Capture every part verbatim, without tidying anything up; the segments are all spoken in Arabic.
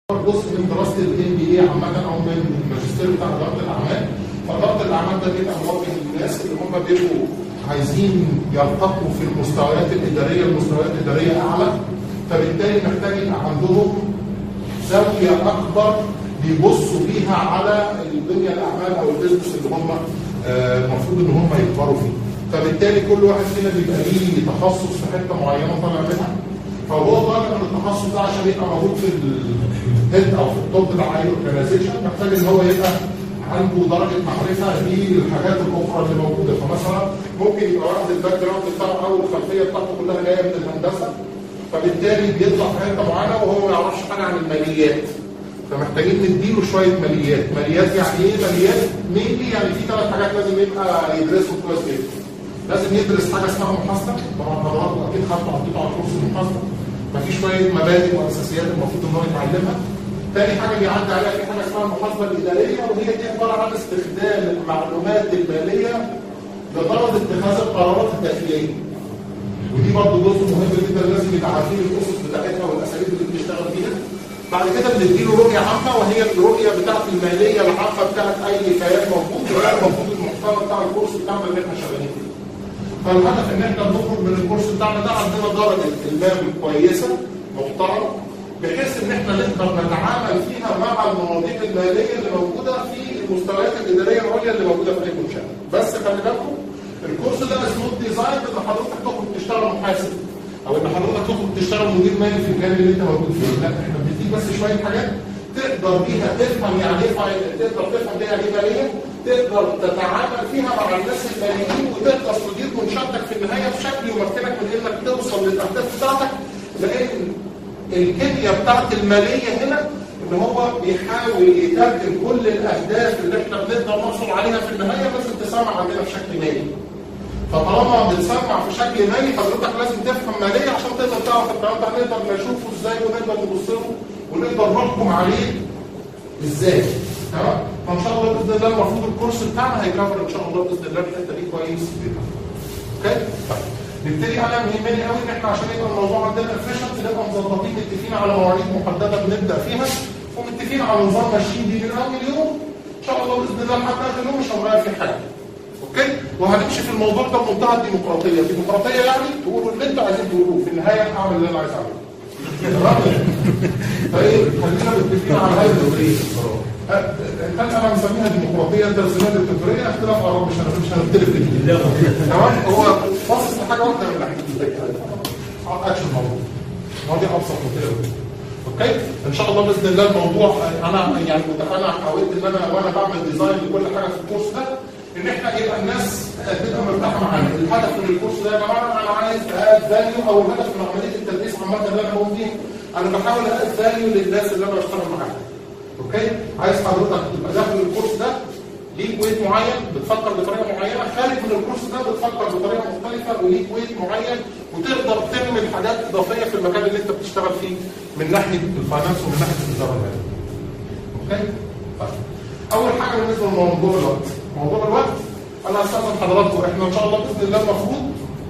جزء من دراسه الام بي اي عامه او من الماجستير بتاع اداره الاعمال. فاداره الاعمال ده بيبقى موجه للناس اللي هم بيبقوا عايزين يرتقوا في المستويات الاداريه لمستويات اداريه اعلى، فبالتالي محتاج يبقى عندهم زاويه اكبر بيبصوا بيها على الدنيا الاعمال او البيزنس اللي هم المفروض ان هم يكبروا فيه. فبالتالي كل واحد فينا بيبقى ليه تخصص في حته معينه طالع منها، فهو طالع من التخصص ده عشان يبقى موجود في الهيد او في التوب بتاع اي اورجنايزيشن، محتاج ان هو يبقى عنده درجه معرفه بالحاجات الاخرى اللي موجوده. فمثلا ممكن يبقى واحد الباك جراوند بتاعه او الخلفيه بتاعته كلها جايه من الهندسه، فبالتالي بيطلع في حته معينه وهو ما يعرفش حاجه عن الماليات، فمحتاجين نديله شويه ماليات. ماليات يعني ايه؟ ماليات مينلي يعني في ثلاث حاجات لازم يبقى يدرسهم كويس جدا. لازم يدرس حاجه اسمها محاسبه، طبعا حضراتكم اكيد خدتوا حطيتوا على كورس المحاسبه، ففي شويه مبادئ واساسيات المفروض ان هو يتعلمها. ثاني حاجه بيعدي عليها في حاجه اسمها المحاسبه الاداريه، وهي دي عباره عن استخدام المعلومات الماليه لغرض اتخاذ القرارات الداخليه. ودي برضه جزء مهم جدا لازم يبقى عارفين الاسس بتاعتها والاساليب اللي بنشتغل فيها. بعد كده بنديله رؤيه عامه، وهي الرؤيه بتاعت الماليه العامه بتاعت اي كيان موجود، وده المفروض المحتوى بتاع الكورس بتاعنا اللي احنا شغالين فيه. فالهدف ان احنا نخرج من الكورس بتاعنا ده عندنا درجه المال كويسه محترمه، بحيث ان احنا نقدر نتعامل فيها مع المواضيع الماليه اللي موجوده في المستويات الاداريه العليا اللي موجوده في المنشاه. بس خلي بالكم الكورس ده اسمه ديزاين ان حضرتك تخرج تشتغل محاسب، او ان حضرتك تخرج تشتغل مدير مالي في المجال اللي انت موجود فيه. لا، احنا بنديك بس شويه حاجات تقدر بيها تفهم يعني ايه فاينانس، تقدر تفهم بيها يعني ايه ماليه، تقدر تتعامل فيها مع الناس الماليين، وتقدر تدير منشاتك في النهايه بشكل يمكنك من انك توصل للاهداف بتاعتك. لان الكيمياء بتاعت الماليه هنا ان هو بيحاول يترجم كل الاهداف اللي احنا بنقدر نوصل عليها في النهايه لازم تسمع عندنا بشكل مالي. فطالما بنسمع في شكل مالي حضرتك لازم تفهم ماليه عشان تقدر تعرف الكلام ده نقدر نشوفه ازاي ونقدر نبص له ونقدر نحكم عليه ازاي. تمام؟ فان شاء الله باذن الله المفروض الكورس بتاعنا هيكفر ان شاء الله باذن الله الحته دي كويس جدا. اوكي؟ طيب نبتدي. انا يهمني قوي ان احنا عشان يبقى الموضوع عندنا افيشنت نبقى مظبطين متفقين على مواعيد محدده بنبدا فيها، ومتفقين على نظام ماشيين بيه من اول يوم ان شاء الله باذن الله لحد اخر يوم مش هنغير فيه حاجه. اوكي؟ وهنمشي في الموضوع ده بمنتهى الديمقراطيه، الديمقراطيه يعني تقولوا اللي انتوا عايزين تقولوه، في النهايه اعمل اللي انا عايز اعمله. تمام؟ طيب خلينا متفقين على هذه الديمقراطيه. كان انا مسميها ديمقراطيه، انت رسمها ديكتاتوريه، اختلاف اراء مش مش هنختلف فيه. تمام؟ هو باصص لحاجه واحده من ناحيتين. اكشن موضوع. مواضيع ابسط من كده. اوكي؟ ان شاء الله باذن الله الموضوع انا يعني انا حاولت ان انا وانا بعمل ديزاين لكل حاجه في الكورس ده ان احنا يبقى الناس تبقى مرتاحه معانا. الهدف من الكورس ده يا جماعه انا عايز اد فاليو، او الهدف من عمليه التدريس عامه اللي انا بقوم بيها انا بحاول اد فاليو للناس اللي انا بشتغل معاها. اوكي؟ عايز حضرتك تبقى داخل الكورس ده ليك ويت معين، بتفكر بطريقه معينه، خارج من الكورس ده بتفكر بطريقه مختلفه وليك ويت معين، وتقدر تعمل حاجات اضافيه في المكان اللي انت بتشتغل فيه من ناحيه الفاينانس ومن ناحيه الاداره الماليه. اوكي؟ طيب اول حاجه بالنسبه لموضوع الوقت. موضوع الوقت انا هستاذن حضراتكم، احنا ان شاء الله باذن الله المفروض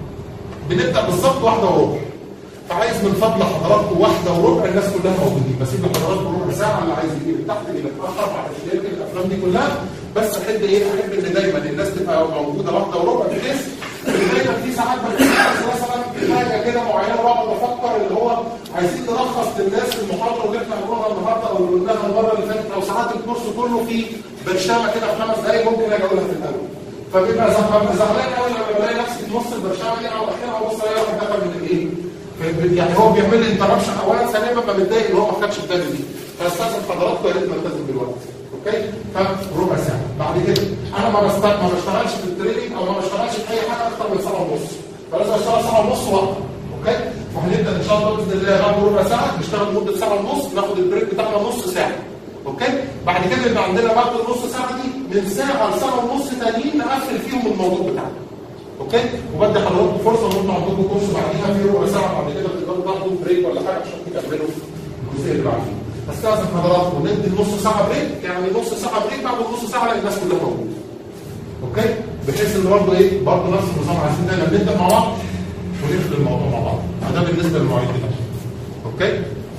بنبدا بالظبط واحده وربع. فعايز من فضل حضراتكم واحده وربع الناس كلها موجودين، بسيب لحضراتكم ربع ساعه، اللي عايز يجي من تحت يجي متاخر بعد الشركه الافلام دي كلها. بس احب ايه؟ احب ان دايما الناس تبقى موجوده واحده وربع، بحيث ان دايما في ساعات بتحصل مثلا حاجه كده معينه بقعد بفكر اللي هو عايزين نلخص للناس المحاضره اللي احنا هنقولها النهارده او اللي قلناها المره اللي فاتت، او ساعات الكورس كله في برشامه كده في خمس دقائق ممكن اجي اقولها في الاول. فبيبقى زعلان قوي لما بلاقي نفسي في نص البرشامه دي او اخرها ابص الاقي واحد دخل من الايه؟ يعني هو بيعمل لي انتربشن اولا، ثانيا ببقى متضايق ان هو ما خدش باله دي. فاستاذن حضراتكم يا ريت نلتزم بالوقت. اوكي؟ فربع ساعه. بعد كده انا ما ما بشتغلش في التريننج او ما بشتغلش في اي حاجه اكتر من ساعه ونص. فلازم اشتغل ساعه ونص وقت. اوكي؟ وهنبدا ان شاء الله باذن الله بعد ربع ساعه نشتغل لمده ساعه ونص، ناخد البريك بتاعنا نص ساعه. اوكي؟ بعد كده يبقى عندنا بعد النص ساعه دي من ساعه لساعه ونص تانيين نقفل فيهم الموضوع بتاعنا. اوكي؟ وبدي حضراتكم فرصه ان انتوا عندكم كورس بعديها في ربع ساعه، بعد كده تقدروا تاخدوا بريك ولا حاجه عشان تكملوا الجزء اللي بعديه. استاذن حضراتكم ندي نص ساعه بريك، يعني نص ساعه بريك بعد نص ساعه الاقي الناس كلها موجوده. اوكي؟ بحيث ان برضه ايه؟ برضه نفس النظام عايزين دايما نبدا مع بعض ونقفل الموضوع مع بعض. ده بالنسبه للمواعيد بتاعتنا. اوكي؟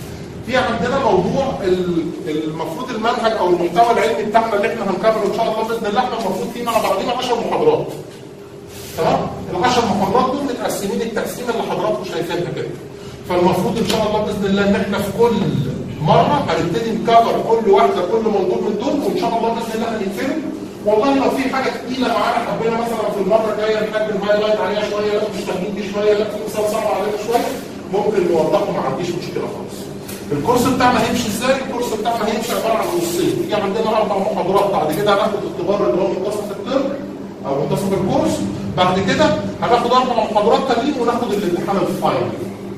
في عندنا موضوع المفروض المنهج او المحتوى العلمي بتاعنا اللي احنا هنكمله ان شاء الله باذن الله، احنا المفروض فيه مع بعضنا عشر محاضرات. تمام؟ ال عشر محاضرات دول متقسمين التقسيم اللي حضراتكم شايفينها كده. فالمفروض ان شاء الله باذن الله ان احنا في كل مره هنبتدي نكفر كل واحده كل موضوع من دول، وان شاء الله باذن الله هنقفله. والله لو في حاجه تقيله معانا حبينا مثلا في المره الجايه نحب نهايلايت عليها شويه، لا مش فاهمين دي شويه، لا في مثال صعب علينا شويه، ممكن نوضحه ما عنديش مشكله خالص. الكورس بتاعنا هيمشي ازاي؟ الكورس بتاعنا هيمشي عباره عن نصين، في عندنا اربع محاضرات، بعد كده هناخد اختبار اللي هو منتصف الترم او منتصف الكورس، بعد كده هناخد اربع محاضرات تانيين وناخد الامتحان الفاينل.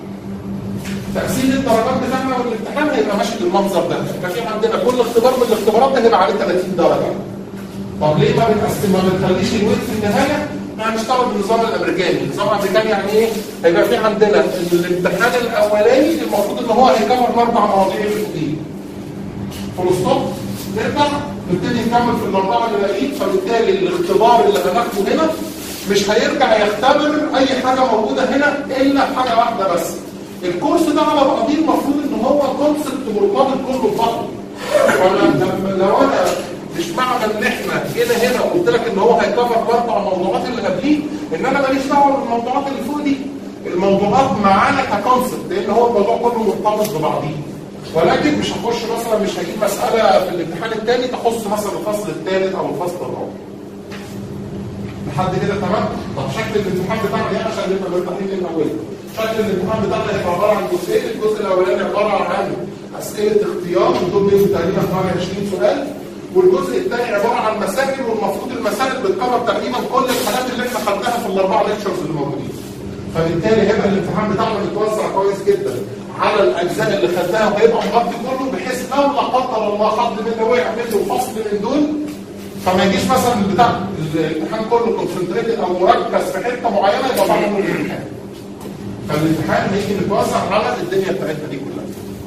تقسيم الدرجات بتاعنا والامتحان هيبقى ماشي بالمنظر ده، ففي عندنا كل اختبار من الاختبارات ده هيبقى عليه ثلاثين درجه. طب ليه ما بنقسم ما بنخليش الويت في النهايه؟ هنشتغل بالنظام الامريكاني، النظام الامريكاني يعني ايه؟ هيبقى في عندنا الامتحان الاولاني المفروض ان هو هيكفر الاربع مواضيع اللي فوقيه. فول ستوب، نرجع نبتدي نكمل في الاربعه اللي باقيين، فبالتالي الاختبار اللي هناخده هنا مش هيرجع يختبر اي حاجه موجوده هنا الا حاجه واحده بس. الكورس ده على بعضيه المفروض ان هو كونسبت مرتبط كله ببعضه. وانا لو انا مش معنى ان احنا جينا هنا وقلت لك ان هو هيكفر الاربع موضوعات اللي قبليه ان انا ماليش دعوه بالموضوعات اللي فوق دي. الموضوعات معانا ككونسبت لان هو الموضوع كله مرتبط ببعضيه. ولكن مش هخش مثلا مش هجيب مساله في الامتحان الثاني تخص مثلا الفصل الثالث او الفصل الرابع. لحد كده تمام؟ طب شكل الامتحان بتاعنا ايه عشان نبقى مرتاحين للاول؟ شكل الامتحان بتاعنا هيبقى عباره عن جزئين، الجزء الاولاني عباره عن اسئله اختيار ودول بيبقوا تقريبا حوالي عشرين سؤال، والجزء الثاني عباره عن مسائل، والمفروض المسائل بتكفر تقريبا كل الحاجات اللي احنا خدناها في الاربعه ليكتشرز اللي موجودين. فبالتالي هيبقى الامتحان بتاعنا متوزع كويس جدا على الاجزاء اللي خدناها وهيبقى مغطي كله، بحيث لو لا قدر الله حد منا وقع منه فصل من دول فما يجيش مثلا بتاع الامتحان كله كونسنتريتد او مركز في حته معينه يبقى بعد منه الامتحان. فالامتحان هيجي متوزع على الدنيا بتاعتنا دي كلها.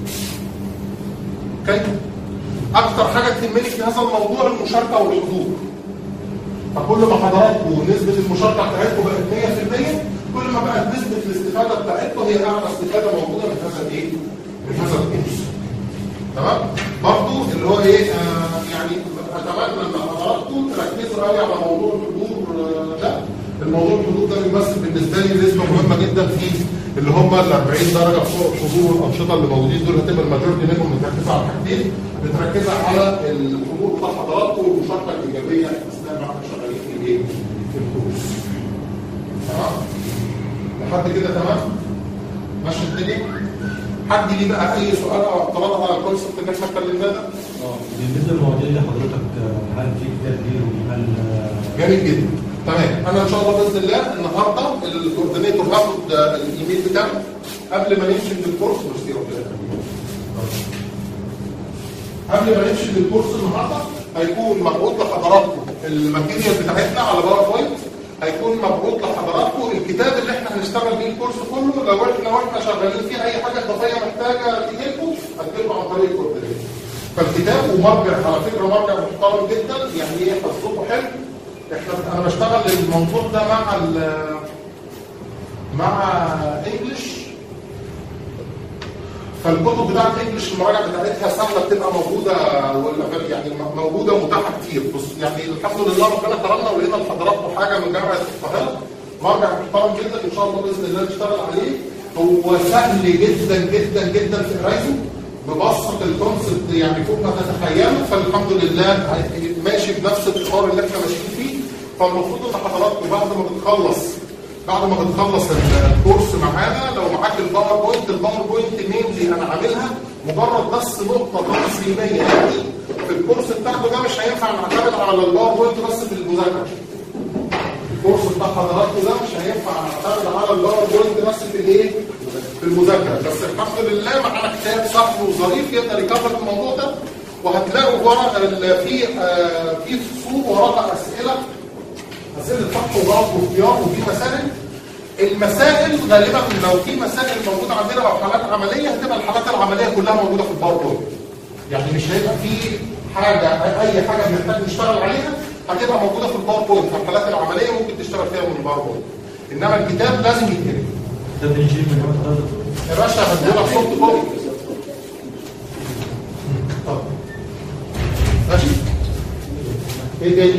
اوكي؟ اكتر حاجه تهمني في هذا الموضوع المشاركه والحضور. فكل ما حضراتكم نسبه المشاركه بتاعتكم بقت مية في المية، كل ما بقت نسبه الاستفاده بتاعتكم هي اعلى استفاده موجوده من هذا الايه؟ من هذا الكورس. تمام؟ برضه اللي هو ايه؟ آه يعني اتمنى ان حضراتكم تركزوا قوي على موضوع الحضور آه ده. الموضوع الحضور ده بيمثل بالنسبه لي نسبه مهمه جدا في اللي هم ال أربعين درجه فوق حضور الانشطه اللي موجودين دول، هتبقى الماجورتي منهم متركزه على حاجتين، متركزه على الحضور بتاع حضراتكم والمشاركه الايجابيه اثناء ما احنا شغالين في الايه؟ في الكورس. تمام؟ لحد كده تمام؟ ماشي الدنيا؟ حد ليه بقى اي سؤال او اعتراض على الكونسبت اللي احنا اتكلمناه ده؟ اه بالنسبه للمواضيع اللي حضرتك هل في كتاب كبير وهل جميل جدا. تمام، انا ان شاء الله باذن الله النهارده الكوردينيتور هاخد الايميل بتاعه قبل ما نمشي من الكورس. ميرسي ربنا قبل ما نمشي من الكورس النهارده هيكون مبعوث لحضراتكم الماتيريال بتاعتنا على باوربوينت، هيكون مبعوث لحضراتكم الكتاب اللي احنا هنشتغل بيه الكورس كله. لو احنا واحنا شغالين فيه اي حاجه اضافيه محتاجه تجي لكم هتجيبها عن طريق الكوردينيتور. فالكتاب ومرجع على فكره مرجع محترم جدا، يعني ايه حفظته حلو. احنا انا بشتغل الموضوع ده مع ال مع انجلش، فالكتب بتاعت انجلش المراجع بتاعتها سهله بتبقى موجوده ولا يعني موجوده متاحه كتير. بص يعني الحمد لله ربنا كرمنا ولقينا لحضراتكم حاجه من جامعه القاهره مرجع محترم جدا ان شاء الله باذن الله نشتغل عليه. هو سهل جدا جدا جدا في قرايته، مبسط الكونسبت يعني فوق ما تتخيلوا، فالحمد لله ماشي بنفس الاطار اللي احنا ماشيين فيه. فالمفروض ان حضراتكم بعد ما بتخلص بعد ما بتخلص الكورس معانا لو معاك الباوربوينت، الباوربوينت مينلي انا عاملها مجرد بس نقطه تنظيميه، يعني في الكورس بتاعته ده مش هينفع نعتمد على الباوربوينت بس في المذاكره. الكورس بتاع حضراتكم ده مش هينفع نعتمد على الباوربوينت بس في الايه؟ في المذاكره، بس الحمد لله معانا كتاب سهل وظريف يقدر يكفر الموضوع ده. وهتلاقوا ورا في آه في فصول وراها اسئله اسئله فتح وضغط واختيار وفي مسائل. المسائل غالبا لو في مسائل موجوده عندنا او حالات عمليه هتبقى الحالات العمليه كلها موجوده في الباوربوينت. يعني مش هيبقى في حاجه اي حاجه بنحتاج نشتغل عليها هتبقى موجوده في الباوربوينت، فالحالات العمليه ممكن تشتغل فيها من الباوربوينت. انما الكتاب لازم يتقرا. ده بنجيب من هنا يا باشا هديلك صوت كوبي. ايه تاني؟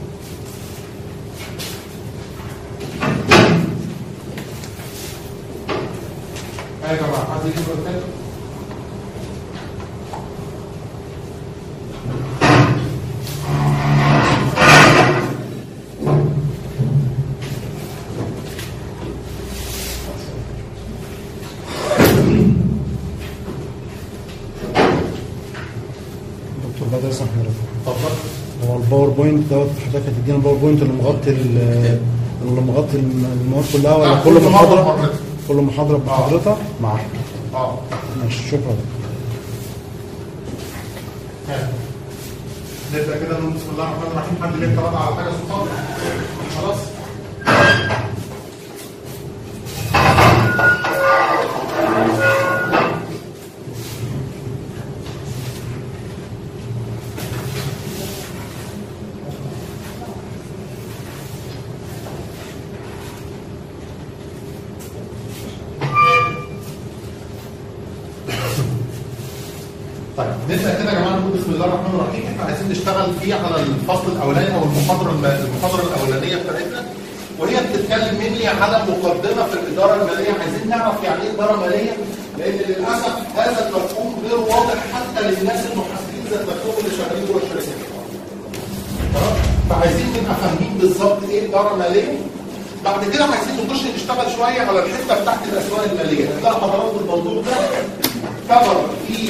ايه يا جماعه حد يجيب سؤال تاني؟ دكتور بدر اسمح لي اتفضل. هو الباوربوينت دوت حضرتك هتدينا الباوربوينت اللي مغطي ال- اللي مغطي المواد كلها ولا لا، كل كل محاضرة محاضره بمحاضرتها. كل محاضره بمحاضرتها معاك اه ماشي شكرا. ها. نبدا كده نقول بسم الله الرحمن الرحيم. حد ليه اعتراض على حاجه سلطان؟ خلاص. طيب نبدا كده يا جماعه نقول بسم الله الرحمن الرحيم. احنا عايزين نشتغل فيه على الفصل الاولاني او المحاضره المحاضره الاولانيه بتاعتنا، وهي بتتكلم مني على مقدمه في الاداره الماليه. عايزين نعرف يعني ايه اداره ماليه، لان للاسف هذا المفهوم غير واضح حتى للناس المحاسبين ذات نفسهم اللي شغالين جوه الشركات. تمام؟ فعايزين نبقى فاهمين بالظبط ايه اداره ماليه. بعد كده عايزين نخش نشتغل شويه على الحته بتاعت الاسواق الماليه. هتلاقي حضراتكم الموضوع ده كفر في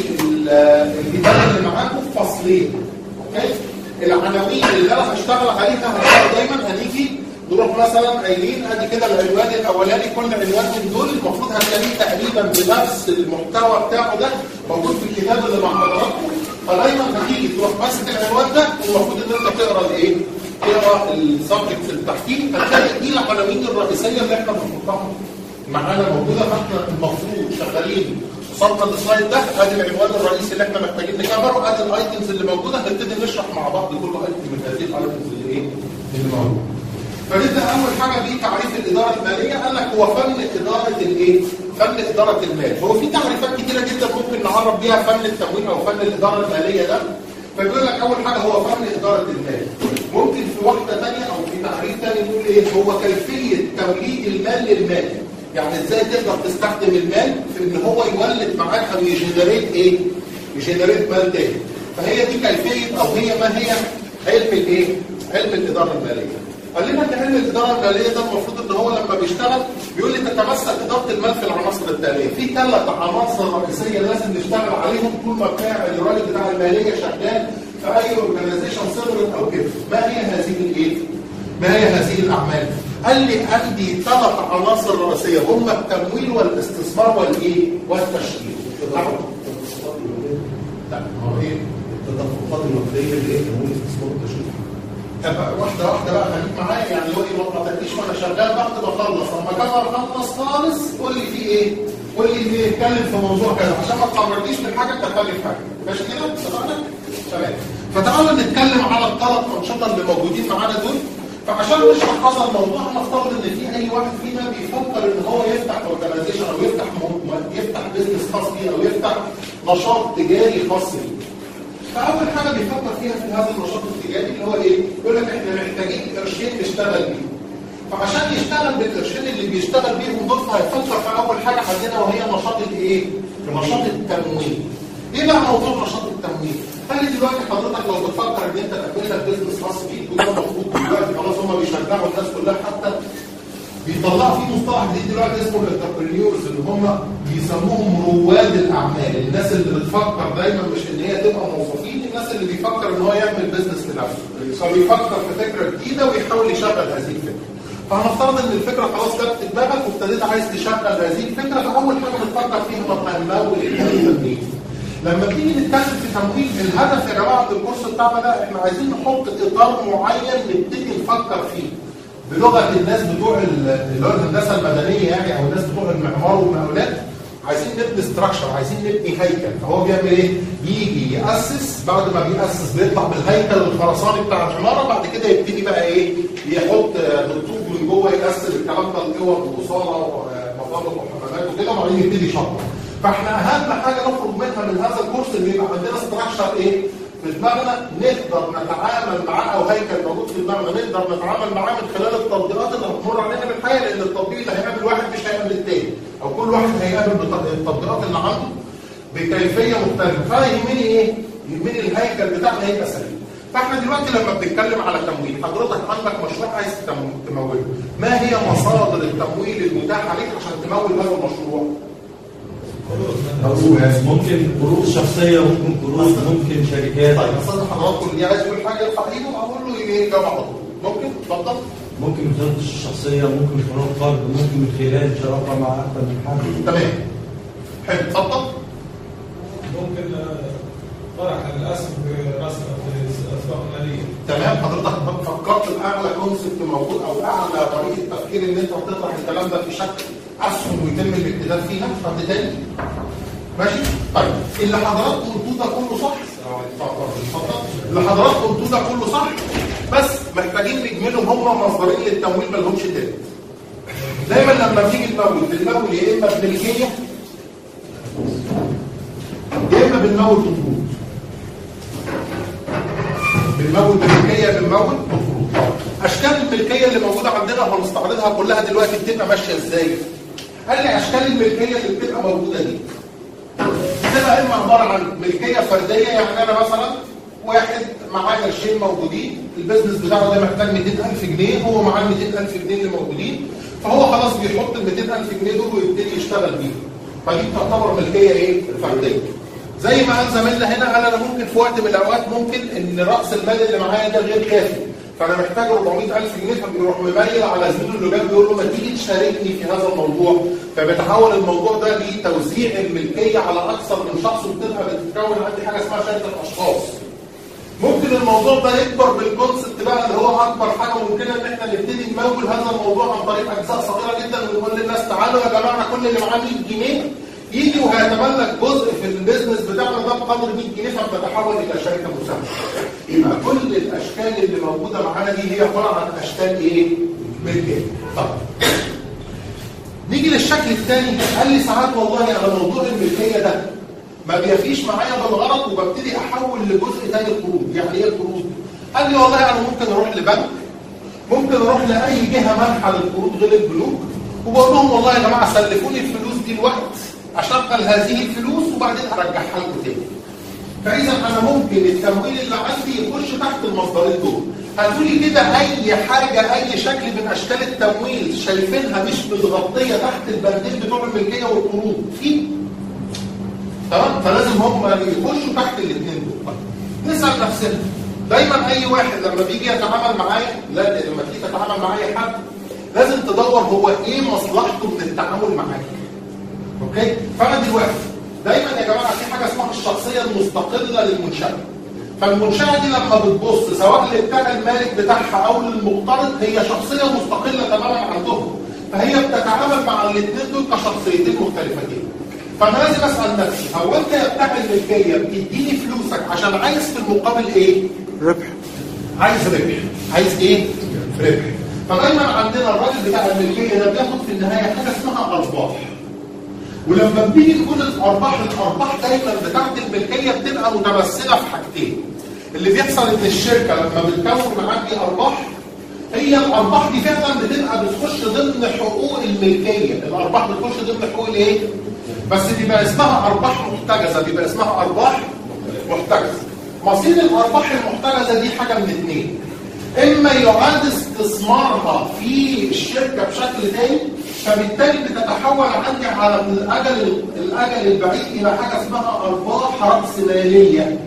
الكتاب اللي معاكم في فصلين. اوكي؟ العناوين اللي انا هشتغل عليها هتلاقوا دايما هنيجي نروح مثلا قايلين ادي كده العنوان الاولاني، كل عنوان من دول المفروض هتلاقيه تقريبا بنفس المحتوى بتاعه ده موجود في الكتاب اللي مع حضراتكم. فدايما هتيجي تروح ماسك العنوان ده والمفروض ان انت تقرا الايه؟ تقرا السبجكت اللي تحتيه، هتلاقي دي العناوين الرئيسيه اللي احنا بنحطها معانا موجوده. فاحنا المفروض شغالين صمت السلايد ده ادي العنوان الرئيسي اللي احنا محتاجين نكفره، ادي الايتمز اللي موجوده، هنبتدي نشرح مع بعض كل ايتم من هذه الايتمز اللي ايه؟ اللي موجوده. فنبدا اول حاجه بتعريف الاداره الماليه. قال لك هو فن اداره الايه؟ فن اداره المال. هو في تعريفات كتيره جدا ممكن نعرف بيها فن التمويل او فن الاداره الماليه ده. فبيقول لك اول حاجه هو فن اداره المال. ممكن في واحده ثانيه او في تعريف ثاني نقول ايه؟ هو كيفيه توليد المال للمال. يعني ازاي تقدر تستخدم المال في ان هو يولد معاك او يجنريت ايه؟ يجنريت مال تاني. فهي دي كيفيه او هي ما هي علم الايه؟ علم الاداره الماليه. قال لنا ان علم الاداره الماليه ده المفروض ان هو لما بيشتغل بيقول لي تتمثل اداره المال في العناصر التاليه. في ثلاث عناصر رئيسيه لازم نشتغل عليهم طول ما بتاع الراجل بتاع الماليه شغال في اي اورجانيزيشن سيرفر او كده. ما هي هذه الايه؟ ما هي هذه الاعمال؟ قال لي عندي ثلاث عناصر رئيسيه هم التمويل والاستثمار والايه؟ والتشغيل. لا هو ايه؟ التدفقات النقديه اللي هي تمويل الاستثمار والتشغيل. واحده واحده بقى خليك معايا. يعني هو ايه؟ ما تقوليش وانا شغال بعد ما اخلص، لما كفر اخلص خالص قول لي في ايه؟ قول لي نتكلم في موضوع كذا عشان ما تخرجنيش من حاجه تخلي في حاجه. ماشي كده؟ اتفقنا؟ تمام. فتعالوا نتكلم على الثلاث انشطه اللي موجودين معانا دول. فعشان نشرح هذا الموضوع نفترض ان في اي واحد فينا بيفكر ان هو يفتح اورجانيزيشن او يفتح يفتح بزنس خاص بيه او يفتح نشاط تجاري خاص بيه. فاول حاجه بيفكر فيها في هذا النشاط التجاري اللي هو ايه؟ يقول لك احنا محتاجين قرشين نشتغل بيه. فعشان يشتغل بالقرشين اللي بيشتغل بيهم دول هيفكر في اول حاجه عندنا وهي نشاط الايه؟ نشاط التمويل. ايه بقى موضوع نشاط التمويل؟ قال لي دلوقتي حضرتك لو بتفكر ان انت تعمل لك بزنس خاص بيك وده المفروض دلوقتي خلاص هم بيشجعوا الناس كلها حتى بيطلعوا فيه مصطلح جديد دلوقتي اسمه الانتربرينورز اللي هم بيسموهم رواد الاعمال. الناس اللي بتفكر دايما مش ان هي تبقى موظفين، الناس اللي بيفكر ان هو يعمل بزنس لنفسه. فبيفكر في فكره جديده ويحاول يشغل هذه الفكره. فهنفترض ان الفكره خلاص جت في دماغك وابتديت عايز تشغل هذه الفكره، فاول حاجه بتفكر فيها طب هنمول التمويل. لما تيجي نتكلم في تمويل الهدف يا جماعه الكورس بتاعنا ده احنا عايزين نحط اطار معين نبتدي نفكر فيه بلغه الناس بتوع اللي هو الهندسه المدنيه يعني او الناس بتوع المعمار والمقاولات. عايزين نبني ستراكشر، عايزين نبني هيكل. فهو بيعمل ايه؟ يجي ياسس، بعد ما بياسس بيطلع بالهيكل الخرساني بتاع العماره، بعد كده يبتدي بقى ايه؟ يحط بالطوب من جوه يقسم الكلام ده لقوى وصاله ومطابق وحمامات وكده، وبعدين يبتدي يشطب. فاحنا اهم حاجه نخرج منها من هذا الكورس ان يبقى عندنا ستراكشر ايه؟ في دماغنا نقدر نتعامل معاه، او هيكل موجود في دماغنا نقدر نتعامل معاه من خلال التطبيقات اللي هتمر علينا بالحياه، لان التطبيق اللي هيقابل واحد مش هيقابل التاني، او كل واحد هيقابل التطبيقات اللي عنده بكيفيه مختلفه. فانا يهمني ايه؟ يهمني الهيكل بتاعنا يبقى سليم. فاحنا دلوقتي لما بنتكلم على تمويل، حضرتك عندك مشروع عايز تموله، ما هي مصادر التمويل المتاحه ليك عشان تمول هذا المشروع؟ ممكن قروض شخصيه، ممكن قروض، ممكن شركات. طيب استاذ حضراتكم اللي عايز يقول حاجه يرفع ايده اقول له ايه جاوب على طول. ممكن اتفضل. ممكن من قروض الشخصيه، ممكن قروض قرض، ممكن من خلال شراكه مع اكثر من حد. تمام. حلو اتفضل. ممكن طرح الاسهم براس الاسواق الماليه. تمام. حضرتك فكرت باعلى كونسبت موجود او اعلى طريقه تفكير ان انت هتطرح الكلام ده في شكل اسهم ويتم الابتداء فيها حد تاني؟ ماشي؟ طيب اللي حضراتكم قلتوه ده كله صح؟ اتفضل. اللي حضراتكم قلتوه ده كله صح، بس محتاجين نجملهم هم مصدرين للتمويل ما لهمش تاني. دايما لما بنيجي نمول بنمول يا اما بملكيه يا اما بنمول بقروض. بنمول بملكيه بنمول بقروض. اشكال الملكيه اللي موجوده عندنا هنستعرضها كلها دلوقتي بتبقى ماشيه ازاي؟ قال لي اشكال الملكيه اللي بتبقى موجوده دي بتبقى اما عباره عن ملكيه فرديه، يعني انا مثلا واحد معاه قرشين موجودين، البيزنس بتاعه ده محتاج مئتين ألف جنيه، هو معاه مئتين ألف جنيه اللي موجودين، فهو خلاص بيحط ال مئتين ألف جنيه دول ويبتدي يشتغل بيهم. فدي تعتبر ملكيه ايه؟ فرديه. زي ما قال زميلنا هنا، قال انا ممكن في وقت من الاوقات ممكن ان راس المال اللي معايا ده غير كافي، فانا محتاج أربعمئة ألف جنيه، فبيروح مميل على زميله اللي جنبه بيقول له ما تيجي تشاركني في هذا الموضوع، فبيتحول الموضوع ده لتوزيع الملكيه على اكثر من شخص، وبتبقى بتتكون عندي حاجه اسمها شركه اشخاص. ممكن الموضوع ده يكبر بالكونسبت بقى اللي هو اكبر حاجه ممكنه ان احنا نبتدي نمول هذا الموضوع عن طريق اجزاء صغيره جدا، ونقول للناس تعالوا يا جماعه كل اللي معاه مئة جنيه يجي وهيتملك جزء في البيزنس بتاعنا ده بقدر مئة جنيه، فبتتحول الى شركه مساهمه. يبقى كل الاشكال اللي موجوده معانا دي هي عباره عن اشكال ايه؟ ملكيه. طيب نيجي للشكل الثاني. قال لي ساعات والله على موضوع الملكيه ده ما بيفيش معايا بالغلط وببتدي احول لجزء ثاني القروض. يعني ايه القروض؟ قال لي والله انا ممكن اروح لبنك، ممكن اروح لاي جهه مانحه للقروض غير البنوك، وبقول لهم والله يا جماعه سلفوني الفلوس دي الوقت اشغل هذه الفلوس وبعدين ارجعها لكم تاني. فاذا انا ممكن التمويل اللي عندي يخش تحت المصدرين دول. هتقولي كده اي حاجه اي شكل من اشكال التمويل شايفينها مش متغطيه تحت البندين بتوع الملكيه والقروض في؟ تمام؟ فلازم هم يخشوا تحت الاثنين دول. نسال نفسنا دايما اي واحد لما بيجي يتعامل معايا، لا لما تيجي تتعامل معايا حد لازم تدور هو ايه مصلحته من التعامل معاك. اوكي؟ فانا دلوقتي دايما يا جماعه في حاجه اسمها الشخصيه المستقله للمنشاه. فالمنشاه دي لما بتبص سواء لبتاع المالك بتاعها او للمقترض هي شخصيه مستقله تماما عندهم، فهي بتتعامل مع الاثنين دول كشخصيتين مختلفتين. فانا لازم اسال نفسي هو انت يا بتاع الملكيه بتديني فلوسك عشان عايز في المقابل ايه؟ ربح. عايز ربح. عايز ايه؟ ربح. فدايما عندنا الراجل بتاع الملكيه ده بياخد في النهايه حاجه اسمها ارباح. ولما بنيجي نقول الارباح، الارباح دايما بتاعت الملكيه بتبقى متمثله في حاجتين. اللي بيحصل ان الشركه لما بتكون عندي ارباح، هي الارباح دي فعلا بتبقى بتخش ضمن حقوق الملكيه، الارباح بتخش ضمن حقوق الايه؟ بس بيبقى اسمها ارباح محتجزه، بيبقى اسمها ارباح محتجزه. مصير الارباح المحتجزه دي حاجه من اثنين، اما يعاد استثمارها في الشركه بشكل تاني، فبالتالي بتتحول عندي على الاجل الاجل البعيد الى حاجه اسمها ارباح راسماليه.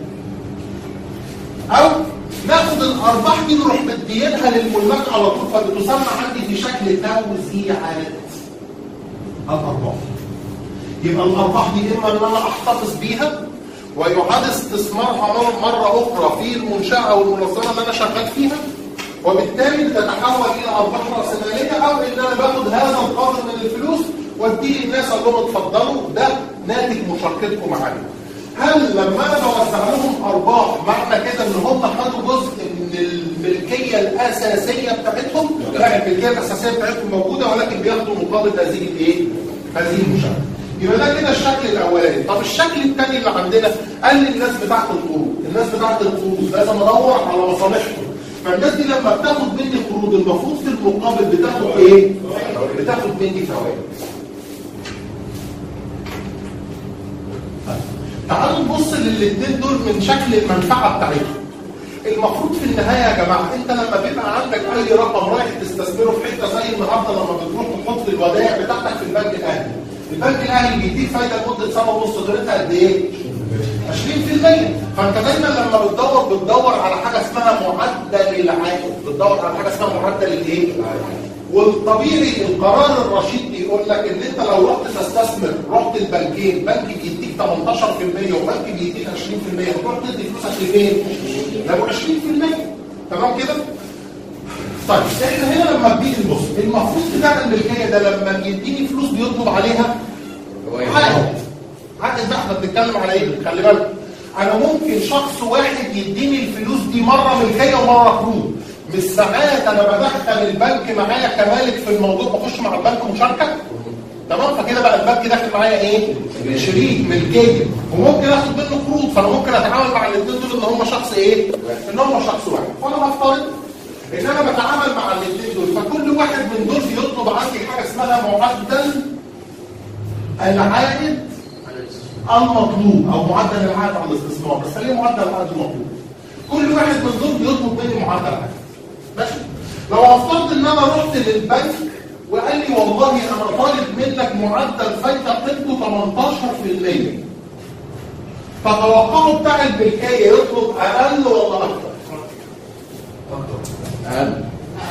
او ناخد الارباح دي نروح مدينها للملاك على طول، فبتسمى عندي في شكل توزيعات الارباح. يبقى الارباح دي اما ان انا احتفظ بيها ويعاد استثمارها مره اخرى في المنشاه او المنظمه اللي انا شغال فيها، وبالتالي تتحول الى ارباح راسماليه، او ان انا باخد هذا القدر من الفلوس واديه للناس اقول لهم اتفضلوا ده ناتج مشاركتكم معايا. هل لما انا بوزع لهم ارباح معنى كده ان هم خدوا جزء من الملكيه الاساسيه بتاعتهم؟ لا، الملكيه الاساسيه بتاعتهم موجوده ولكن بياخدوا مقابل هذه الايه؟ هذه المشاركه. يبقى ده كده الشكل الاولاني. طب الشكل الثاني اللي عندنا قال لي الناس بتاعت القروض، الناس بتاعت القروض لازم ادور على مصالحهم. فالناس دي لما بتاخد مني قروض المفروض في المقابل بتاخد ايه؟ بتاخد مني فوائد. تعالوا نبص للاثنين دول من شكل المنفعه بتاعتهم. المفروض في النهايه يا جماعه انت لما بيبقى عندك اي رقم رايح تستثمره في حته زي النهارده لما بتروح تحط الودائع بتاعتك في البنك الاهلي. البنك الاهلي بيديك فايده لمده سنه ونص، قيمتها قد ايه؟ عشرين في المية. فانت دايما لما بتدور بتدور على حاجه اسمها معدل العائد، بتدور على حاجه اسمها معدل الايه؟ والطبيعي القرار الرشيد بيقول لك ان انت لو رحت تستثمر، رحت البنكين، بنك بيديك تمنتاشر في المية وبنك بيديك عشرين في المية، تروح تدي فلوسك لفين؟ لو عشرين في المية. تمام كده؟ طيب احنا هنا لما بنيجي نبص المفروض بتاع الملكيه ده لما بيديني فلوس بيطلب عليها عائد. عائد ده احنا بنتكلم على ايه؟ خلي بالك انا ممكن شخص واحد يديني الفلوس دي مره ملكيه ومره قروض. مش ساعات انا بدخل البنك معايا كمالك في الموضوع، بخش مع البنك مشاركه. تمام؟ فكده بقى البنك داخل معايا ايه؟ شريك ملكيه، وممكن اخد منه قروض، فانا ممكن اتعامل مع الاثنين دول ان هم شخص ايه؟ ان هم شخص واحد. فانا بفترض ان انا بتعامل مع الاثنين دول، فكل واحد من دول بيطلب عندي حاجه اسمها معدل العائد المطلوب او معدل العائد على الاستثمار. بس خليه معدل العائد المطلوب. كل واحد من دول بيطلب مني معدل عائد. ماشي؟ لو افترض ان انا رحت للبنك وقال لي والله انا طالب منك معدل فايده قيمته تمنتاشر في المية، فتوقعه بتاع الملكيه يطلب اقل ولا اكتر؟ أقل.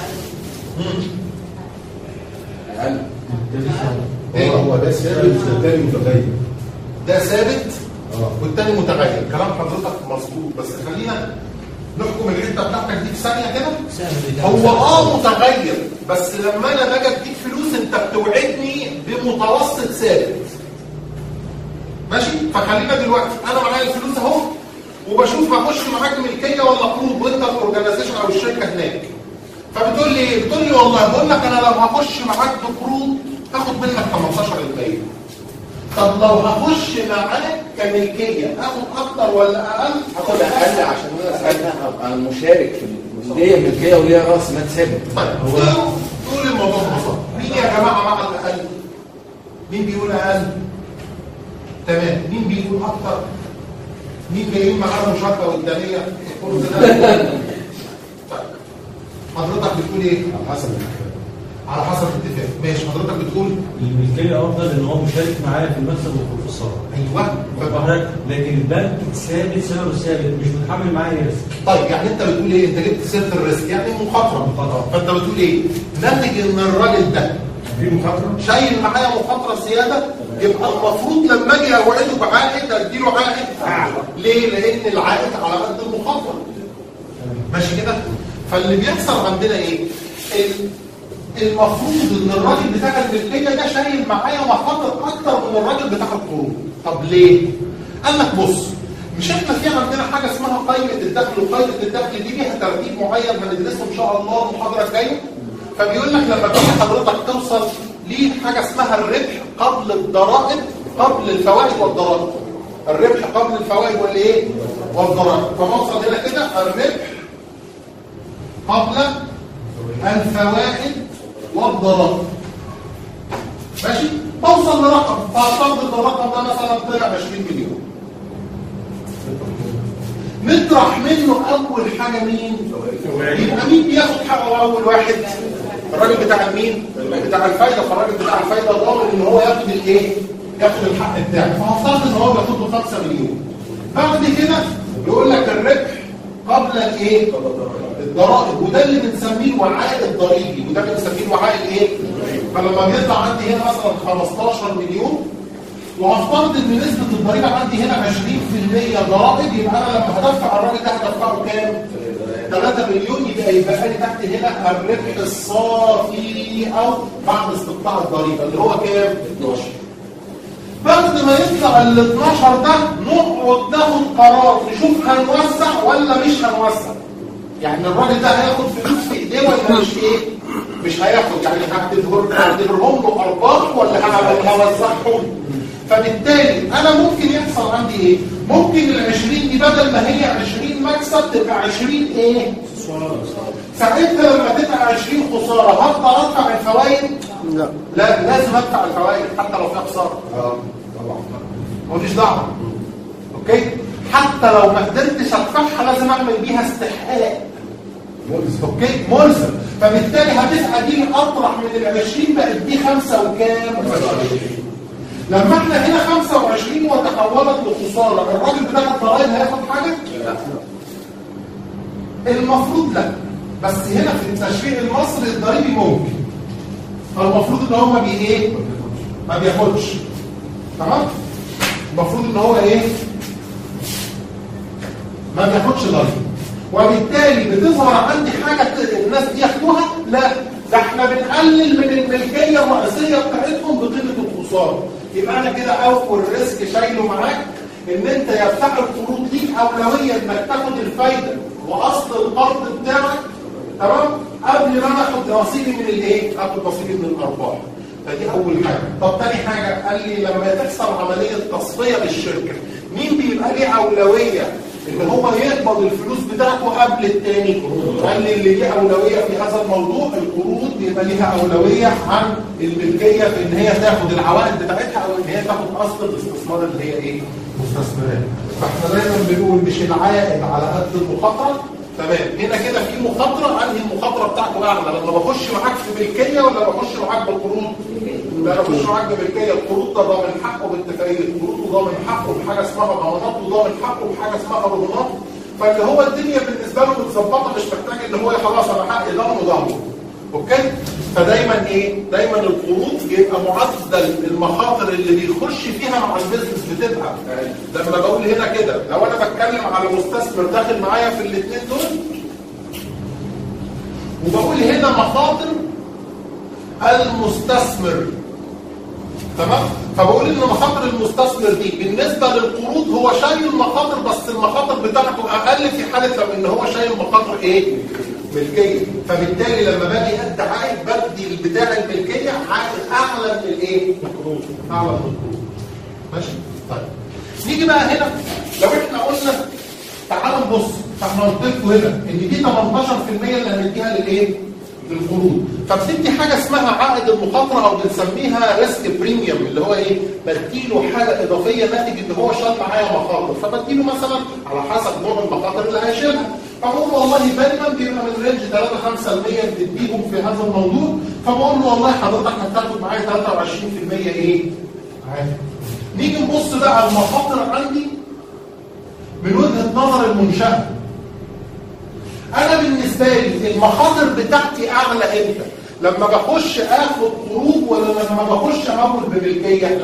أقل. ايه هو ده ثابت والتاني متغير. ده ثابت اه والتاني متغير. كلام حضرتك مظبوط، بس خلينا نحكم الحته بتاعتك دي في ثانيه كده. هو اه متغير، بس لما انا باجي اديك فلوس انت بتوعدني بمتوسط ثابت. ماشي؟ فخلينا دلوقتي انا معايا الفلوس اهو وبشوف هخش معاك ملكيه ولا قروض وانت الاورجنايزيشن او الشركه هناك. فبتقول لي ايه؟ بتقول لي والله بقول لك انا لو هخش معاك بقروض هاخد منك تمنتاشر في المية. طب لو هخش معاك كملكيه اخد اكتر ولا اقل؟ هاخد اقل عشان انا ساعتها هبقى المشارك في ليا ملكيه وليا راس مال ثابت. طيب هو تقول الموضوع ببساطه. مين يا جماعه مع الاقل؟ مين بيقول اقل؟ تمام. مين بيقول اكتر؟ مين جايين معانا مشاركه قداميه؟ طيب حضرتك بتقول ايه؟ على حسب الاتفاق. على حسب الاتفاق. ماشي. حضرتك بتقول الملكيه افضل ان هو مشارك معايا في المكسب والخساره. ايوه. لكن البنك ثابت، سعره ثابت، مش متحمل معايا ريسك. طيب يعني انت بتقول ايه؟ انت جبت سيره الريسك يعني مخاطره. مخاطره. فانت بتقول ايه؟ ناتج ان الراجل ده في مخاطره؟ شايل معايا مخاطره زياده، يبقى المفروض لما اجي اوعده بعائد اديله عائد اعلى. ليه؟ لان العائد على قد المخاطره. ماشي كده؟ فاللي بيحصل عندنا ايه؟ المفروض ان الراجل بتاع الملكيه ده شايل معايا مخاطر اكتر من الراجل بتاع القروض. طب ليه؟ قال لك بص، مش احنا في عندنا حاجه اسمها قائمه الدخل، وقائمه الدخل دي ليها ترتيب معين هندرسه ان شاء الله المحاضره الجايه. فبيقول لك لما تيجي حضرتك توصل ليه حاجه اسمها الربح قبل الضرائب، قبل الفوائد والضرائب. الربح قبل الفوائد والايه؟ والضرائب. فنوصل هنا كده الربح قبل الفوائد والضرائب. ماشي؟ توصل لرقم، فافترض الرقم ده مثلا طلع عشرين مليون. نطرح منه اول حاجه مين؟ يبقى مين بياخد حقه اول واحد؟ الراجل بتاع المين؟ بتاع الفايده. فالراجل بتاع الفايده ضامن ان هو ياخد الايه؟ ياخد الحق بتاعه. فهفترض ان هو بياخد له خمسة مليون. بعد كده يقول لك الربح قبل الايه؟ الضرائب. وده اللي بنسميه الوعاء الضريبي، وده اللي بنسميه الوعاء الايه؟ فلما بيطلع عندي هنا مثلا خمستاشر مليون، وهفترض ان نسبه الضريبه عندي هنا عشرين في المية ضرائب، يبقى انا لما هدفع الراجل ده هدفعه كام؟ ثلاثة مليون. يبقى يبقى لي تحت هنا الربح الصافي او بعد استقطاع الضريبه اللي هو كام؟ اتناشر. بعد ما يطلع ال اتناشر ده نقعد ناخد قرار نشوف هنوسع ولا مش هنوسع. يعني الراجل ده هياخد فلوس في ايديه ولا مش ايه؟ مش هياخد. يعني هعتبرهم له ارباح ولا هوزعهم؟ فبالتالي انا ممكن يحصل عندي ايه؟ ممكن ال عشرين دي بدل ما هي عشرين مكسب تبقى عشرين ايه؟ ساعتها لما تبقى عشرين خساره هفضل ادفع الفوائد؟ لا لا لازم ادفع الفوائد حتى لو فيها خساره. اه طبعا ماليش دعوه. اوكي؟ حتى لو ما قدرتش ادفعها لازم اعمل بيها استحقاق. ملزم. اوكي؟ ملزم. فبالتالي هتبقى دي اطرح من ال عشرين بقت دي خمسة وكام؟ لما احنا هنا خمسة وعشرين وتحولت لخساره، الراجل بتاع الضرايب هياخد حاجه؟ لا. المفروض لا. بس هنا في التشريع المصري الضريبي ممكن. فالمفروض ان هو ما بي ايه؟ ما بياخدش. تمام؟ المفروض ان هو ايه؟ ما بياخدش ضريبه. وبالتالي بتظهر عندي حاجه الناس دي ياخدوها؟ لا، ده احنا بنقلل من الملكيه الرئيسيه بتاعتهم بقيمه الخساره. يبقى انا كده اول ريسك شايله معاك ان انت يا بتاع القروض ليك اولويه انك تاخد الفايده واصل القرض بتاعك تمام قبل ما انا اخد نصيبي من الايه؟ اخد نصيبي من الارباح. فدي اول حاجه. طب تاني حاجه قال لي لما تحصل عمليه تصفيه للشركه مين بيبقى ليه اولويه ان هو يقبض الفلوس بتاعته قبل الثاني؟ قال لي اللي ليه اولويه في هذا الموضوع القروض بيبقى ليها اولويه عن الملكيه في ان هي تاخد العوائد بتاعتها او ان هي تاخد اصل الاستثمار اللي هي ايه؟ مستثمرات. فاحنا دايما بنقول مش العائد على قد المخاطره. تمام. هنا كده في مخاطره، انهي المخاطره بتاعته اعلى لما بخش معاك في ملكيه ولا بخش معاك بالقروض؟ لا بخش معاك بملكيه. القروض ده ضامن حقه باتفاقيه القروض وضامن حقه بحاجه اسمها ضمانات وضامن حقه بحاجه اسمها رهونات. فاللي هو الدنيا بالنسبه له متظبطه مش محتاج ان هو خلاص انا حقي ضامن وضامن. اوكي؟ فدايما ايه؟ دايما القروض بيبقى معدل المخاطر اللي بيخش فيها مع البيزنس بتبقى. لما بقول هنا كده لو انا بتكلم على مستثمر داخل معايا في الاثنين دول وبقول هنا مخاطر المستثمر تمام؟ فبقول ان مخاطر المستثمر دي بالنسبه للقروض هو شايل مخاطر بس المخاطر بتاعته اقل في حاله لو ان هو شايل مخاطر ايه؟ ملكيه. فبالتالي لما باجي ادي عائد بدي بتاع الملكيه عائد اعلى من الايه؟ القروض. اعلى من القروض. ماشي؟ طيب. نيجي بقى هنا لو احنا قلنا تعالوا نبص فاحنا قلت لكم هنا ان دي تمنتاشر في المية اللي هنديها للايه؟ للقروض. فبتدي حاجه اسمها عائد المخاطره او بنسميها ريسك بريميوم اللي هو ايه؟ بديله حاجه اضافيه ناتج ان هو شال معايا مخاطر فبديله مثلا على حسب نوع المخاطر اللي هيشيلها. فبقول له والله دايما بيبقى من رينج ثلاثة خمسة بالمية بتديهم في هذا الموضوع. فبقول له والله حضرتك هتاخد معايا ثلاثة وعشرين في المية ايه؟ عادي. نيجي نبص بقى على المخاطر عندي من وجهه نظر المنشاه. انا بالنسبه لي المخاطر بتاعتي اعلى امتى؟ لما بخش اخد قروض ولا لما بخش اخد بملكيه؟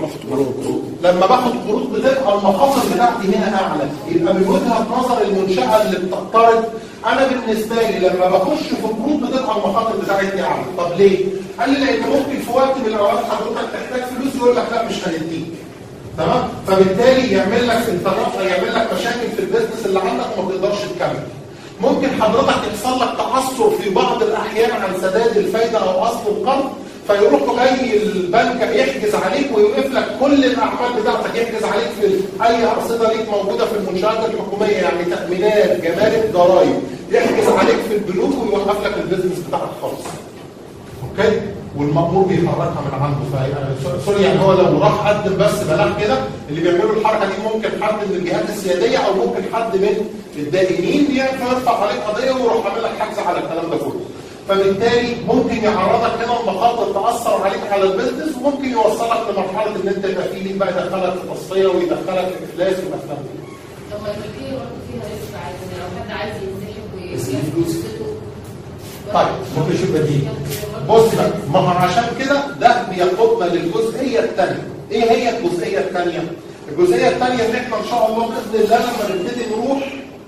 لما باخد قروض بتبقى المخاطر بتاعتي هنا اعلى. يبقى من وجهه نظر المنشاه اللي بتقترض انا بالنسبه لي لما بخش في قروض بتبقى المخاطر بتاعتي اعلى. طب ليه؟ قال لي لان ممكن في وقت من الاوقات حضرتك تحتاج فلوس يقول لك لا مش هنديك. تمام؟ فبالتالي يعمل لك انترابط يعمل لك مشاكل في البيزنس اللي عندك وما تقدرش تكمل. ممكن حضرتك يحصل لك تعثر في بعض الاحيان عن سداد الفايده او اصل القرض فيروح جاي البنك يحجز عليك ويوقف لك كل الاعمال بتاعتك يحجز عليك في اي ارصده ليك موجوده في المنشات الحكوميه يعني تامينات جمارك ضرائب يحجز عليك في البنوك ويوقف لك البيزنس بتاعك خالص. اوكي؟ والمأمور بيحركها من عنده. سوري يعني هو لو راح قدم بس بلاغ كده اللي بيعملوا الحركه دي ممكن حد من الجهات السياديه او ممكن حد من الدائنين يرفع عليك قضيه ويروح عامل لك حجز على الكلام ده كله. فبالتالي ممكن يعرضك هنا المخاطر تاثر عليك على البيزنس وممكن يوصلك لمرحله ان انت يبقى في ليك بقى يدخلك في تصفيه ويدخلك في افلاس ومثلا. طب ما الملكيه برضه فيها ريسك عادي لو حد عايز ينسحب وياخد فلوسه. طيب ممكن نشوف بديل. بص بقى ما هو عشان كده ده بيقودنا للجزئيه الثانيه. ايه هي الجزئيه الثانيه؟ الجزئيه الثانيه ان احنا ان شاء الله باذن الله لما نبتدي نروح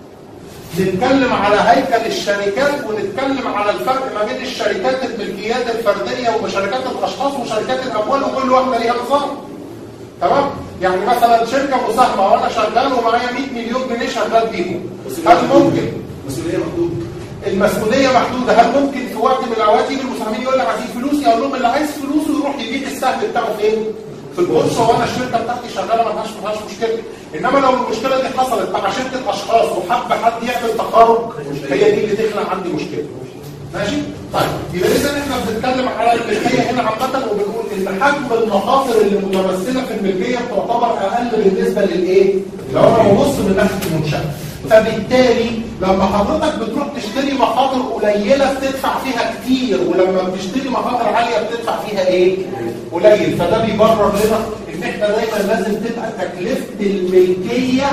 نتكلم على هيكل الشركات ونتكلم على الفرق ما بين الشركات الملكيات الفرديه وشركات الاشخاص وشركات الاموال وكل واحده ليها نظام. تمام؟ يعني مثلا شركه مساهمه وانا شغال ومعايا مية مليون جنيه شغال بيهم. هل ممكن؟ مسؤوليه محدوده. المسؤوليه محدوده. هل ممكن في وقت من الاوقات يجي المساهمين يقول لك عايزين فلوس؟ يقول لهم اللي عايز فلوسه يروح يبيع السهم بتاعه فين؟ في البورصه وانا الشركه بتاعتي شغاله ما فيهاش ما فيهاش مشكله. انما لو المشكله دي حصلت مع شركه اشخاص وحب حد يعمل تقارب هي دي اللي تخلق عندي مشكله. ماشي؟ طيب يبقى اذا احنا بنتكلم على الملكيه هنا عامه وبنقول ان حجم المخاطر اللي متمثله في الملكيه تعتبر اقل بالنسبه للايه؟ لو انا ببص من ناحيه المنشاه. فبالتالي لما حضرتك بتروح تشتري مخاطر قليله بتدفع فيها كتير، ولما بتشتري مخاطر عاليه بتدفع فيها ايه؟ قليل. فده بيبرر لنا ان احنا دايما لازم تبقى تكلفه الملكيه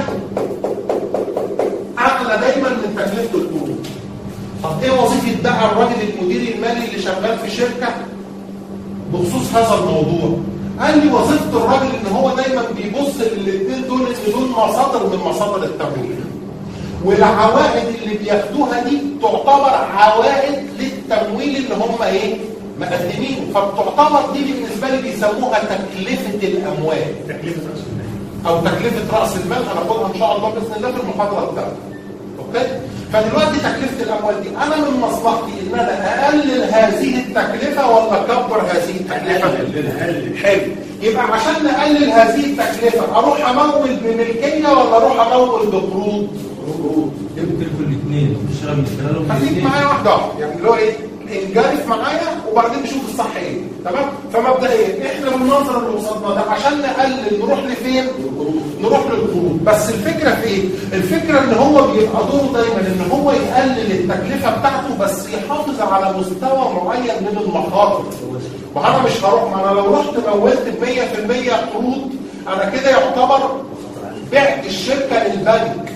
اعلى دايما من تكلفه القروض. طب ايه وظيفه بقى الراجل المدير المالي اللي شغال في شركه بخصوص هذا الموضوع؟ قال لي وظيفه الراجل ان هو دايما بيبص للاثنين دول ان دول مصادر من مصادر التمويل. والعوائد اللي بياخدوها دي تعتبر عوائد للتمويل اللي هم ايه؟ مقدمينه، فبتعتبر دي بالنسبه لي بيسموها تكلفه الاموال. تكلفه راس المال. او تكلفه راس المال هناخدها ان شاء الله باذن الله في المحاضره بتاعتنا. اوكي؟ فدلوقتي تكلفه الاموال دي انا من مصلحتي ان انا اقلل هذه التكلفه ولا اكبر هذه التكلفه؟ اقلل. حلو. يبقى عشان نقلل هذه التكلفه اروح امول بملكيه ولا اروح امول بقروض؟ قروض. يمكن كل الاثنين تشتغل من خلالهم. خليك معايا واحده واحده، يعني اللي هو ايه؟ انجرف معايا وبعدين نشوف الصح ايه. تمام؟ فمبدئيا احنا بالمنظر اللي وصلنا ده عشان نقلل نروح لفين؟ نروح للقروض. بس الفكره في ايه؟ الفكره ان هو بيبقى دوره دايما ان هو يقلل التكلفه بتاعته بس يحافظ على مستوى معين من المخاطر. وانا مش هروح، ما انا لو رحت مولت ب مية في المية قروض انا كده يعتبر بعت الشركه للبنك.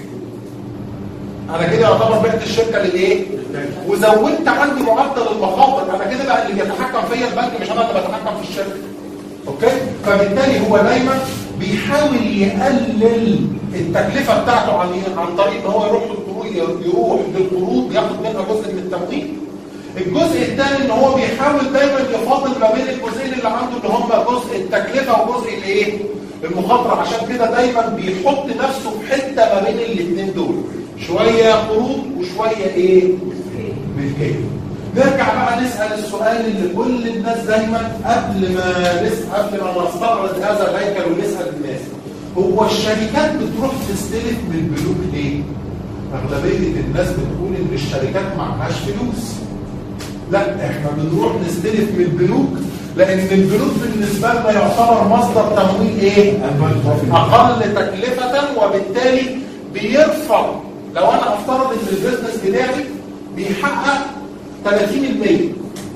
انا كده يعتبر بعت الشركه للايه؟ وزودت عندي معدل المخاطر، انا كده بقى اللي بيتحكم فيا البنك مش انا اللي بتحكم في الشركه. اوكي؟ فبالتالي هو دايما بيحاول يقلل التكلفه بتاعته عن عن طريق ان هو يروح للقروض، يروح للقروض ياخد منها جزء من التمويل. الجزء الثاني ان هو بيحاول دايما يفاضل ما بين الجزئين اللي عنده اللي هم جزء التكلفه وجزء الايه؟ المخاطره، عشان كده دايما بيحط نفسه في حته ما بين الاثنين دول. شويه قروض وشويه ايه؟ ملكيه. نرجع بقى نسال السؤال اللي كل الناس دايما قبل ما نسال قبل ما نستعرض هذا الهيكل ونسال الناس، هو الشركات بتروح تستلف من البنوك ليه؟ اغلبيه الناس بتقول ان الشركات معهاش فلوس. لا، احنا بنروح نستلف من البنوك لان البنوك بالنسبه لنا يعتبر مصدر تمويل ايه؟ اقل تكلفه، وبالتالي بيرفع. لو انا افترض ان البيزنس بتاعي بيحقق ثلاثين بالمية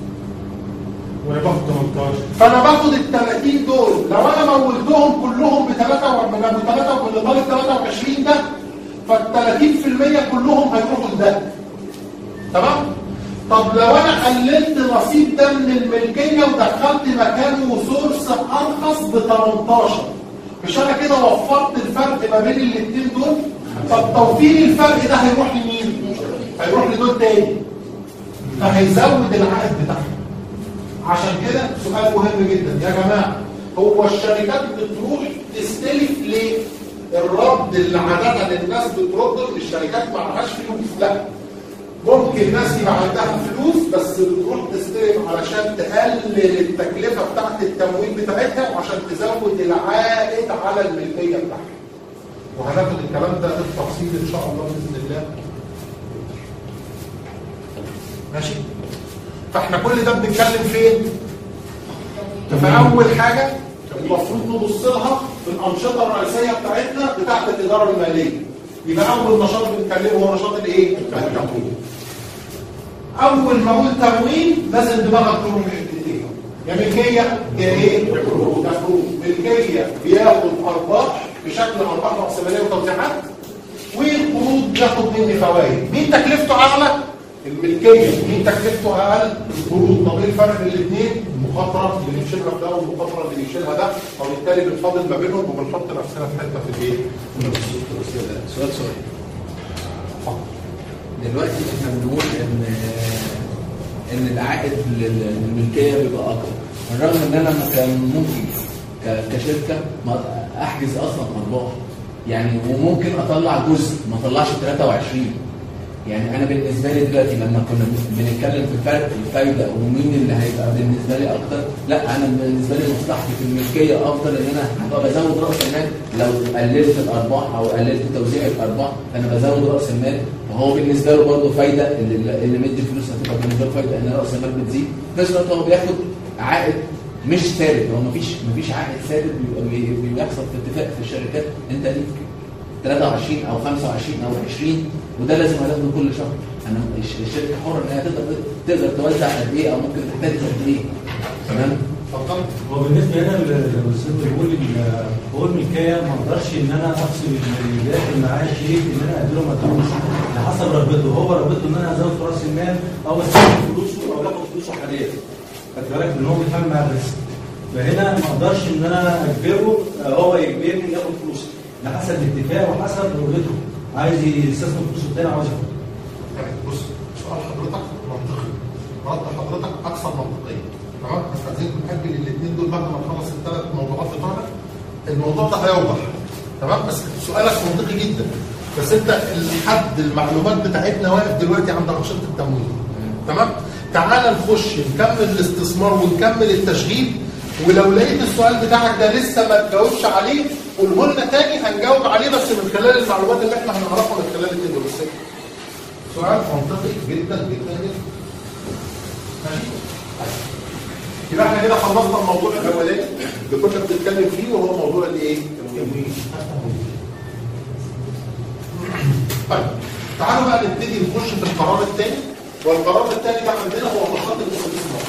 وانا باخد تمنتاشر، فانا باخد ال ثلاثين دول لو انا مولتهم كلهم ب ثلاثة وباللي طالب ثلاثة وعشرين ده فال ثلاثين بالمية كلهم هيروحوا لده. تمام؟ طب لو انا قللت نصيب ده من الملكيه ودخلت مكانه سورس ارخص ب تمنتاشر، مش انا كده وفرت الفرق ما بين الاثنين دول؟ فالتوفير الفرق ده هيروح لمين؟ هيروح لدول تاني، فهيزود العائد بتاعهم. عشان كده سؤال مهم جدا يا جماعه، هو الشركات بتروح تستلف ليه؟ الرد اللي عاده الناس بترد ان الشركات معهاش فلوس. لا، ممكن الناس يبقى عندها فلوس بس بتروح تستلف علشان تقلل التكلفه بتاعت التمويل بتاعتها وعشان تزود العائد على الملكيه بتاعتها. وهناخد الكلام ده بالتفصيل ان شاء الله باذن الله. ماشي؟ فاحنا كل ده بنتكلم فين؟ فاول حاجه المفروض نبص لها في الانشطه الرئيسيه بتاعتنا بتاعت الاداره الماليه. يبقى اول نشاط بنتكلمه هو نشاط الايه؟ التمويل. اول ما اقول تمويل لازم دماغك تروح لحتتين، يا ملكيه يا ايه؟ قروض. ملكيه بياخد ارباح بشكل ارباح راسماليه وتوزيعات، والقروض بياخد مني فوائد. مين تكلفته اعلى؟ الملكيه. مين تكلفته اقل؟ القروض. طب ايه الفرق بين الاثنين؟ المخاطره اللي بيشيلها في ده والمخاطره اللي بيشيلها ده، وبالتالي بنفاضل ما بينهم وبنحط نفسنا في حته في الايه؟ سؤال سؤال دلوقتي احنا بنقول ان ان العائد للملكيه بيبقى اكبر، بالرغم ان انا كان ممكن كشركه احجز اصلا ارباح يعني، وممكن اطلع جزء ما اطلعش ثلاثة وعشرين. يعني انا بالنسبه لي دلوقتي لما كنا بنتكلم في فرق الفايده ومين اللي هيبقى بالنسبه لي اكتر، لا انا بالنسبه لي مصلحتي في الملكيه افضل، ان انا هبقى بزود راس المال. لو قللت الارباح او قللت توزيع الارباح فانا بزود راس المال، وهو بالنسبه له برضه فايده، اللي, اللي مدي فلوس هتبقى بالنسبه له فايده ان راس المال بتزيد، في نفس الوقت هو بياخد عائد مش ثابت. هو مفيش مفيش عائد ثابت بيبقى بيحصل في اتفاق في الشركات، انت ليك ثلاثة وعشرين او خمسة وعشرين او عشرين وده لازم هتاخده كل شهر. انا الشركه حره ان هي تقدر تقدر توزع قد ايه او ممكن تحتاج قد ايه. تمام؟ اتفضل. هو بالنسبه هنا الاستاذ بيقول هو الملكيه ما اقدرش ان انا افصل اللي داخل معاه شريك ان انا اديله مدفوع على حسب رغبته، هو رغبته ان انا ازود في راس المال او استلم فلوسه او ياخد فلوسه حاليا. خد بالك ان هو بيتعامل مع الريسك. فهنا ما اقدرش ان انا اجبره هو يجبرني ياخد فلوسي، ده حسب الاتفاق وحسب رغبته، عايز يستثمر فلوسه تاني عاوز ياخد. طيب بص، سؤال حضرتك منطقي، رد حضرتك اكثر منطقيه. تمام؟ بس عايزين نأجل الاثنين دول بعد ما نخلص الثلاث موضوعات بتوعنا. الموضوع ده هيوضح. تمام؟ بس سؤالك منطقي جدا. بس انت الحد المعلومات بتاعتنا واقف دلوقتي عند انشطه التمويل. تمام؟ تعال نخش نكمل الاستثمار ونكمل التشغيل، ولو لقيت السؤال بتاعك ده لسه ما تجاوبش عليه قوله لنا تاني هنجاوب عليه، بس من خلال المعلومات اللي احنا هنعرفها من خلال الفيديو. بس سؤال منطقي جدا جدا جدا. ماشي؟ يبقى احنا كده خلصنا الموضوع الاولاني اللي كنا بنتكلم فيه، وهو موضوع الايه؟ التمويل. طيب تعالوا بقى نبتدي نخش في القرار الثاني، والقرار الثاني ده عندنا هو مخطط الاستثمار.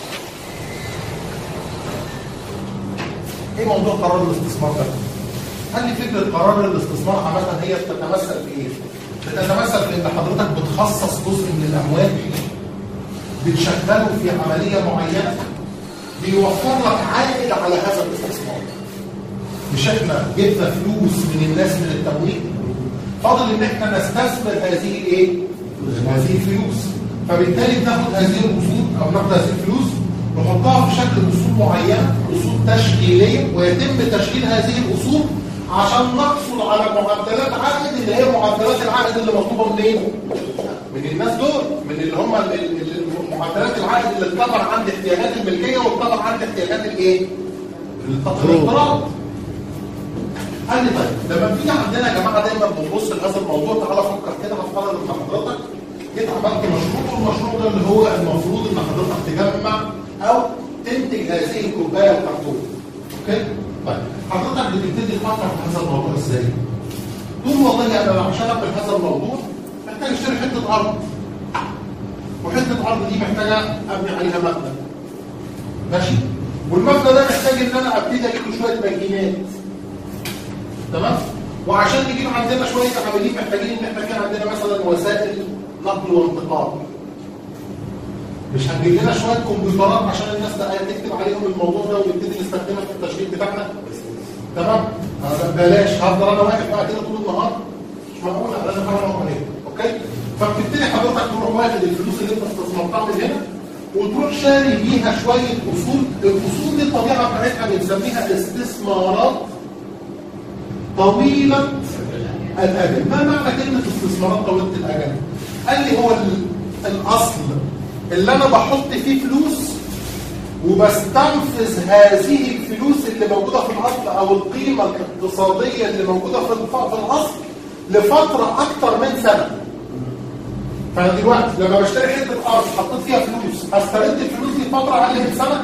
ايه موضوع قرار الاستثمار ده؟ هل لي فكره قرار الاستثمار عامه هي بتتمثل في ايه؟ بتتمثل في ان حضرتك بتخصص جزء من الاموال بتشغله في عمليه معينه بيوفر لك عائد على هذا الاستثمار. مش احنا جبنا فلوس من الناس من التمويل، فاضل ان احنا نستثمر هذه الايه؟ هذه الفلوس. فبالتالي بناخد هذه الاصول او ناخد هذه الفلوس نحطها في شكل اصول معينه، اصول تشغيليه، ويتم تشغيل هذه الاصول عشان نحصل على معدلات عائد اللي هي معدلات العائد اللي مطلوبه منين؟ من الناس دول، من اللي هم معدلات العائد اللي تكبر عند احتياجات الملكيه وتكبر عند احتياجات الايه؟ الاقتراض. قال لي طيب لما بيجي عندنا يا جماعه دايما بنبص لهذا الموضوع، تعالى فكر كده هفترض ان حضرتك جيت عملت مشروع، والمشروع ده اللي هو المفروض ان حضرتك تجمع او تنتج هذه الكوبايه الكرتون. اوكي؟ طيب حضرتك بتبتدي تفكر في هذا الموضوع ازاي؟ تقول والله انا عشان اعمل هذا الموضوع محتاج اشتري حته ارض. وحته الارض دي محتاجه ابني عليها مبنى. ماشي؟ والمبنى ده محتاج ان انا ابتدي اجيب له شويه ماكينات. تمام؟ وعشان نجيب عندنا شويه عاملين محتاجين ان احنا كان عندنا مثلا وسائل نقل وانتقال. مش هنجيب لنا شويه كمبيوترات عشان الناس تكتب عليهم الموضوع ده ونبتدي نستخدمها في التشغيل بتاعنا. تمام؟ بلاش هفضل انا واقف بقى كده طول النهار مش معقول انا لازم اعمل عليه. اوكي؟ فبتبتدي حضرتك تروح واخد الفلوس اللي انت استثمرتها من هنا وتروح شاري بيها شويه اصول. الاصول دي الطبيعه بتاعتها بنسميها استثمارات طويله الاجل. ما معنى كلمه استثمارات طويله الاجل؟ قال لي هو الاصل اللي انا بحط فيه فلوس وبستنفذ هذه الفلوس اللي موجوده في الاصل او القيمه الاقتصاديه اللي موجوده في الاصل لفتره اكثر من سنه. فانا دلوقتي لما بشتري حته ارض حطيت فيها فلوس، هسترد الفلوس دي فتره اقل من سنه؟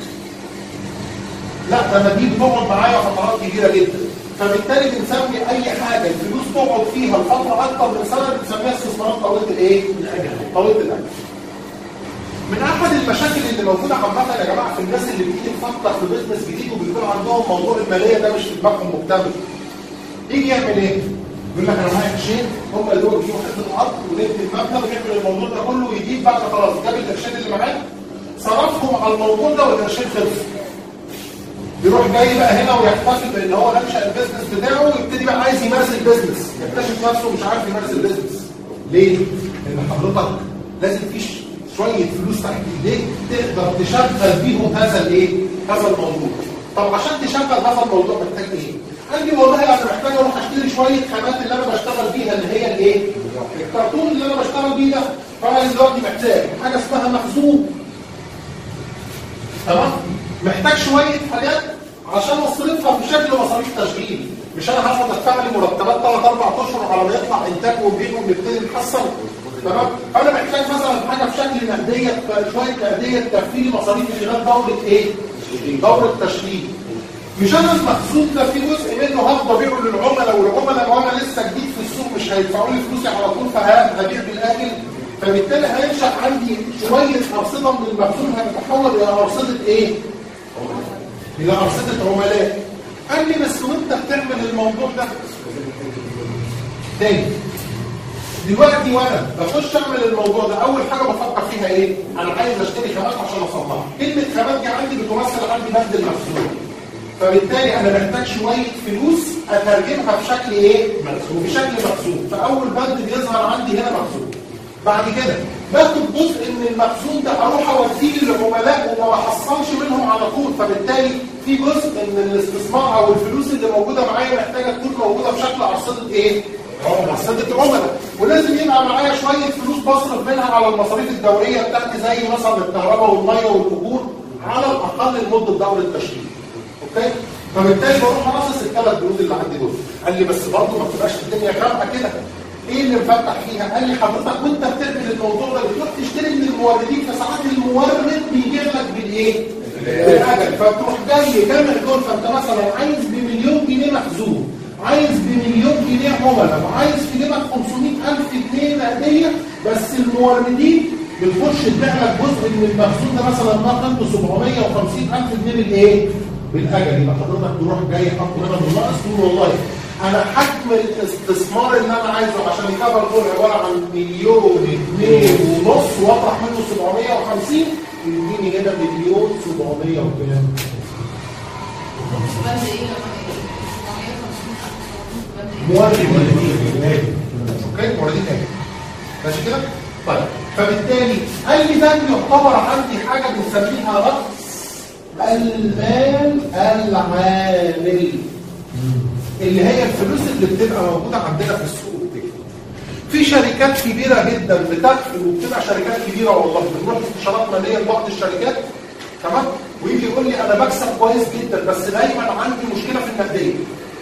لا، ده انا دي بتقعد معايا فترات كبيره جدا. فبالتالي بنسمي اي حاجه الفلوس تقعد فيها لفتره اكثر من سنه بنسميها استثمارات طويله الايه؟ طويله الاجل. من احد المشاكل اللي موجوده عامه يا جماعه في الناس اللي بتيجي تفكر في بيزنس جديد وبيكون عندهم موضوع الماليه ده مش في دماغهم مكتمل. يجي يعمل ايه؟ يقول لك انا معايا قرشين، هم اللي هو يجيبوا حته الارض وندي المبنى ونعمل الموضوع ده كله ويجيب بعد خلاص جاب القرشين اللي معاه صرفهم على الموضوع ده والقرشين خلصوا. يروح جاي بقى هنا ويحتفل بان هو انشا البيزنس بتاعه ويبتدي بقى عايز يمارس البيزنس، يكتشف نفسه مش عارف يمارس البيزنس. ليه؟ لان حضرتك لازم فيش شويه فلوس تحت ايديك تقدر تشغل بيهم هذا الايه؟ هذا الموضوع. طب عشان تشغل هذا الموضوع محتاج ايه؟ قال لي والله انا محتاج اروح اشتري شويه خامات اللي انا بشتغل بيها اللي هي الايه؟ الكرتون اللي انا بشتغل بيه ده، فانا دلوقتي محتاج حاجه اسمها مخزون. تمام؟ محتاج شويه حاجات عشان اصرفها في شكل مصاريف تشغيل، مش انا هاخد ادفع لي مرتبات ثلاث اربع اشهر على ما يطلع انتاج وبيع ونبتدي نحصل. تمام؟ انا محتاج مثلا حاجه في شكل نقديه، شويه نقديه تكفي لي مصاريف خلال دوره ايه؟ دوره تشغيل. مش انا المخزون ده في جزء منه هاخده ابيعه للعملاء، والعملاء لو انا لسه جديد في السوق مش هيدفعوا لي فلوسي على طول فهبيع بالاجل، فبالتالي هينشا عندي شويه ارصده من المخزون هتتحول الى ارصده ايه؟ الى ارصده عملاء. قال لي بس وانت بتعمل الموضوع ده تاني دلوقتي وانا بخش اعمل الموضوع ده، اول حاجه بفكر فيها ايه؟ انا عايز اشتري خامات عشان اصنعها. كلمه خامات دي عندي بتمثل عندي بند المخزون، فبالتالي انا محتاج شويه فلوس اترجمها بشكل ايه؟ مخزون. بشكل مخزون. فاول بند بيظهر عندي هنا مخزون. بعد كده باخد جزء من المخزون ده اروح اوديه للعملاء وما بحصلش منهم على طول، فبالتالي في جزء من الاستثمار او الفلوس اللي موجوده معايا محتاجه تكون موجوده بشكل ارصده ايه؟ ارصده عملاء، ولازم يبقى معايا شويه فلوس بصرف منها على المصاريف الدوريه بتاعتي زي مثلا الكهرباء والميه والاجور على الاقل لمده دوره التشغيل. اوكي؟ فبالتالي بروح اراصص الثلاث بنود اللي عندي دول. قال لي بس برضه ما بتبقاش الدنيا غامقه كده. ايه اللي مفتح فيها؟ قال لي حضرتك وانت بتعمل الموضوع ده بتروح تشتري من الموردين، فساعات المورد بيجيب لك بالايه؟ بالاجل، فبتروح جاي جامع دول. فانت مثلا عايز بمليون جنيه مخزون، عايز بمليون جنيه عملاء، وعايز في جيبك خمسمائة ألف جنيه نقديه، بس الموردين بتخش تبيع لك جزء من المخزون ده مثلا ما قيمته سبعمائة وخمسين ألف جنيه بالايه؟ بالاجل. يبقى حضرتك تروح جاي حاطه هنا بالناقص تقول والله انا حجم الاستثمار اللي انا عايزه عشان يكبر دول عباره عن مليون جنيه ونص، واطرح منه سبعمائة وخمسين يديني هنا مليون سبعمائة وكام؟ موردين. اوكي؟ موردين تاني. ماشي كده؟ طيب فبالتالي قال لي ده يعتبر عندي حاجه بنسميها راس المال العامل، اللي هي الفلوس اللي بتبقى موجوده عندنا في السوق بتاعنا. في شركات كبيره جدا بتدخل وبتبقى شركات كبيره والله، بنروح استشارات ماليه لبعض الشركات تمام، ويجي يقول لي انا بكسب كويس جدا بس دايما عندي مشكله في النقديه.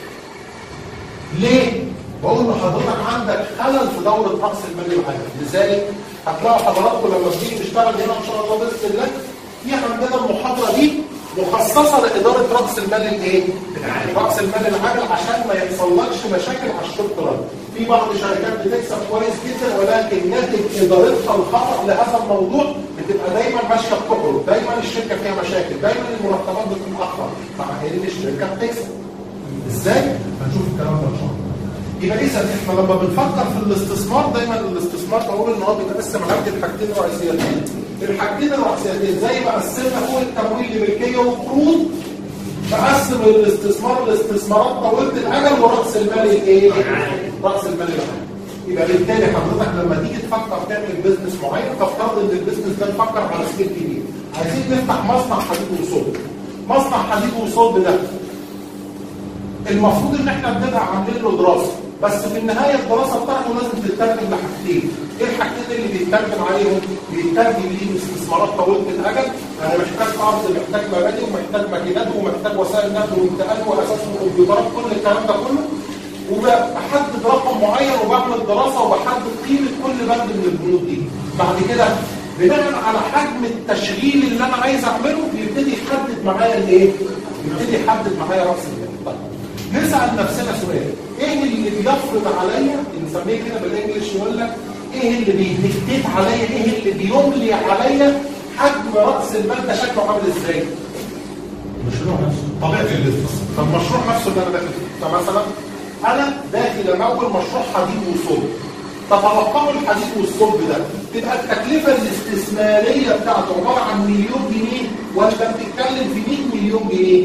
ليه؟ بقول لحضرتك عندك خلل في دوره راس المال العام. لذلك هتلاقوا حضراتكم لما تيجي نشتغل هنا ان شاء الله باذن الله في عندنا المحاضره دي مخصصه لاداره راس المال الايه؟ راس المال العامل عشان ما يحصلكش مشاكل على الشورت ران. في بعض الشركات بتكسب كويس جدا ولكن ناتج ادارتها الخطا لهذا الموضوع بتبقى دايما ماشيه بتخرج، دايما الشركه فيها مشاكل، دايما المرتبات بتتاخر، مع ان الشركه بتكسب. ازاي؟ هنشوف الكلام ده ان شاء الله. يبقى اذا احنا لما بنفكر في الاستثمار دايما الاستثمار بقول ان هو بيتقسم عندي الحاجتين الرئيسيتين. الحاجتين الرئيسيتين زي ما قسمنا فوق التمويل لملكيه وقروض، بقسم الاستثمار لاستثمارات طويله الاجل وراس المال الايه؟ راس المال العام. يبقى بالتالي حضرتك لما تيجي تفكر تعمل بيزنس معين تفترض ان البيزنس ده نفكر على سكيل كبير. عايزين نفتح مصنع حديد وصلب. مصنع حديد وصلب ده المفروض ان احنا بنبقى عاملين له دراسه، بس في النهايه الدراسه بتاعته لازم تترجم لحاجتين. ايه الحاجتين اللي بيترجم عليهم؟ بيترجم ليه استثمارات طويله الاجل، انا محتاج ارض، محتاج مباني، ومحتاج ماكينات، ومحتاج وسائل نقل وانتقال واساس وكمبيوترات، كل الكلام ده كله، وبحدد رقم معين وبعمل دراسه وبحدد قيمه كل بند من البنود دي. بعد كده بناء على حجم التشغيل اللي انا عايز اعمله بيبتدي يحدد معايا الايه؟ يبتدي يحدد معايا راس المال. طيب نسال نفسنا سؤال، ايه اللي بيفرض عليا، بنسميه كده بالانجلش يقول لك ايه اللي بيديكتيت عليا، ايه اللي بيملي عليا حجم راس المال ده شكله عامل ازاي؟ المشروع نفسه، طبيعه البيزنس. فالمشروع نفسه اللي انا داخل فيه، فمثلا انا داخل امول مشروع حديد وصلب. تتوقعوا الحديد والصلب ده تبقى التكلفه الاستثماريه بتاعته عباره عن مليون جنيه ولا بتتكلم في مئة مليون جنيه؟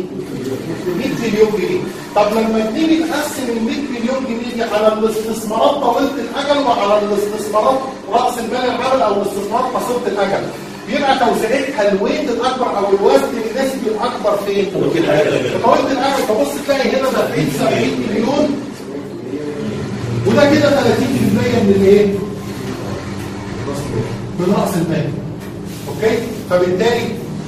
مئة مليون جنيه. طب لما نيجي نقسم ال مئة مليون جنيه دي على الاستثمارات طويله الاجل وعلى الاستثمارات راس المال العامل او الاستثمارات قصيره الاجل، بيبقى توزيعتها الويت الاكبر او الوزن النسبي الاكبر فين؟ في طويله الاجل. فبص تلاقي هنا دافعين سبعين مليون وده كده ثلاثين بالمية من الايه؟ من راس المال. اوكي؟ فبالتالي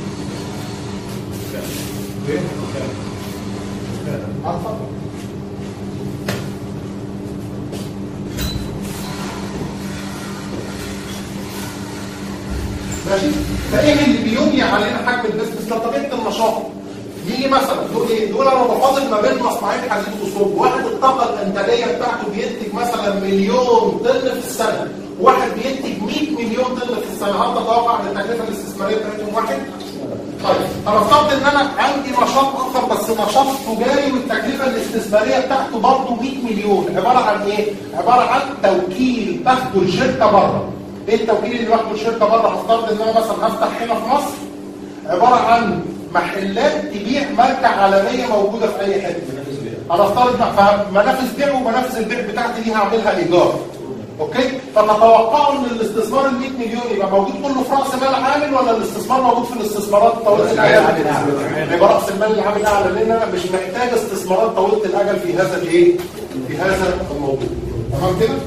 ماشي؟ فايه اللي بيبني علينا حجم البيزنس ده؟ طبيعه النشاط. يجي مثلا تقول ايه؟ تقول انا بفاضل ما بين مصنعين حديد وصلب، واحد الطاقه الانتاجيه بتاعته بينتج مثلا مليون طن في السنه، وواحد بينتج مية مليون طن في السنه، هل تتوقع ان التكلفه الاستثماريه بتاعتهم واحد؟ طيب انا افترض ان انا عندي نشاط اخر بس نشاط تجاري والتكلفه الاستثماريه بتاعته برضه مية مليون، عباره عن ايه؟ عباره عن توكيل باخده لشركه بره. ايه التوكيل اللي باخده لشركه بره؟ هفترض ان انا مثلا هفتح هنا في مصر عباره عن محلات تبيع ماركه عالميه موجوده في اي حته. انا افترض منافذ بيع ومنافذ البيع بتاعتي دي هعملها ايجار. اوكي؟ فتتوقعوا ان الاستثمار ال مية مليون يبقى موجود كله في راس مال عامل ولا الاستثمار موجود في الاستثمارات طويله الاجل؟ يبقى راس المال العامل اعلى لان انا مش محتاج استثمارات طويله الاجل في هذا الايه؟ في هذا الموضوع. تمام كده؟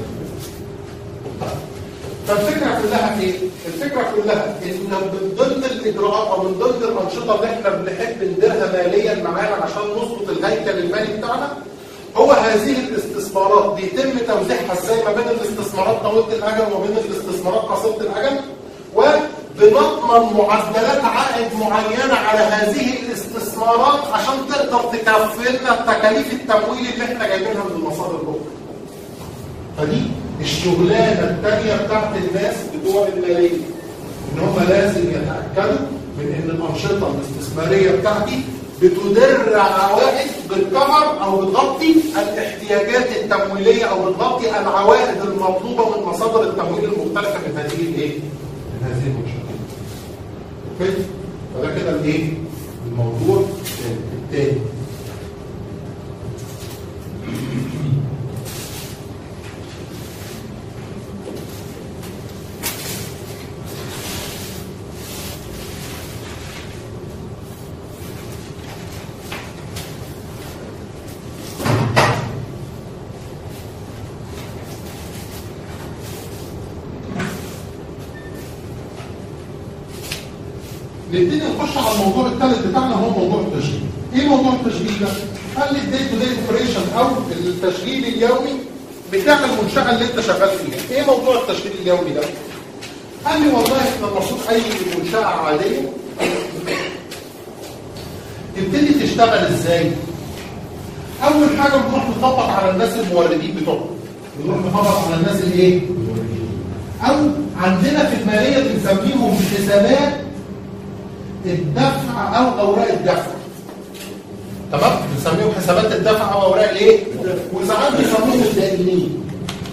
فالفكره كلها ايه؟ الفكره كلها ان من ضمن الاجراءات او من ضمن الانشطه اللي احنا بنحب نديرها ماليا معانا عشان نظبط الهيكل المالي بتاعنا هو هذه الاستثمارات بيتم توزيعها ازاي ما بين الاستثمارات طويله الاجل وما بين الاستثمارات قصيره الاجل، وبنضمن معدلات عائد معينه على هذه الاستثمارات عشان تقدر تكفي لنا تكاليف التمويل اللي احنا جايبينها من المصادر الاخرى. فدي الشغلانه الثانيه بتاعت الناس بتوع الماليه ان هم لازم يتاكدوا من ان الانشطه الاستثماريه بتاعتي بتدر عوائد بتكفر او بتغطي الاحتياجات التمويليه او بتغطي العوائد المطلوبه من مصادر التمويل المختلفه من هذه الايه؟ من هذه المنشات. اوكي؟ فده كده الايه؟ الموضوع الثاني. نبتدي نخش على الموضوع الثالث بتاعنا هو موضوع التشغيل. ايه موضوع التشغيل ده؟ قال لي الدي تو دي اوبريشن او التشغيل اليومي بتاع المنشاه اللي انت شغال فيها. ايه موضوع التشغيل اليومي ده؟ قال لي والله احنا المفروض اي منشاه عاديه تبتدي تشتغل ازاي؟ اول حاجه بنروح نخبط على الناس الموردين بتوعنا. بنروح نخبط على الناس الايه؟ او عندنا في الماليه بنسميهم حسابات الدفع او اوراق الدفع. تمام؟ بنسميهم حسابات الدفع او اوراق الايه؟ وساعات بيسموهم الدائنين.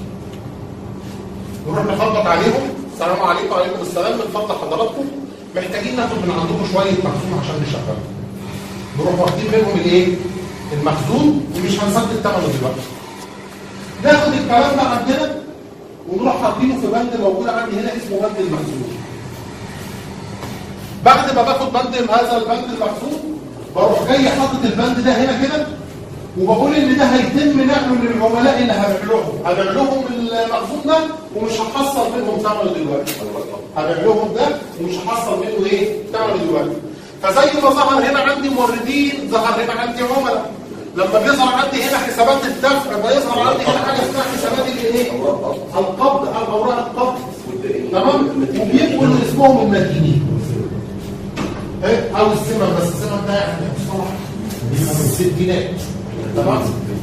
نروح نخبط عليهم، السلام عليكم وعليكم السلام، من فضل حضراتكم محتاجين ناخد من عندكم شويه مخزون عشان نشغلهم. نروح واخدين منهم الايه؟ المخزون ومش هنسدد ثمنه دلوقتي. ناخد الكلام ده عندنا ونروح حاطينه في بند موجود عندي هنا اسمه بند المخزون. بعد ما باخد بند هذا البند المخزون بروح جاي حاطط البند ده هنا كده وبقول ان ده هيتم نقله للعملاء اللي هبيع لهم، هبيع لهم المخزون ده ومش هحصل منهم ثمنه دلوقتي. هبيع لهم ده ومش هحصل منه ايه؟ ثمنه دلوقتي. فزي ما ظهر هنا عندي موردين ظهر هنا عندي عملاء. لما بيظهر عندي هنا حسابات الدفع بيظهر عندي هنا حاجه اسمها حسابات الايه؟ القبض او اوراق القبض. تمام؟ وبيبقوا اسمهم المدينين. او السمن، بس السمن ده يعني مصطلح من الستينات. تمام؟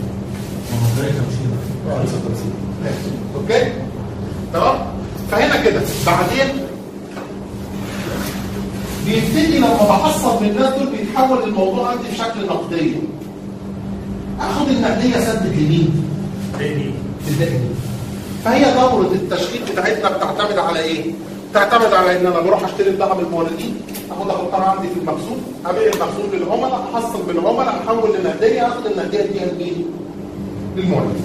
اوكي؟ تمام؟ فهنا كده بعدين بيبتدي لما بحصل من الناس دول بيتحول الموضوع عندي بشكل نقديه. اخد النقديه سدد لمين؟ للدائنين. فهي دوره التشغيل بتاعتنا بتعتمد على ايه؟ بتعتمد على ان انا بروح اشتري البضاعه من الموردين، اخد احطها عندي في المخزون، ابيع المخزون للعملاء، احصل بالعملاء، احول لنقديه، اخد النقديه دي لمين؟ للمورد.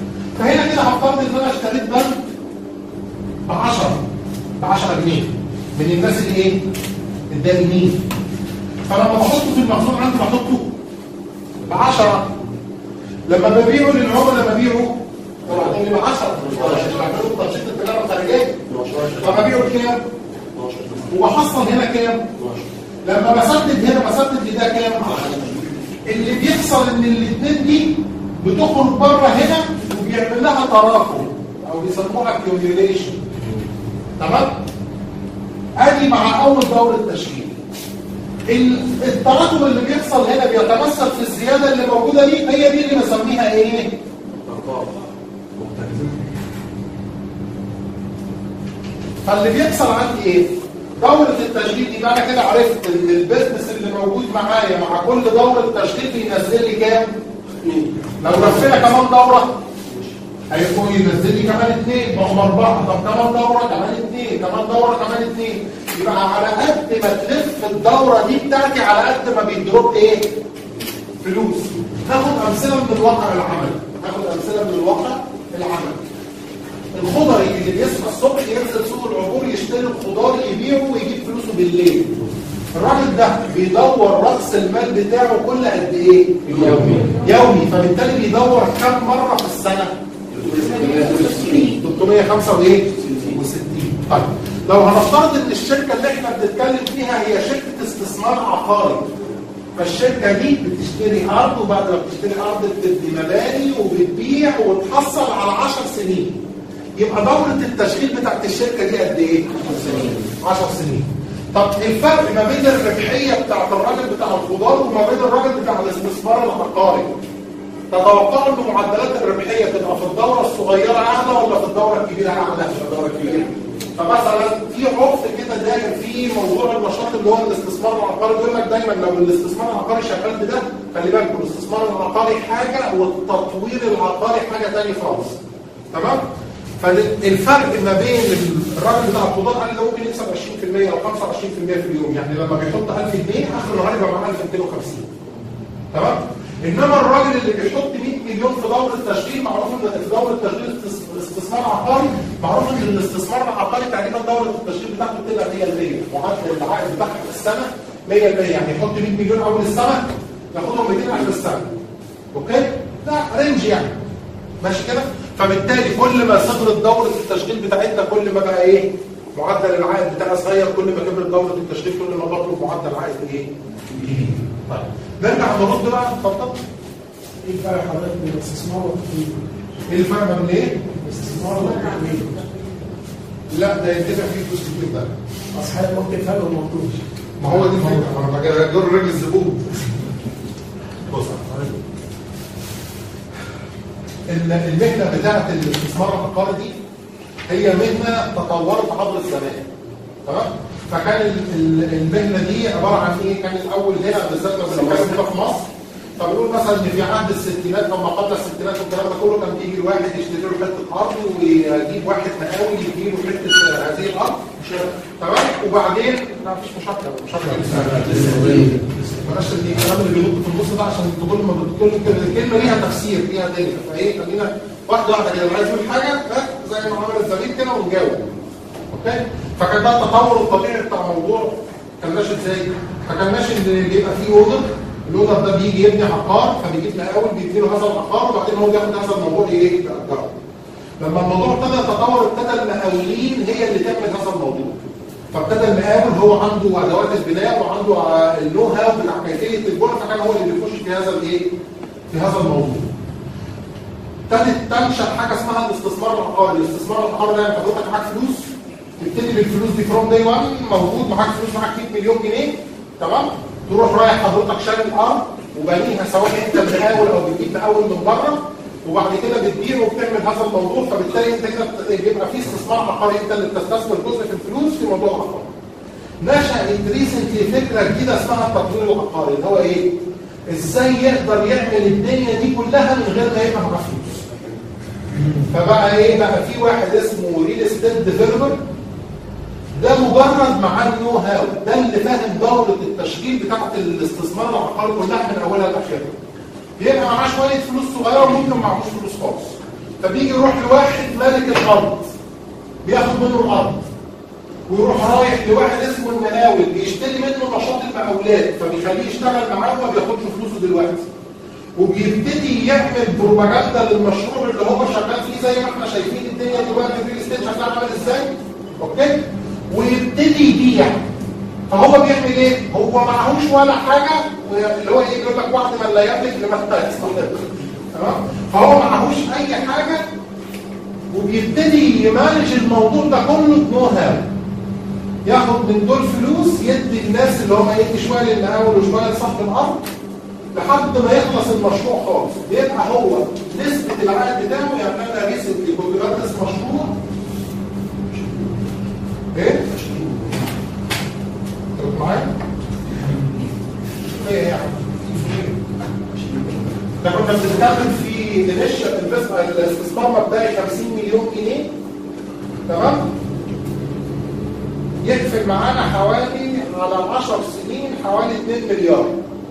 فهنا كده هفترض ان انا اشتريت بند ب عشرة ب عشرة جنيه. من الناس اللي ايه؟ الدائمين. فلما بحطه في المخزون عندي بحطه ب عشرة. لما ببيعه للعملاء ببيعه طبعا ب عشرة مش بعمله بتنشيط التجاره الخارجيه. فببيعه بكام؟ وبحصل هنا كام؟ لما بسدد هنا بسدد لده كام؟ اللي بيحصل ان الاثنين دي بتخرج بره هنا وبيعمل لها تراكم او بيسموها accumulation. تمام؟ ادي مع اول دوره تشغيل. التراكم اللي بيحصل هنا بيتمثل في الزياده اللي موجوده دي، هي دي اللي بسميها ايه؟ فاللي بيحصل عندي ايه؟ دورة التشغيل دي انا كده عرفت ان البيزنس اللي موجود معايا مع كل دورة تشغيل بينزل لي كام؟ لو لفينا كمان دورة هيكون ينزل لي كمان اثنين، بقوا اربعة، طب كمان دورة كمان اثنين، كمان دورة كمان اثنين، يبقى على قد ما تلف الدورة دي بتاعتي على قد ما بيدروب ايه؟ فلوس. ناخد امثلة من الواقع العملي، ناخد امثلة من الواقع العملي. الخضري اللي بيصحى الصبح ينزل سوق العبور يشتري الخضار يبيعه ويجيب فلوسه بالليل. الراجل ده بيدور راس المال بتاعه كل قد ايه؟ يومي. يومي، فبالتالي بيدور كم مره في السنه؟ ثلاثمية وخمسة وستين. طيب لو هنفترض ان الشركه اللي احنا بنتكلم فيها هي شركه استثمار عقاري، فالشركه دي بتشتري ارض وبعد ما بتشتري ارض بتبني مباني وبتبيع وتحصل على عشر سنين. يبقى دورة التشغيل بتاعت الشركة دي قد ايه؟ عشر سنين. طب الفرق ما بين الربحية بتاعت الراجل بتاع الخضار وما بين الراجل بتاع الاستثمار العقاري، تتوقعوا ان معدلات الربحية تبقى في الدورة الصغيرة اعلى ولا في الدورة الكبيرة اعلى؟ في الدورة الكبيرة. فمثلا في عرف كده داير في موضوع النشاط اللي هو الاستثمار العقاري، بيقول لك دايما لو الاستثمار العقاري شغال بده خلي بالكم الاستثمار العقاري حاجة والتطوير العقاري حاجة ثانيه خالص. تمام؟ فالفرق ما بين الراجل بتاع الخضار قال له ممكن يكسب عشرين في المية او خمسة وعشرين في المية في اليوم، يعني لما بيحط ألف جنيه اخر النهار يبقى معاه ألف ومئتين وخمسين. تمام؟ انما الراجل اللي بيحط مئة مليون في دوره تشغيل، معروف ان في دوره تشغيل استثمار عقاري، معروف ان الاستثمار العقاري تقريبا دوره التشغيل بتاعته بتبقى مية بالمية، معدل العائد بتاعها في السنه مية بالمية، يعني يحط مئة مليون اول السنه ياخدهم مئتين اخر السنه. اوكي؟ ده رينج يعني. ماشي كده؟ فبالتالي كل ما صغرت دورة التشغيل بتاعتنا كل ما بقى ايه؟ معدل العائد بتاعها صغير، كل ما كبرت دورة التشغيل كل ما بطلب معدل عائد ايه؟ كبير. طيب نرجع نرد بقى. اتفضل. ايه الفرق حضرتك بين الاستثمار والتطوير؟ ايه الفرق بين ايه؟ الاستثمار والتطوير. لا ده ينتفع فيه فلوس كتير ده. اصل حضرتك ممكن فرق وما قلتوش. ما هو دي الفكرة، انا بقى جر رجل الزبون. بص المهنة بتاعت الاستثمار العقاري دي هي مهنة تطورت عبر الزمان. تمام؟ فكان المهنة دي عبارة عن ايه؟ كان الاول هنا بالذات لما بنتكلم هنا في مصر، فبنقول مثلا ان في عهد الستينات لما قبل الستينات والكلام ده كله كان بيجي الواحد يشتري له حته ارض ويجيب واحد مقاول يجيب له حته هذه الارض. تمام؟ وبعدين لا مفيش مشاكله مشاكله بلاش الكلام اللي بينط في النص ده عشان كل ما بتقول الكلمه ليها تفسير ليها دنيا، فايه خلينا واحده واحده كده، اللي عايز يقول حاجه زي ما عمل الزميل كده ونجاوب. اوكي؟ فكان ده التطور الطبيعي بتاع الموضوع كان ماشي ازاي؟ فكان ماشي ان بيبقى فيه اوردر، الاوردر ده بيجي يبني عقار فبيجيب مقاول بيدي له هذا العقار وبعدين هو بياخد هذا الموضوع ايه؟ يأجره. لما الموضوع ابتدى يتطور ابتدى المقاولين هي اللي تعمل هذا الموضوع. فابتدى المقاول هو عنده ادوات البناء وعنده النو هاو بتاع كيفيه البناء، فكان هو اللي بيخش في هذا الايه؟ في هذا الموضوع. ابتدت تنشا حاجه اسمها الاستثمار العقاري، الاستثمار العقاري ده حضرتك معاك فلوس تبتدي بالفلوس دي فروم داي واحد، موجود معاك فلوس معاك مئة مليون جنيه. تمام؟ تروح رايح حضرتك شاري الارض وبنيها سواء انت المقاول او بتجيب مقاول من بره وبعد كده بتبيع وبتعمل هذا الموضوع، فبالتالي انت كده بيبقى في استثمار عقاري، انت اللي بتستثمر جزء في الفلوس في موضوع العقار. نشأت ريسنتلي فكره جديده اسمها التطوير العقاري، اللي هو ايه؟ ازاي يقدر يعمل الدنيا دي كلها من غير ما يبقى معاه فلوس. فبقى ايه؟ بقى في واحد اسمه ريل استيت ديفلوبر، ده مجرد معاه النو هاو، ده اللي فاهم دوره التشغيل بتاعه الاستثمار العقاري كلها من اولها لاخرها. بيبقى معاه شويه فلوس صغيره وممكن معهوش فلوس خالص. فبيجي يروح لواحد مالك الارض بياخد منه الارض ويروح رايح لواحد اسمه المقاول بيشتري منه نشاط المقاولات فبيخليه يشتغل معاه وما بياخدش فلوسه دلوقتي. وبيبتدي يعمل بروباجندا للمشروع اللي هو شغال فيه زي ما احنا شايفين الدنيا دلوقتي في الريل استيت شغال عامل ازاي؟ اوكي؟ ويبتدي يبيع. فهو بيعمل ايه؟ هو معهوش ولا حاجه اللي هو ايه يقول لك وعد من لا يملك لمتى يستحق. تمام؟ فهو معهوش اي حاجه وبيبتدي يمانج الموضوع ده كله بنو هاو. ياخد من دول فلوس يدي الناس اللي هم يدي شويه للمقاول وشويه لصاحب الارض لحد ما يخلص المشروع خالص. بيبقى هو نسبه العائد بتاعه يعني انا ريسنتلي كنت بدرس مشروع ايه؟ انتوا معايا؟ ايه يعني؟ ده كنا بنتكلم في الاستثمار مبدئي خمسين مليون جنيه تمام؟ يكفي معانا حوالي على عشر سنين حوالي اتنين مليار.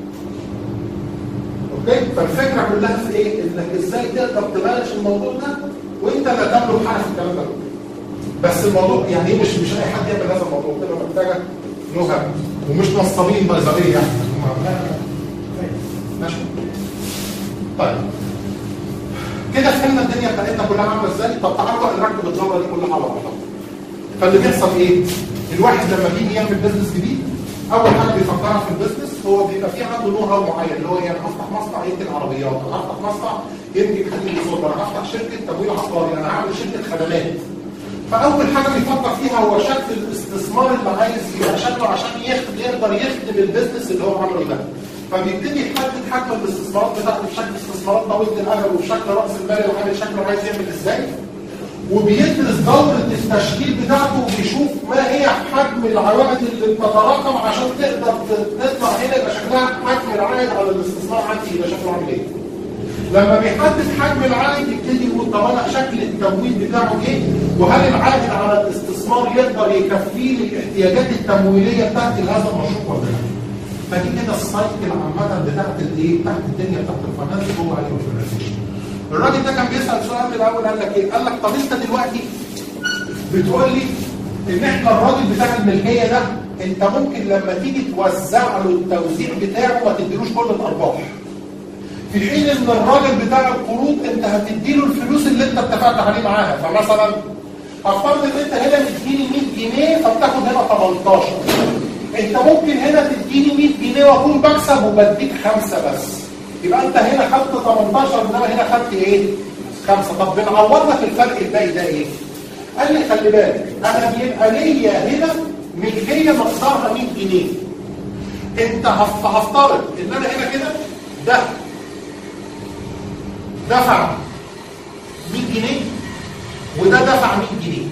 اوكي؟ فالفكره كلها في ايه؟ انك ازاي تقدر تمانج الموضوع ده وانت لا تملك حاجه في الكلام ده. بس الموضوع يعني ايه مش مش اي حد يعمل هذا الموضوع، بتبقى محتاجه نهى ومش نصابين بيظريه يعني. ماشي. طيب كده فهمنا الدنيا بتاعتنا كلها عامله ازاي. طب تعالوا بقى نركب الدوره دي كلها على بعضها. فاللي بيحصل ايه؟ الواحد لما بيجي يعمل بزنس جديد اول حاجه بيفكرها في البزنس هو بيبقى في عنده نو هاو معين اللي هو يعني هفتح مصنع ينتج عربيات، انا هفتح مصنع ينتج حديد وصلب، انا هفتح شركه تمويل عقاري، انا هعمل شركه خدمات. فاول حاجه بيفكر فيها هو شكل الاستثمار اللي عايز يبقى شكله عشان يخدم يقدر يخدم البزنس اللي هو عمله ده. فبيبتدي يحدد حجم الاستثمارات بتاعته بشكل استثمارات طويله الاجل وبشكل راس المال اللي عامل شكله عايز يعمل ازاي. وبيدرس دورة التشكيل بتاعته وبيشوف ما هي حجم العوائد اللي بتتراكم عشان تقدر تطلع هنا يبقى شكلها حجم العائد على الاستثمار عندي يبقى شكله عامل ايه. لما بيحدد حجم العائد يبتدي يقول طب انا شكل التمويل بتاعه ايه؟ وهل العائد على الاستثمار يقدر يكفي لي الاحتياجات التمويليه بتاعتي لهذا المشروع ولا لا؟ فدي كده السايكل عامه بتاعت الايه؟ بتاعت الدنيا بتاعت الفاينانس جوه اي اورجنايزيشن. الراجل ده كان بيسأل سؤال من الأول قال لك إيه؟ قال لك طب أنت دلوقتي بتقول لي إن إحنا الراجل بتاع الملكية ده أنت ممكن لما تيجي توزع له التوزيع بتاعه ما تديلوش كل الأرباح. في حين إن الراجل بتاع القروض أنت هتديله الفلوس اللي أنت اتفقت عليه معاها. فمثلا هفترض إن أنت هنا مديني مية جنيه فبتاخد هنا تمنتاشر. أنت ممكن هنا تديني مية جنيه وأكون بكسب وبديك خمسة بس. يبقى انت هنا خدت تمنتاشر انما هنا خدت ايه؟ خمسة. طب بنعوض لك الفرق الباقي ده ايه؟ قال لي خلي بالك انا بيبقى ليا هنا ملكيه مقدارها مية جنيه. انت هفترض ان انا هنا كده ده دفع مية جنيه وده دفع مية جنيه.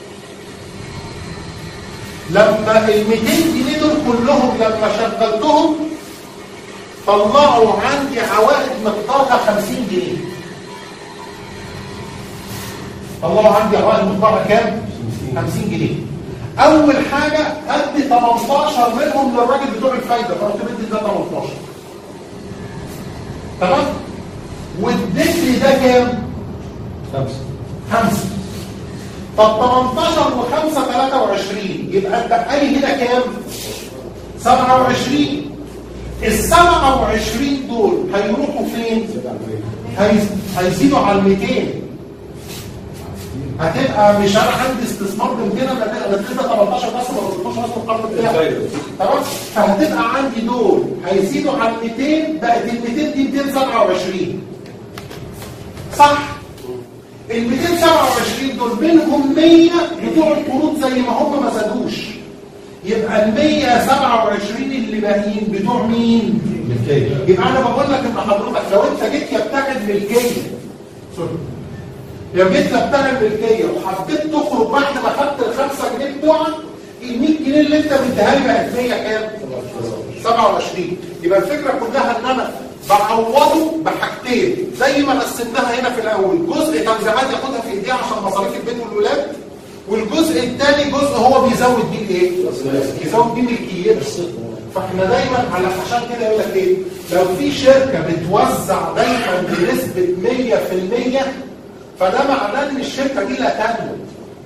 لما ال ميتين جنيه دول كلهم لما شغلتهم طلعوا عندي عوائد مقدارها خمسين جنيه. طلعوا عندي عوائد مقدارها كام؟ خمسين جنيه. اول حاجه ادي تمنتاشر منهم للراجل بتوع الفايده فرحت بدي ده تمنتاشر. تمام؟ واديت لي ده كام؟ خمسه. خمسه. طب تمنتاشر و5 تلاتة وعشرين يبقى اتبقى لي هنا كام؟ سبعة وعشرين. ال سبعة وعشرين دول هيروحوا فين؟ هيزيدوا على ال ميتين. هتبقى مش انا عندي استثمار ب ميتين انا كده تمنتاشر بس ولا اتناشر بس القرض بتاعي. تمام؟ فهتبقى عندي دول هيزيدوا على ال ميتين بقت ال ميتين دي ميتين سبعة وعشرين. صح؟ ال ميتين سبعة وعشرين دول منهم مية بتوع القروض زي ما هم ما زادوش. يبقى ال مية سبعة وعشرين اللي باقيين بتوع مين؟ ملكيه. يبقى انا بقول لك ان حضرتك لو انت جيت يا بتاع الملكيه سوري يا جيت يا بتاع الملكيه وحبيت تخرج بعد ما خدت ال خمسة جنيه بتوعك ال مية جنيه اللي انت مديها لي بقت مية كام؟ سبعة وعشرين. يبقى الفكره كلها ان انا بعوضه بحاجتين زي ما قسمناها هنا في الاول، جزء توزيعات ياخدها في ايديه عشان مصاريف البيت والولاد، والجزء الثاني جزء هو بيزود بيه الايه؟ بيزود بيه ملكيته. فاحنا دايما على عشان كده يقول لك ايه؟ لو في شركه بتوزع دايما بنسبه مية في المية فده معناه ان الشركه دي لا تنمو.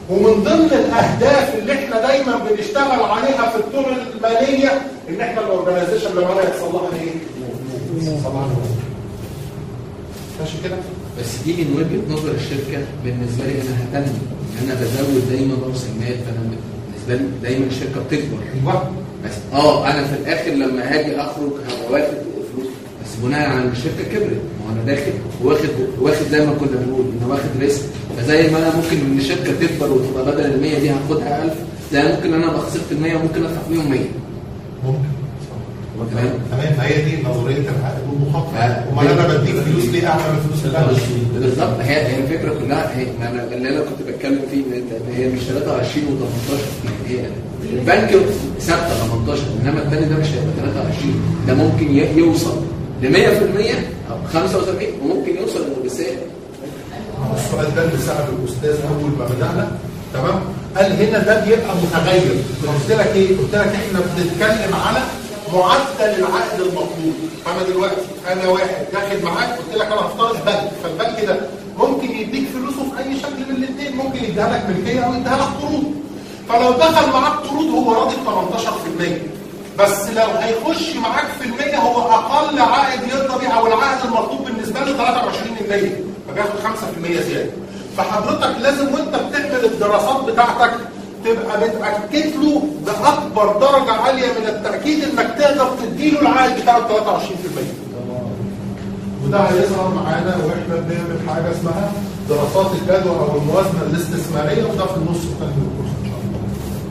ومن ضمن الاهداف اللي احنا دايما بنشتغل عليها في الطرق الماليه ان احنا الاورجنايزيشن لما انا يحصل لها ايه؟ يحصل لها ماشي كده؟ بس دي من وجهه نظر الشركه بالنسبه لي انا هتنمي ان انا بزود دايما راس المال، فانا بالنسبه لي دايما الشركه بتكبر. ايوه بس اه انا في الاخر لما هاجي اخرج هبقى واخد فلوس بس بناء على ان الشركه كبرت، ما انا داخل واخد واخد زي ما كنا بنقول انا واخد ريسك. فزي ما انا ممكن ان الشركه تكبر وتبقى بدل ال مية دي هاخدها ألف، زي ممكن انا ابقى خسرت ال مية وممكن ادفع فيهم مية. ممكن تمام تمام. هي دي نظريه العائد والمخاطره. امال انا بديك فلوس ليه اعمل الفلوس اللي انا بالظبط. هي هي الفكره كلها، هي ما انا اللي انا كنت بتكلم فيه ان هي مش ثلاثة وعشرين و18 هي البنك ثابته ثمانية عشر، انما الثاني ده مش هيبقى ثلاثة وعشرين، ده ممكن يوصل ل مية في المية او خمسة وسبعين وممكن يوصل للمثال. السؤال ده اللي سأله الاستاذ اول ما بدانا تمام، قال هنا ده بيبقى متغير. قلت لك ايه؟ قلت لك احنا بنتكلم على معدل العائد المطلوب. فانا دلوقتي انا واحد داخل معاك قلت لك انا هفترض بنك، فالبنك ده ممكن يديك فلوسه في اي شكل من الاثنين، ممكن يديها لك ملكيه او يديها لك قروض. فلو دخل معاك قروض هو راضي ب تمنتاشر في المية، بس لو هيخش معاك في المية هو اقل عائد يرضى بيه او العائد المطلوب بالنسبه له ثلاثة وعشرين في المية، فبياخد خمسة في المية زياده. فحضرتك لازم وانت بتعمل الدراسات بتاعتك تبقى متاكد له باكبر درجه عاليه من التاكيد انك تقدر تديله العائد بتاعه ثلاثة وعشرين في المية. وده هيظهر معانا واحنا بنعمل حاجه اسمها دراسات الجدوى او الموازنه الاستثماريه، وده في النص الثاني من الكورس ان شاء الله.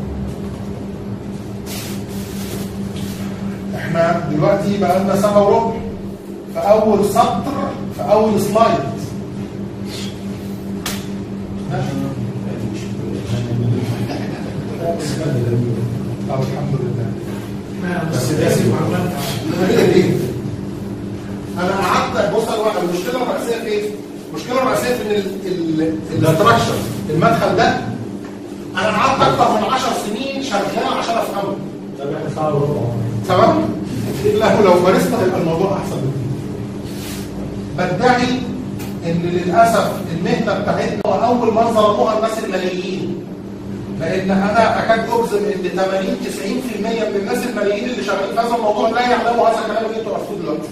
احنا دلوقتي بقى لنا سنه وربع في اول سطر في اول سلايد. أو الحمد لله. بس لازم معلومات هي دي. أنا قعدت بص على المشكلة الرئيسية في إيه؟ المشكلة الرئيسية في إن الاستراكشر المدخل ده أنا قعدت أكتر من عشر سنين شغال عشان أفهمه. طب احنا ساعة وربع. تمام؟ لا لو مارست هيبقى الموضوع أحسن بكتير. بدعي إن للأسف المهنة بتاعتنا أول ما ظلموها الناس الماليين. لان انا اكاد اجزم ان ثمانين تسعين في المية من الناس الماليين اللي شغالين في هذا الموضوع لا يعلموا هذا الكلام اللي انتوا عرفتوه دلوقتي.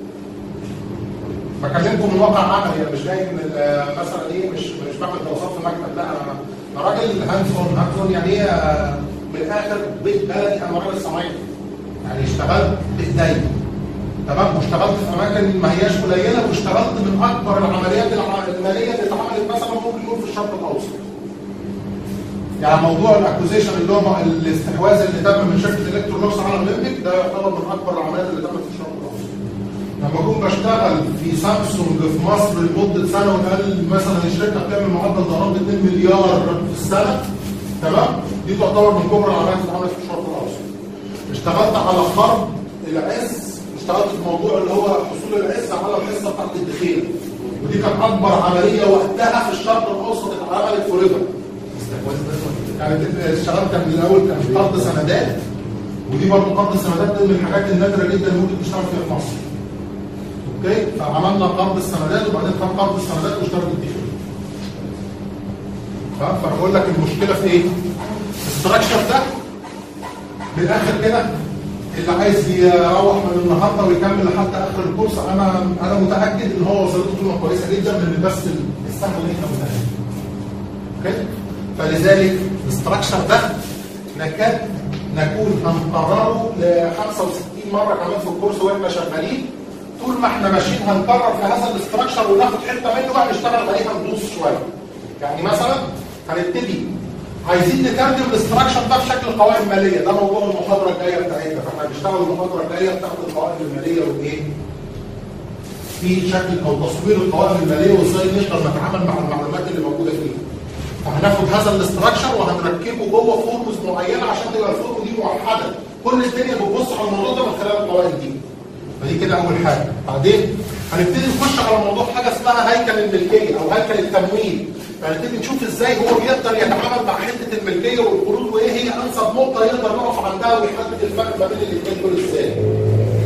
بكلمكم من واقع عملي، يعني مش جاي من مثلا ايه مش مش بعمل دراسات في مكتب، لا انا انا راجل هاندز اون. هاندز اون يعني ايه؟ من الاخر بيت بلدي، انا راجل صنايعي. يعني اشتغلت بايدي تمام، واشتغلت في اماكن ما هياش قليله، واشتغلت من اكبر العمليات الماليه اللي اتعملت مثلا ممكن نقول في الشرق الاوسط. يعني موضوع الاكوزيشن اللي هو الاستحواذ اللي تم من شركه الكترونكس على اولمبيك ده يعتبر من اكبر العمليات اللي تمت في الشرق الاوسط. لما كنت بشتغل في سامسونج في مصر لمده سنه وقال مثلا الشركه بتعمل معدل ضرائب اتنين مليار في السنه تمام، دي تعتبر من كبرى العمليات اللي اتعملت في الشرق الاوسط. اشتغلت على قرض العز، اشتغلت في موضوع اللي هو حصول العز على الحصه بتاعت الدخيل، ودي كانت اكبر عمليه وقتها في الشرق الاوسط اتعملت في ريفر. يعني اشتغلت كان الاول كان قرض سندات، ودي برضه قرض السندات من الحاجات النادره جدا اللي ممكن تشتغل فيها في مصر. اوكي، فعملنا قرض السندات وبعدين كان قرض السندات واشتغل الدخيل. فانا بقول لك المشكله في ايه؟ الاستراكشر ده بالاخر كده اللي عايز يروح من النهارده ويكمل لحد اخر الكورس انا انا متاكد ان هو وصلته قيمه كويسه جدا من بس السهم اللي احنا بنعمله. اوكي؟ فلذلك الاستراكشر ده نكاد نكون هنكرره ل خمسة وستين مره كمان في الكورس واحنا شغالين. طول ما احنا ماشيين هنكرر في هذا الاستراكشر وناخد حته منه بقى نشتغل عليها ندوس شويه. يعني مثلا هنبتدي عايزين نترجم الاستراكشر ده في شكل قوائم ماليه، ده موضوع المحاضره الجايه بتاعتنا، فاحنا هنشتغل المحاضره الجايه بتاعت القوائم الماليه والايه؟ في شكل او تصوير القوائم الماليه وازاي نقدر نتعامل مع المعلومات اللي موجوده فيها. فهناخد هذا الاستراكشر وهنركبه جوه فورمز معينه عشان تبقى الفورم دي موحده، كل الدنيا بتبص على الموضوع ده من خلال القوائم دي. فدي كده اول حاجه. بعدين هنبتدي نخش على موضوع حاجه اسمها هيكل الملكيه او هيكل التمويل. فهنبتدي نشوف ازاي هو بيقدر يتعامل مع حته الملكيه والقروض، وايه هي انسب نقطه يقدر نقف عندها ويحدد الفرق ما بين الاثنين دول ازاي.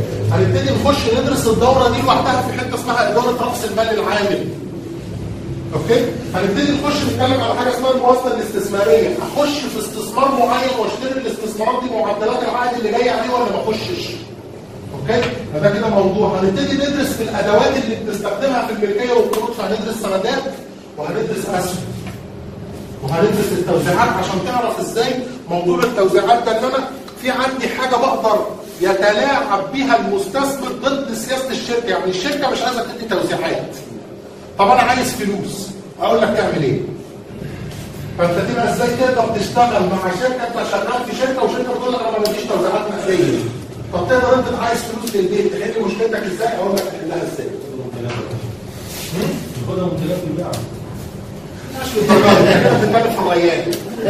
هنبتدي نخش ندرس الدوره دي لوحدها في حته اسمها اداره راس المال العامل. اوكي؟ هنبتدي نخش نتكلم على حاجه اسمها الموازنه الاستثماريه، اخش في استثمار معين واشتري الاستثمارات دي معدلات العائد اللي جاي عليه ولا ما اخشش؟ اوكي؟ فده كده موضوع. هنبتدي ندرس في الادوات اللي بنستخدمها في الملكيه والقروض، فهندرس سندات وهندرس اسهم. وهندرس التوزيعات عشان تعرف ازاي موضوع التوزيعات ده، ان انا في عندي حاجه بقدر يتلاعب بها المستثمر ضد سياسه الشركه، يعني الشركه مش عايزه تدي توزيعات. طب انا عايز فلوس، اقول لك تعمل ايه؟ فانت تبقى ازاي تقدر تشتغل مع شركه، انت شغال في شركه وشركه بتقول لك انا ما بديش توزيعات نقديه. طب تقدر انت عايز فلوس للبيت، تحل مشكلتك ازاي؟ اقول لك تحلها ازاي؟ خدها منتجات البيع. مش بالضبط، احنا بنتكلم في الريان.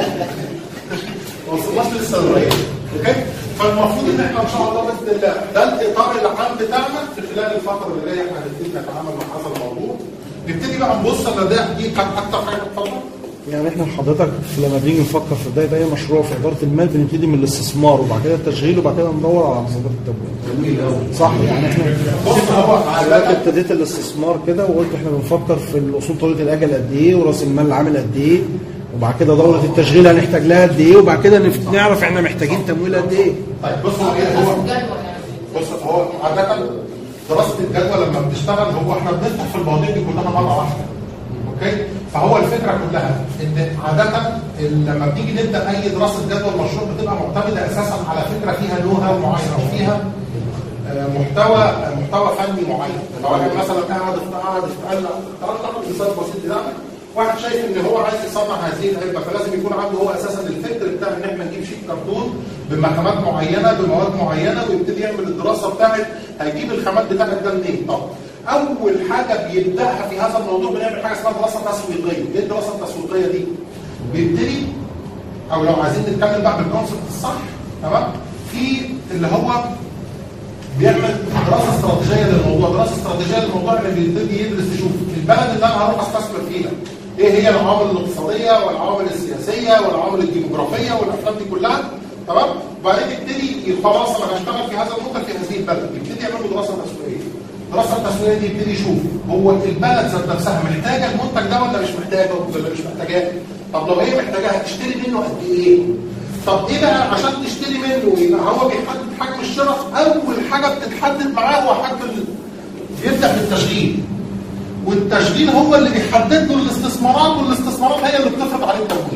ما وصلناش لسه للريان. اوكي؟ فالمفروض ان احنا ان شاء الله باذن الله ده الاطار العام بتاعنا في خلال الفتره اللي جايه احنا هنبتدي نتعامل مع هذا الموضوع. نبتدي بقى نبص على ده، دي كانت اكتر حاجه اتفضل. يعني احنا حضرتك لما بنيجي نفكر في بدايه اي مشروع في اداره المال بنبتدي من الاستثمار وبعد كده التشغيل وبعد كده ندور على مصادر التمويل. صح، يعني احنا حضرتك ابتديت الاستثمار كده وقلت احنا بنفكر في الاصول طويله الاجل قد ايه وراس المال العامل قد ايه، وبعد كده دوره التشغيل هنحتاج لها قد ايه، وبعد كده نعرف احنا محتاجين تمويل قد ايه. طيب بص هو ايه هو بص هو عاده دراسه الجدوى لما بتشتغل هو احنا بنفتح في المواضيع دي كلها مره واحده. اوكي؟ فهو الفكره كلها ان عاده لما بنيجي نبدا اي دراسه جدوى المشروع بتبقى معتمده اساسا على فكره فيها نو هاو معين او فيها محتوى محتوى فني معين. لو واحد مثلا قاعد قاعد يتقلق تقلق مثال بسيط ده، واحد شايف ان هو عايز يصنع هذه العلبه فلازم يكون عنده هو اساسا الفكر بتاع ان احنا نجيب شيت كرتون بمخامات معينه بمواد معينه ويبتدي يعمل الدراسه بتاعت هيجيب الخامات بتاعت ده منين. طب اول حاجه بيبداها في هذا الموضوع بنعمل حاجه اسمها دراسه تسويقيه. ايه الدراسه التسويقيه دي؟ بيبتدي او لو عايزين نتكلم بقى بالكونسبت الصح تمام، في اللي هو بيعمل دراسه استراتيجيه للموضوع. دراسه استراتيجيه للموضوع اللي بيبتدي يدرس يشوف البلد اللي انا هروح استثمر فيها ايه هي العوامل الاقتصاديه والعوامل السياسيه والعوامل الديموغرافيه والافلام دي كلها تمام. وبعدين يبتدي خلاص انا هشتغل في هذا المنتج في هذه البلد، يبتدي يعمل دراسه تسويقيه. الدراسه التسويقيه دي يبتدي يشوف هو البلد ذات نفسها محتاجه المنتج ده ولا مش محتاجه ولا مش محتاجاه. طب لو هي محتاجاه هتشتري منه قد ايه؟ طب ايه بقى عشان تشتري منه يبقى هو بيحدد حجم الشراء. اول حاجه بتتحدد معاه هو حجم ال... بيبدا بالتشغيل، والتشغيل هو اللي بيحدد له الاستثمارات، والاستثمارات هي اللي بتفرض عليه التمويل.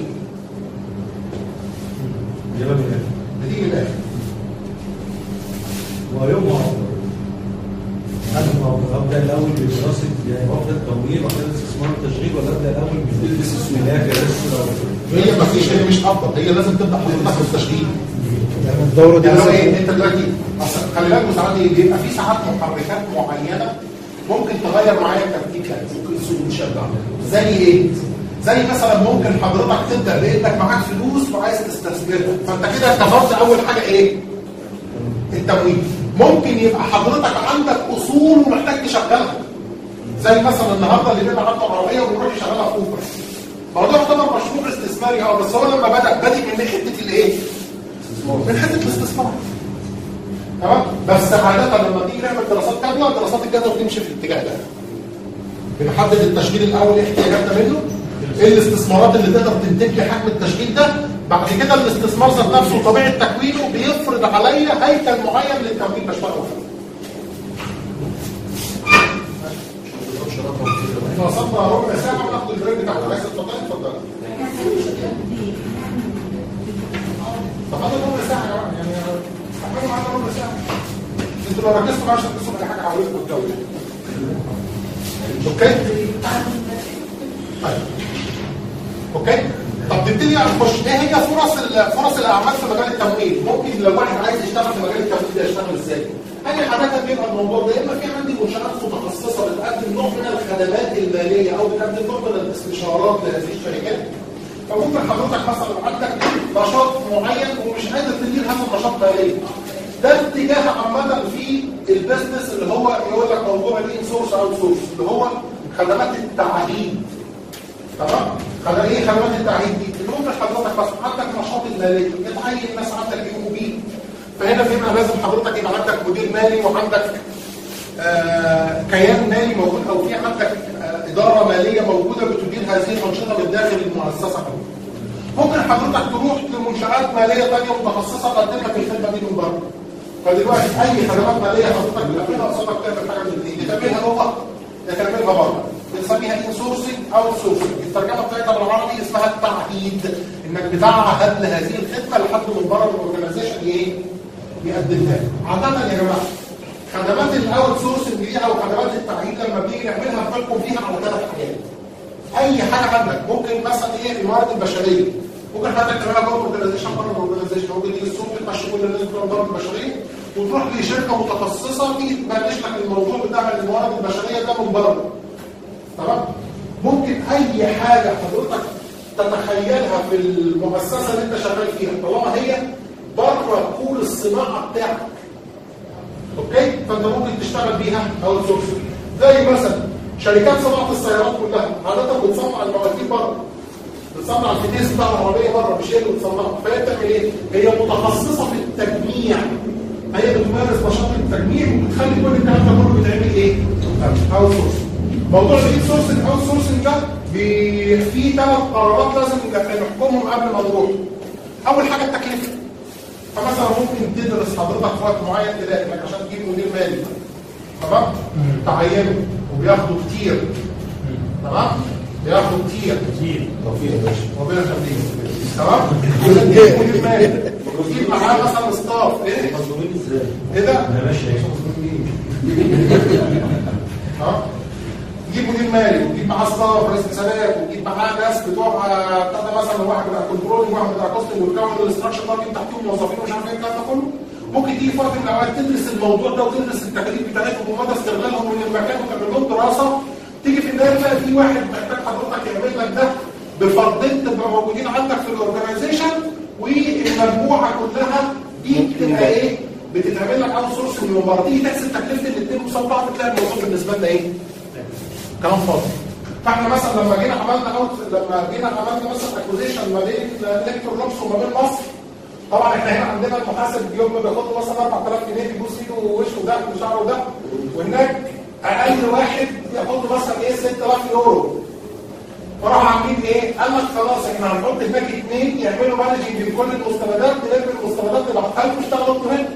بتيجي من الاخر. ويوم ابدا الاول بدراسه وفد التمويل وبعد كده الاستثمار والتشغيل، ولا ابدا الاول بالاستثمارات هي ما فيش، هي مش افضل، هي لازم تبدا حضرتك بالتشغيل. يعني الدوره دي يعني ايه انت دلوقتي اصل خلي بالك ساعات بيبقى في ساعات محركات معينه ممكن تغير معايا الترتيب، يعني ممكن السوق يشجع. زي ايه؟ زي مثلا ممكن حضرتك تبدا بانك معاك فلوس وعايز تستثمرها، فانت كده اتفقت اول حاجه ايه؟ التمويل. ممكن يبقى حضرتك عندك اصول ومحتاج تشغلها، زي مثلا النهارده اللي بيبقى عنده عربيه وبيروح يشغلها في اوبر، فهو ده يعتبر مشروع استثماري اه، بس هو لما بدا بادئ من حته الايه؟ من حته الاستثمار. تمام؟ بس عاده لما تيجي نعمل دراسات جدوى، دراسات الجدوى بتمشي في الاتجاه ده. بنحدد التشغيل الاول ايه احتياجاتنا منه، ايه الاستثمارات اللي تقدر تنتج لي حجم التشغيل ده، بعد كده الاستثمار ذات نفسه طبيعه تكوينه بيفرض عليا هيكل معين للتمويل بشتغل فيه. احنا وصلنا ربع ساعه وناخد البريك بتاعنا، عايز تفضل اتفضل. تفضل ربع ساعه يا جماعه، يعني استحملوا معانا ربع ساعه. انتوا لو ركزتوا معايا عشان تشوفوا اي حاجه حواليكم الجو. اوكي؟ طيب. اوكي؟ طب نبتدي نخش ايه هي فرص فرص الاعمال في مجال التمويل؟ ممكن لو واحد عايز يشتغل في مجال التمويل ده يشتغل ازاي؟ انا عاده بيبقى الموضوع ده اما في عندي منشات متخصصه بتقدم نوع من الخدمات الماليه او بتقدم نوع من الاستشارات لهذه الشركات. فممكن حضرتك مثلا عندك نشاط معين ومش قادر تدير هذا النشاط ماليا. ده اتجاه عامه في البيزنس اللي هو يقول لك موضوع الان سورس اوت سورس اللي هو خدمات التعهيد. تمام؟ خدمات ايه خدمات التعهيد دي؟ اللي ممكن حضرتك بس عندك نشاط المالي، بتعين ناس عندك اي او بي. فهنا بيبقى لازم حضرتك يبقى عندك مدير مالي وعندك آه كيان مالي موجود او في عندك آه اداره ماليه موجوده بتدير هذه الانشطه من داخل المؤسسه. ممكن حضرتك تروح لمنشات ماليه ثانيه متخصصه تقدم لك الخدمه دي من بره. فدلوقتي اي خدمات ماليه حضرتك بتعملها قصادك تعمل حاجه من الاثنين، تعملها جوه يا تعملها بره. بنسميها انسورسنج او سورسنج. الترجمه بتاعتها بالعربي اسمها التعهيد، انك بتعهد لهذه الخدمه لحد من بره الاورجنايزيشن ايه؟ يقدمها لك. عاده يا جماعه خدمات الاوت سورسنج دي او خدمات التعهيد لما بنيجي نعملها بنحكم فيها على ثلاث حاجات. اي حاجه عندك ممكن مثلا ايه الموارد البشريه، ممكن حضرتك تعملها جوه الاورجنايزيشن بره الاورجنايزيشن، ممكن تيجي السوق تمشي كل الناس بتوع الموارد البشريه وتروح لشركه متخصصه دي تمانج لك الموضوع بتاع الموارد البشريه ده من بره. تمام؟ ممكن اي حاجه حضرتك تتخيلها في المؤسسه اللي انت شغال فيها طالما هي بره كل الصناعه بتاعتك. اوكي؟ فانت ممكن تشتغل بيها اوت سورسنج. زي مثلا شركات صناعه السيارات كلها عاده بتصنع المواتير بره. بتصنع الفتيس بتاع العربيه بره مش هي اللي بتصنعها، فهي بتعمل ايه؟ هي متخصصه في التجميع. هي بتمارس نشاط التجميع وبتخلي كل الكلام ده كله بيتعمل ايه؟ اوت سورسنج. موضوع الاوت سورسنج اوت سورسنج ده في ثلاث قرارات لازم نحكمهم قبل ما نروح. اول حاجه التكلفه. فمثلا ممكن تدرس حضرتك في وقت معين تلاقي انك عشان تجيب مدير مالي تمام؟ تعينه وبياخدوا كتير. تمام؟ بياخدوا كتير كتير توفيق يا باشا ربنا يخليك. تمام؟ عشان تجيب مدير مالي وتجيب معاه مثلا ستاف ايه؟ مظلومين ازاي؟ ايه ده؟ يا باشا ايه مظلومين؟ ها؟ تجيب مدير مالي وتجيب معاه ستاف رئيس حسابات وتجيب معاه ناس بتوع بتاع مثلا واحد بتاع كنترول وواحد بتاع كوستنج والكاونت والاستراكشر ماركت تحتهم موظفين ومش عارف ايه الكلام ده كله. ممكن تيجي في وقت من الاوقات تدرس الموضوع ده وتدرس التكاليف بتاعتهم ومدى استغلالهم من المكان وتعمل لهم دراسه. تيجي في النهايه تلاقي في واحد محتاج حضرتك يعمل لك ده بفردين تبقى موجودين عندك في الاورجنايزيشن والمجموعه كلها دي بتبقى ايه؟ بتتعمل لك اوت سورس من بره. تيجي تحسب تكلفه الاثنين قصاد بعض تلاقي الموضوع بالنسبه لنا ايه؟ كلام فاضي. فاحنا مثلا لما جينا عملنا اوت لما جينا عملنا مثلا اكوزيشن ما بين الكترونكس وما بين مصر، طبعا احنا هنا عندنا المحاسب اليوم بياخد مثلا اربعة آلاف جنيه يبوس ايده ووشه وده وشعره وده، وهناك اقل واحد ياخد مثلا ايه ستة آلاف يورو. فراحوا عاملين ايه؟ قال لك خلاص احنا هنحط هناك اثنين يعملوا مانجنج لكل المستندات، نلم المستندات نبعتها لكم اشتغلوا انتوا هنا.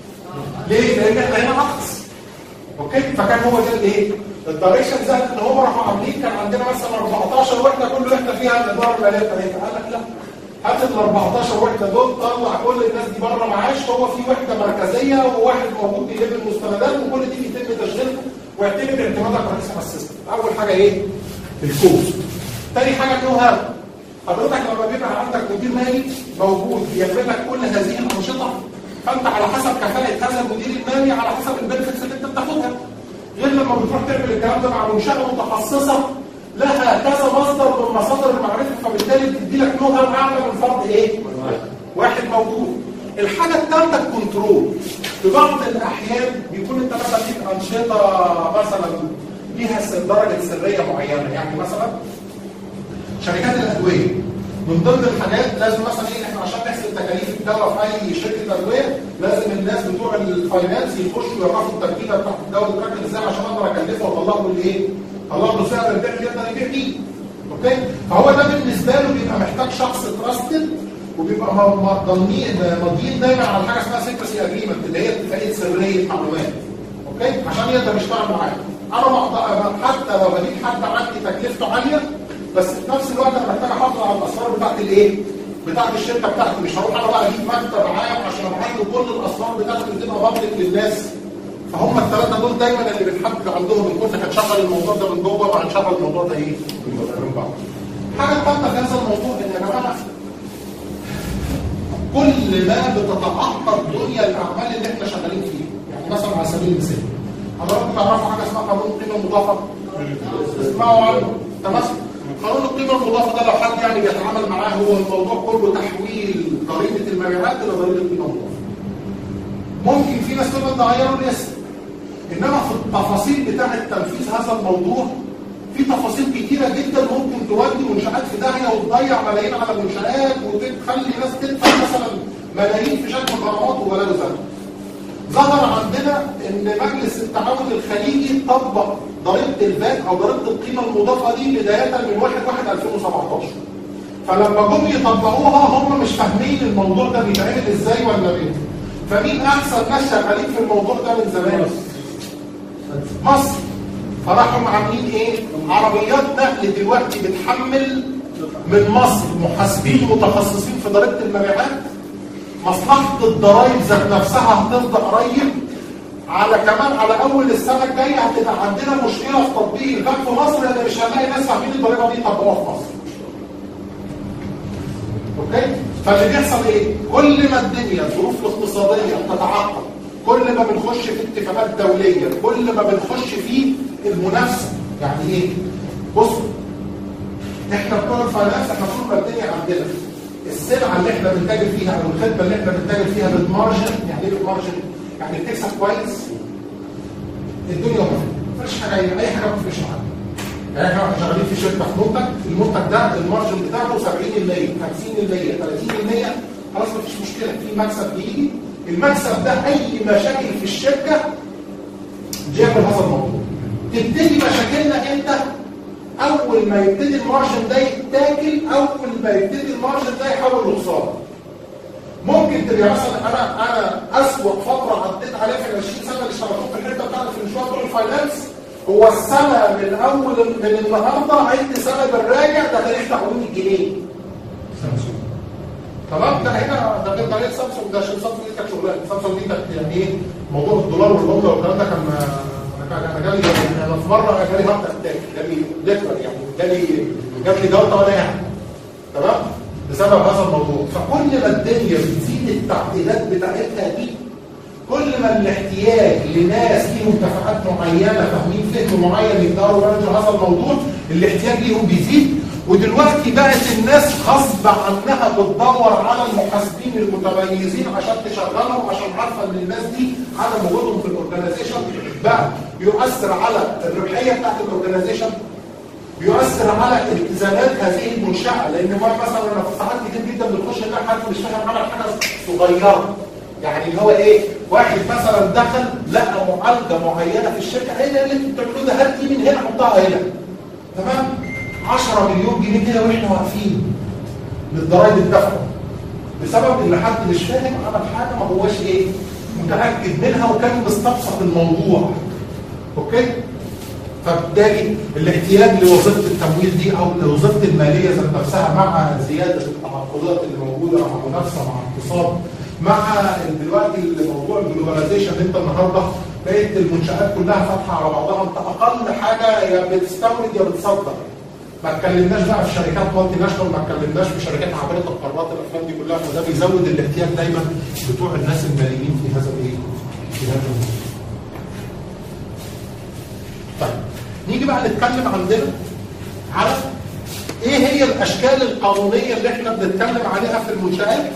ليه؟ لان احنا هنا نقص. اوكي؟ فكان هو ده الايه؟ الدايركشن زاد ان هم راحوا عاملين كان عندنا مثلا اربعتاشر وحده كل وحده فيها الاداره الماليه بتاعتها. قال لك لا هات ال اربعتاشر وحده دول طلع كل الناس دي بره معاش، هو في وحده مركزيه وواحد موجود بيلم المستندات وكل دي بيتم تشغيلها واعتمد اعتمادك رئيس على السيستم. اول حاجه ايه؟ الكوست. ثاني حاجه النو هاو. حضرتك لما بيبقى عندك مدير مالي موجود بيعمل لك كل هذه الانشطه، فانت على حسب كفاءه هذا المدير المالي على حسب البنفيتس اللي انت بتاخدها. غير لما بتروح تعمل الكلام ده مع منشاه متخصصه لها كذا مصدر من مصادر المعرفه، فبالتالي بتدي لك نوع اعلى من فرد ايه؟ واحد موجود. الحاجه الثالثه الكنترول. في بعض الاحيان بيكون انت مثلا ليك انشطه مثلا ليها درجه سريه معينه، يعني مثلا شركات الادويه من ضمن الحاجات لازم مثلا ايه احنا عشان نحسب تكاليف الدواء في اي شركه ادويه لازم الناس بتوع الفاينانس يخشوا يعرفوا التركيبه بتاعت الدواء بتتركب ازاي عشان اقدر اكلفه واطلع له الايه؟ اطلع له سعر البيع يقدر يبيع بيه. اوكي؟ فهو ده بالنسبه له بيبقى محتاج شخص تراستد وبيبقى مضمنين ماضيين دايما على حاجه اسمها سيكرسي اجريمنت اللي هي اتفاقيه سريه معلومات. اوكي؟ عشان يقدر يشتغل معايا. انا بقدر حتى لو بجيب حد عندي تكلفته عاليه بس في نفس الوقت انا محتاج احافظ على الاسرار بتاعت الايه؟ بتاعت الشركه بتاعتي. مش هروح انا بقى اجيب مكتب عام عشان ابعت له كل الاسرار بتاعتي تبقى بابليك للناس. فهم الثلاثه دول دايما اللي بنحدد عندهم ان كنت هتشغل الموضوع ده من جوه وهنشغل الموضوع ده ايه؟ من بعض. الحاجه الثالثه في هذا الموضوع ان يا جماعه كل ما بتتعقد دنيا الاعمال اللي احنا شغالين فيها، يعني مثلا على سبيل المثال حضراتكم تعرفوا حاجه اسمها قانون القيمه المضافه؟ اسمعوا عنه تمام؟ قانون القيمه المضافه ده لو حد يعني بيتعامل معاه هو الموضوع كله تحويل ضريبه المبيعات الى ضريبه القيمه المضافه. ممكن في ناس تقدر تغيروا الاسم، انما في التفاصيل بتاعه تنفيذ هذا الموضوع في تفاصيل كتيره جدا ممكن تودي منشات في داهيه وتضيع ملايين على المنشات وتخلي ناس تدفع مثلا ملايين في شكل غرامات وبلاوي زي. ظهر عندنا ان مجلس التعاون الخليجي طبق ضريبه الفات او ضريبه القيمه المضافه دي بدايه من واحد واحد ألفين وسبعتاشر. فلما جم يطبقوها هم مش فاهمين الموضوع ده بيتعمل ازاي ولا ايه. فمين احسن ناس شغالين في الموضوع ده من زمان؟ مصر. فراحوا عاملين ايه؟ عربيات نقل دلوقتي بتحمل من مصر محاسبين متخصصين في ضريبه المبيعات. مصلحه الضرايب ذات نفسها هتفضل قريب على كمان على اول السنه الجايه هتبقى عندنا مشكله في تطبيق الفات في مصر لان مش هنلاقي ناس فاهمين الضريبه دي يطبقوها في مصر. اوكي؟ فاللي بيحصل ايه؟ كل ما الدنيا الظروف الاقتصاديه بتتعقد، كل ما بنخش في اتفاقات دوليه، كل ما بنخش في المنافسه. يعني ايه؟ بصوا احنا بتوع الفاينانس احنا طول ما الدنيا عندنا السلعه اللي احنا بنتاجر فيها او الخدمه اللي احنا بنتاجر فيها بالمارجن. يعني ايه بالمارجن؟ يعني بتكسب كويس الدنيا ما فيش حاجه، اي حاجه ما بتفرقش معانا. يعني احنا شغالين في شركه في منتج، المنتج ده المارجن بتاعه سبعين بالمية خمسين بالمية ثلاثين بالمية، خلاص مفيش مشكله، في مكسب بيجي. المكسب ده اي مشاكل في الشركه بيعمل هذا الموضوع. تبتدي مشاكلنا امتى؟ اول ما يبتدي المارجن ده يتاكل، اول ما يبتدي المارجن ده يحول لخساره. ممكن تبقى مثلا انا انا اسوأ فتره عديت عليها في ال عشرين سنه اللي اشتغلت في الحته بتاعت في المشروع بتوع الفاينانس، هو السنه من اول من النهارده عد سنه بالراجع ده تاريخ تعويم الجنيه. سامسونج. تمام؟ ده هنا ده غير طريقه سامسونج، ده عشان سامسونج دي كانت شغلانه، سامسونج دي كانت يعني ايه؟ موضوع الدولار والعمله والكلام ده كان انا جالي انا في مره جالي هارت اتاك، جالي ليترال يعني جالي جالي جلطه وانا قاعد. تمام؟ بسبب هذا الموضوع. فكل ما الدنيا بتزيد التعقيدات بتاعتها دي، كل ما الاحتياج لناس ليهم كفاءات معينه فاهمين فهم معين يقدروا يمانجوا هذا الموضوع، الاحتياج ليهم بيزيد. ودلوقتي بقت الناس غصب عنها بتدور على المحاسبين المتميزين عشان تشغلهم، عشان عارفه ان الناس دي عدم وجودهم في الاورجنايزيشن بقى بيؤثر على الربحيه بتاعت الاورجنايزيشن، بيؤثر على التزامات هذه المنشاه. لان مثلا انا في ساعات كتير جدا بنخش نلاقي حد مش فاهم عمل حاجه صغيره، يعني اللي هو ايه؟ واحد مثلا دخل لقى معالجه معينه في الشركه، ايه اللي انتوا بتعملوه ده؟ هات دي من هنا حطها هنا. تمام؟ عشرة مليون جنيه كده واحنا واقفين للضرايب الدفع بسبب ان حد مش فاهم عمل حاجه ما هواش ايه؟ متاكد منها وكان مستبسط الموضوع. اوكي؟ فبالتالي الاحتياج لوظيفه التمويل دي او لوظيفه الماليه ذات نفسها مع زياده التعاقدات اللي موجوده مع منافسه مع اقتصاد مع دلوقتي الموضوع الجلوباليزيشن. انت النهارده بقيت المنشات كلها فاتحه على بعضها، انت اقل حاجه يا بتستورد يا بتصدر. ما اتكلمناش بقى في شركات مالتي ناشونال، ما اتكلمناش في شركات عابره القارات، الافلام دي كلها، وده بيزود الاحتياج دايما بتوع الناس الماليين في هذا الايه؟ في هذا الموضوع. طيب نيجي بقى نتكلم عندنا على ايه هي الاشكال القانونيه اللي احنا بنتكلم عليها في المنشآت.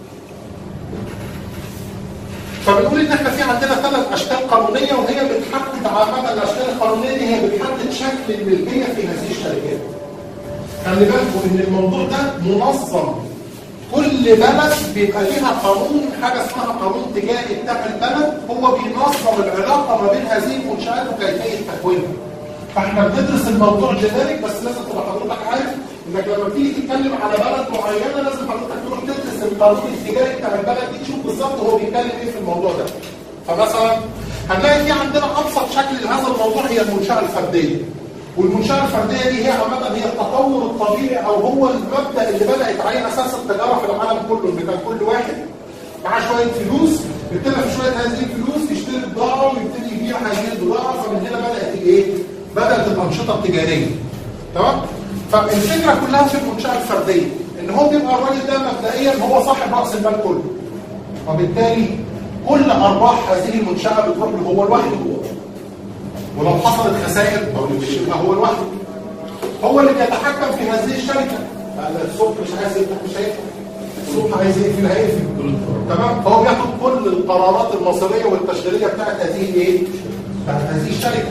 فبنقول ان احنا في عندنا ثلاث اشكال قانونيه وهي بتحدد عامه الاشكال القانونيه دي هي بتحدد شكل الملكيه في هذه الشركات. خلي بالكم ان الموضوع ده منظم، كل بلد بيبقى ليها قانون، حاجه اسمها قانون تجاري بتاع البلد، هو بينظم العلاقه ما بين هذه المنشآت وكيفيه تكوينها. فاحنا بندرس الموضوع جينيريك، بس لازم تبقى حضرتك عارف انك لما تيجي تتكلم على بلد معينه لازم حضرتك تروح تدرس القانون التجاري بتاع البلد دي تشوف بالظبط هو بيتكلم ايه في الموضوع ده. فمثلا هنلاقي في عندنا ابسط شكل لهذا الموضوع هي المنشاه الفرديه. والمنشاه الفرديه دي هي عامه هي التطور الطبيعي او هو المبدا اللي بدات عليه اساس التجاره في العالم كله، ان كان كل واحد معاه شويه فلوس ابتدى في شويه هذه الفلوس يشتري بضاعه ويبتدي يبيع هذه البضاعه، فمن هنا بدات الايه؟ بدات الانشطه التجاريه. تمام؟ فالفكره كلها في المنشاه الفرديه ان هو بيبقى الراجل ده مبدئيا هو صاحب راس المال كله، وبالتالي كل ارباح هذه المنشاه بتروح له هو لوحده، ولو حصلت خسائر يبقى هو لوحده، هو اللي بيتحكم في هذه الشركه. الصبح مش عايز يفتح مش هيفتح، الصبح عايز يقفل هيقفل. تمام؟ فهو بياخد كل القرارات المصيريه والتشغيليه بتاعت هذه الايه؟ بتاعت هذه الشركه.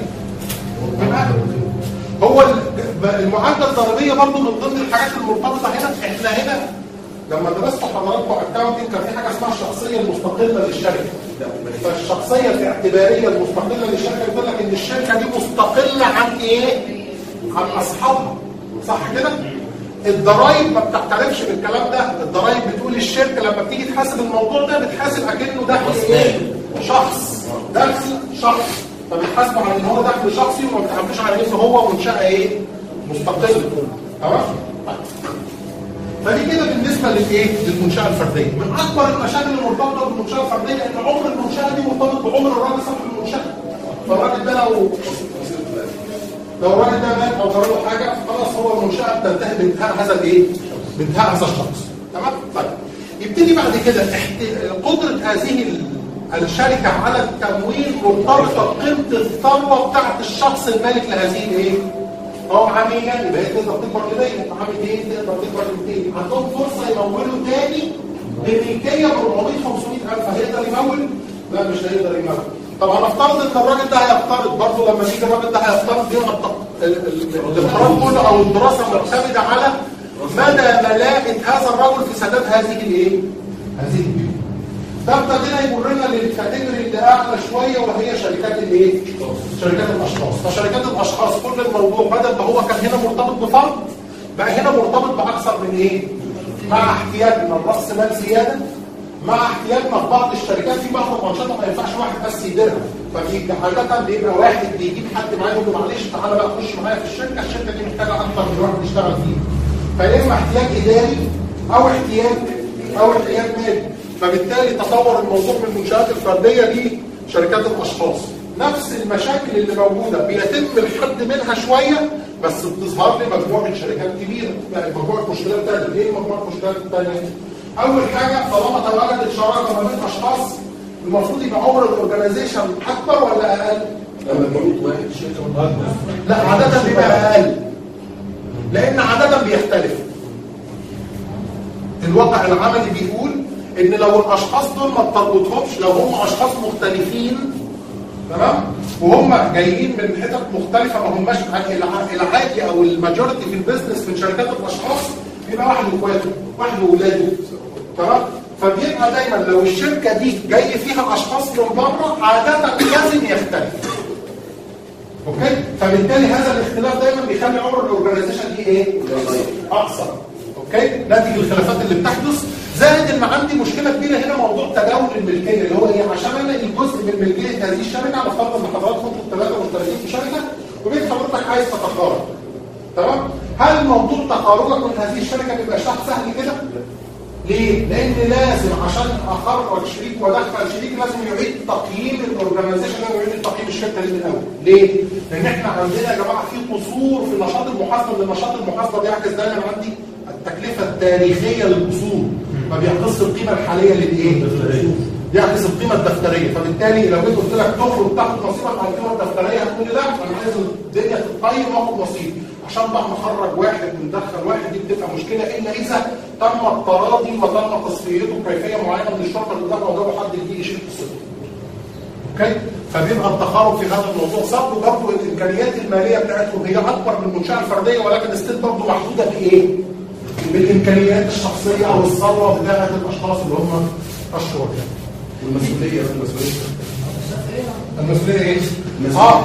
هو المعادله الضريبيه برضه من ضمن الحاجات المرتبطه هنا. احنا هنا لما درست حضراتكم اكاونتنج كان في حاجه اسمها الشخصيه المستقله للشركه. فالشخصيه الاعتباريه المستقله للشركه بتقول لك ان الشركه دي مستقله عن ايه؟ عن اصحابها. صح كده؟ الضرايب ما بتعترفش بالكلام ده، الضرايب بتقول الشركه لما بتيجي تحاسب الموضوع ده بتحاسب اكنه دخل ايه؟ شخص، دخل شخص، فبتحاسبه على ان هو دخل شخصي وما بتحاسبوش على ان هو منشاه ايه؟ مستقله. تمام؟ فدي كده بالنسبه للايه؟ للمنشاه الفرديه. من اكبر المشاكل المرتبطه بالمنشاه الفرديه ان عمر المنشاه دي مرتبط بعمر الراجل صاحب المنشاه. فالراجل ده لو لو الراجل ده مات او جرى له حاجه خلاص هو المنشاه بتنتهي بانتهاء هذا الايه؟ بانتهاء هذا الشخص. تمام؟ طيب يبتدي بعد كده قدره هذه الشركه على التمويل مرتبطه بقيمه الثروه بتاعت الشخص المالك لهذه الايه؟ هو معاه مية يبقى هي تقدر تكبر ل مية، معاه ميتين تقدر تكبر ل ميتين، عندهم فرصه يمولوا تاني بملكيه ب أربعمية خمسمية ألف، هيقدر يمول؟ لا مش هيقدر يمول. طب هنفترض ان الراجل ده هيفترض برضه لما يجي الراجل ده هيفترض يبقى الافتراض كله او الدراسه معتمده على مدى ملاءه هذا الرجل في سداد هذه الايه؟ هذه البيوت. ده ابتدينا يمرنا للكاتيجوري اللي اعلى شويه وهي شركات الايه؟ شركات الاشخاص. فشركات الاشخاص كل الموضوع بدل ما هو كان هنا مرتبط بفرد بقى هنا مرتبط باكثر من ايه؟ مع احتياجنا لراس مال زياده، مع احتياجنا في بعض الشركات في بعض الانشطه ما ينفعش واحد بس يديرها، ففي عاده بيبقى واحد بيجيب حد معاه يقول له معلش تعالى بقى خش معايا في الشركه، الشركه دي محتاجه اكثر من واحد يشتغل فيها. فيا اما احتياج اداري او احتياج او احتياج مالي. فبالتالي تطور الموضوع من المنشآت الفرديه لشركات الاشخاص. نفس المشاكل اللي موجوده بيتم الحد منها شويه بس بتظهر لي مجموعه شركات كبيره، يعني مجموعه مشكلات ثانيه. ايه مجموعه المشكلات الثانيه؟ اول حاجه طالما تواجدت شراكه ما بين اشخاص المفروض يبقى عمر الاورجنايزيشن اكبر ولا اقل؟ لا عاده بيبقى اقل لان عاده بيختلف. الواقع العملي بيقول ان لو الاشخاص دول ما تربطهمش، لو هم اشخاص مختلفين تمام وهم جايين من حتت مختلفه ما هماش العادي او الماجورتي في البيزنس من شركات الاشخاص، يبقى واحد واخواته واحد واولاده. تمام؟ فبيبقى دايما لو الشركه دي جاي فيها اشخاص من بره عاده لازم يختلف. اوكي؟ فبالتالي هذا الاختلاف دايما بيخلي عمر الاورجنايزيشن دي ايه؟ اقصر. اوكي؟ نتيجه الخلافات اللي بتحدث. زائد ان عندي مشكله كبيره هنا موضوع تداول الملكيه اللي هو ايه؟ عشان انا الجزء من ملكيه هذه الشركه على فرض ان حضراتكم ثلاثه مشتركين في شركه وبين حضرتك عايز تتقارب. تمام؟ هل موضوع تقاربك من هذه الشركه بيبقى سهل كده؟ ليه؟ لان لازم عشان اخرج شريك وادخل شريك لازم يعيد تقييم الاورجنايزيشن، لازم يعيد تقييم الشركه دي من الاول. ليه؟ لان احنا عندنا يا جماعه في قصور في نشاط المحاسبه، لان نشاط المحاسبه بيعكس دايما عندي التكلفه التاريخيه للاصول، ما بيعكسش القيمه الحاليه للايه؟ بيعكس القيمه الدفتريه. فبالتالي لو جيت قلت لك تخرج تاخد نصيبك على القيمه الدفتريه هتقول لي لا انا عايز الدنيا تتقيم واخد نصيبي، عشان بقى نخرج واحد وندخل واحد دي بتبقى مشكله الا اذا تم التراضي وتم تصفيته بكيفيه معينه من الشرطه اللي قدامها وجابوا حد يجي يشيل قصته. اوكي؟ فبيبقى التقارب في هذا الموضوع صعب، وبرضه الامكانيات الماليه بتاعتهم هي اكبر من المنشاه الفرديه ولكن ستيل برضه محدوده بايه؟ بالامكانيات الشخصيه او الثروه بتاعت الاشخاص اللي هم الشركاء. والمسؤوليه المسؤوليه المسؤوليه ايه؟ اه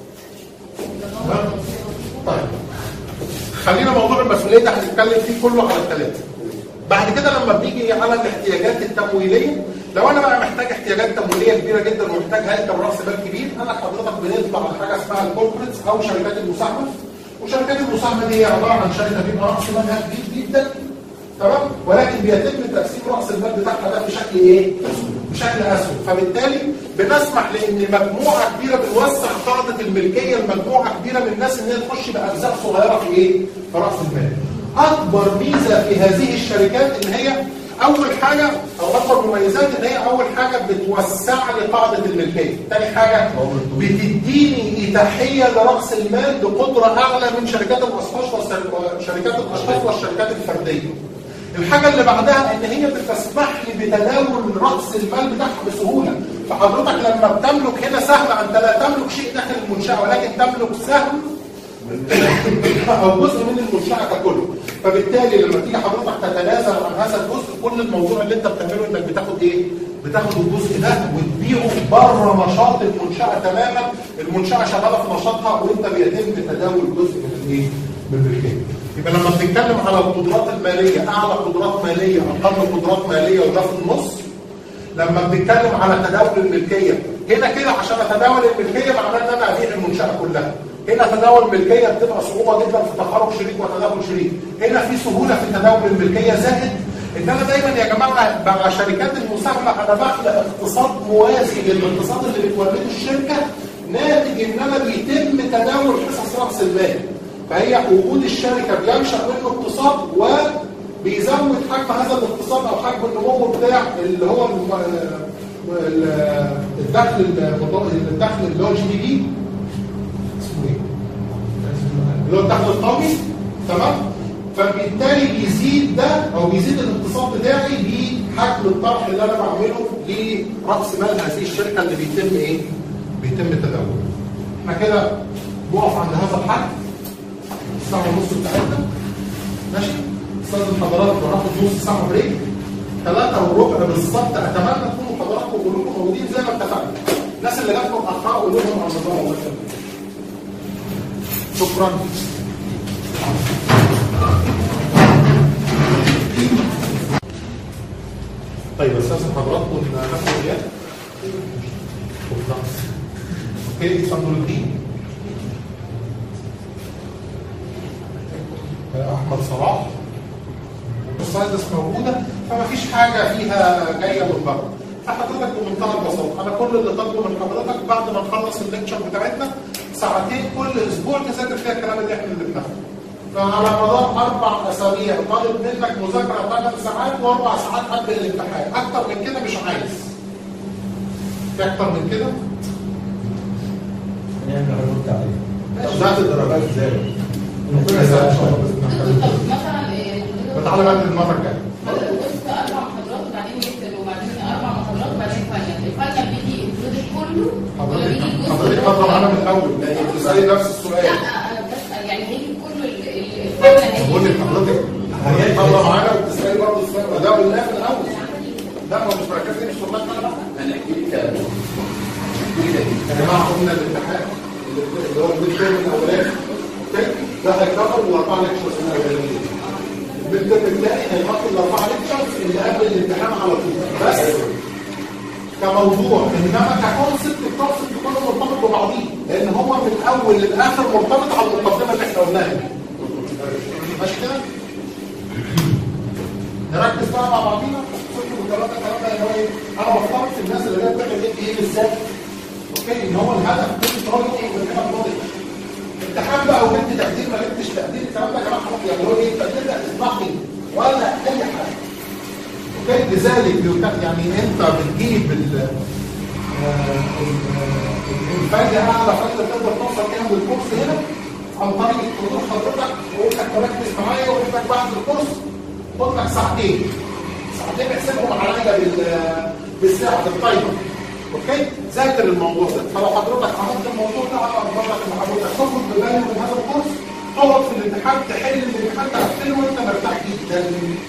طيب خلينا موضوع المسؤوليه ده هنتكلم فيه كله على الثلاثه. بعد كده لما بنيجي على الاحتياجات التمويليه، لو انا بقى محتاج احتياجات تمويليه كبيره جدا ومحتاج هيكل راس مال كبير، انا حضرتك بنطلع على حاجه اسمها الكوربريتس او شركات المساهمه. وشركات المساهمه دي هي عباره عن شركه بيبقى راس مالها كبير جدا تمام، ولكن بيتم تقسيم راس المال بتاعها ده بشكل ايه؟ بشكل اسهل. فبالتالي بنسمح لان مجموعه كبيره بنوسع قاعده الملكيه لمجموعه كبيره من الناس ان هي تخش باجزاء صغيره في ايه؟ في راس المال. اكبر ميزه في هذه الشركات ان هي اول حاجه او اكبر مميزات ان هي اول حاجه بتوسع لي قاعده الملكيه، ثاني حاجه بتديني اتاحيه لراس المال بقدره اعلى من شركات الاشخاص وشركات الاشخاص والشركات الفرديه. الحاجه اللي بعدها ان هي بتسمح لي بتداول راس المال بتاعها بسهوله. فحضرتك لما بتملك هنا سهم انت لا تملك شيء داخل المنشاه ولكن تملك سهم او جزء من المنشاه ككل. فبالتالي لما تيجي حضرتك تتنازل عن هذا الجزء كل الموضوع اللي انت بتعمله انك بتاخد ايه؟ بتاخد الجزء ده وتبيعه بره نشاط المنشاه تماما، المنشاه شغاله في نشاطها وانت بيتم تداول جزء من الايه؟ من الملكيه. يبقى لما بنتكلم على القدرات الماليه، اعلى قدرات ماليه، اقل قدرات ماليه، وده في النص. لما بنتكلم على تداول الملكيه، هنا كده عشان اتداول الملكيه معناه ان انا ابيع المنشاه كلها. هنا تداول الملكيه بتبقى صعوبه جدا في تخرج شريك وتداول شريك. هنا في سهوله في تداول الملكيه، زائد ان انا دايما يا جماعه مع شركات المساهمه انا بخلق اقتصاد موازي للاقتصاد اللي بتولده الشركه، ناتج ان انا بيتم تداول حصص راس المال. فهي وجود الشركه بينشا منه اقتصاد وبيزود حجم هذا الاقتصاد او حجم النمو بتاع اللي هو الدخل الدخل اللي هو الجي دي بي، اسمه ايه؟ اللي هو الدخل القومي، تمام؟ فبالتالي بيزيد ده او بيزيد الاقتصاد بتاعي بحجم الطرح اللي انا بعمله لراس مال هذه الشركه اللي بيتم ايه؟ بيتم تداوله. احنا كده نقف عند هذا الحد. الساعه ونص بتاعتنا ماشي؟ استاذن حضراتكم وناخد نص ساعه بريك. ثلاثة وربع بالظبط. اتمنى تكونوا حضراتكم كلكم موجودين زي ما اتفقنا. الناس اللي جات متاخره قول لهم على النظام الله يخليك. شكرا. طيب استاذن حضراتكم ناخد اياه. شكرا. اوكي صندوق الدين. احمد صلاح. السلايدز موجوده فما فيش حاجه فيها جايه من بره. فحضرتك بمنتهى البساطه انا كل اللي طالبه من حضرتك بعد ما نخلص الليكتشر بتاعتنا ساعتين كل اسبوع تذاكر فيها الكلام اللي احنا اللي بناخده. فعلى مدار اربع اسابيع طالب منك مذاكره ثمان ساعات واربع ساعات قبل الامتحان، اكتر من كده مش عايز. في اكتر من كده؟ نعمل عروض تعليم. ذات الدرجات ازاي؟ ربنا يسهل ان شاء الله. مثلا بتعالى بقى المره الجايه. قلت اربع محاضرات وبعدين يكتب وبعدين اربع محاضرات وبعدين فاينل، الفاينل بيجي البروجكت كله ولا بيجي جزء؟ حضرتك حاضره معانا من الاول لان بتسالي نفس السؤال. لا انا بسال يعني هيجي كله الفاينل هيجي. بقول لك حضرتك حضرتك حاضره معانا وبتسالي برضه السؤال وده قلناه في الاول. لا ما مش مركزين مش شغلانه انا بقى. انا احكي لك يا جماعه قلنا الامتحان اللي هو الترم الاولاني ده هيكفر الاربعه ليكتشرز الاولانيين. الترم الثاني هيغطي الاربعه ليكتشرز اللي قبل الامتحان على طول بس كموضوع، انما ككونسبت الكونسبت كله مرتبط ببعضيه لان هو من الاول للاخر مرتبط على المقدمه اللي احنا قلناها دي. ماشي كده؟ نركز بقى مع بعضينا كل ثلاثه ثلاثه اللي هو ايه؟ انا بفترض في الناس اللي هي بتعمل ايه بالذات اوكي ان هو الهدف كل طالب ايه من هنا بنضيف امتحان بقى وجبت تقدير ما جبتش تقدير الكلام ده يا جماعه يعني هو ايه التقدير ده اصلاحي ولا اي حاجه اوكي. لذلك يعني انت بتجيب الفايده اعلى فايده تقدر توصل فيها من الكورس هنا عن طريق حضور حضرتك وانك تركز معايا وانك بعد الكورس خد لك ساعتين ساعتين احسبهم عليا بالساعه بالتايمر اوكي. ذاكر الموضوع ده. فلو حضرتك عملت الموضوع ده على اربعه ان حضرتك تاخد بالك من هذا الكورس تقعد في الامتحان تحل الامتحان تقفله وانت مرتاح جدا.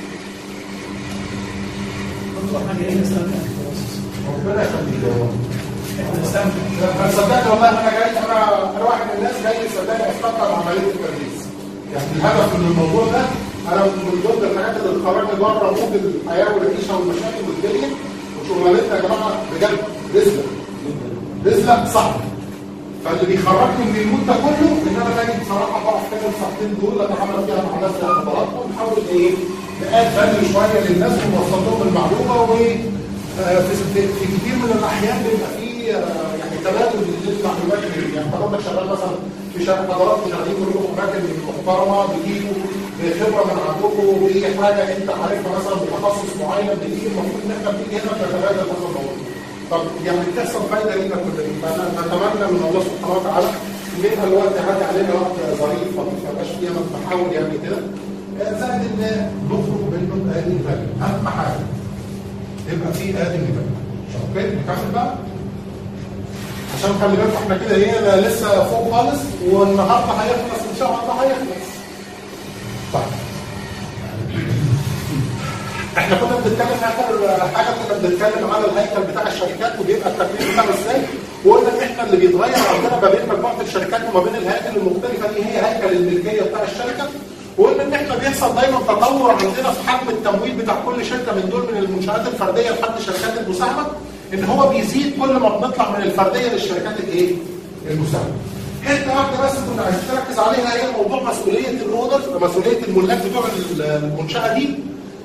ربنا يخليك يا رب. انا صدقني والله انا جاي انا انا واحد من الناس جاي صدقني استمتع بعمليه التدريس. يعني الهدف من الموضوع ده انا من ضمن الحاجات اللي بتخرجني بره مود الحياه والعيشه والمشاكل والدنيا وشغلانتنا يا جماعه بجد رزق رزق صعب. فاللي بيخرجني من المود ده كله ان انا باجي بصراحه بقف كده الساعتين دول اتعامل فيها مع ناس زي حضراتكم ونحاول ايه نقاد بدري شويه للناس ونوصل لهم المعلومه و في كتير من الاحيان بيبقى في يعني تبادل للمعلومات. يعني حضرتك شغال مثلا في شركه حضراتكم شغالين كلكم اماكن محترمه بتجيبوا بخبره من عندكم بحاجه انت عارفها مثلا بتخصص معين بتيجي المفروض ان احنا بنيجي هنا نتبادل هذا الموضوع. طب يعني بتحصل فايده لينا كلنا. فانا نتمنى من الله سبحانه وتعالى ان الوقت يعدي علينا وقت ظريف لطيف ما يبقاش فيها بنحاول يعني كده زائد ان نخرج منه بادي فاليو. اهم حاجه يبقى في ادي فاليو. اوكي نكمل بقى عشان خلي بالكم احنا كده ايه لسه فوق خالص والنهارده هيخلص ان شاء الله هيخلص. طيب احنا كنا بنتكلم اخر حاجه كنا بنتكلم على الهيكل بتاع الشركات وبيبقى التكليف بتاعه ازاي، وقلنا ان احنا اللي بيتغير عندنا ما بين مجموعه الشركات وما بين الهياكل المختلفه دي هي هيكل الملكيه بتاع الشركه، وقلنا ان احنا بيحصل دايما تطور عندنا في حجم التمويل بتاع كل شركه من دول من المنشات الفرديه لحد الشركات المساهمه، ان هو بيزيد كل ما بنطلع من الفرديه للشركات الايه؟ المساهمه. حته واحده بس كنا عايزين نركز عليها هي موضوع مسؤوليه الاونر، مسؤوليه الملاك بتوع المنشاه دي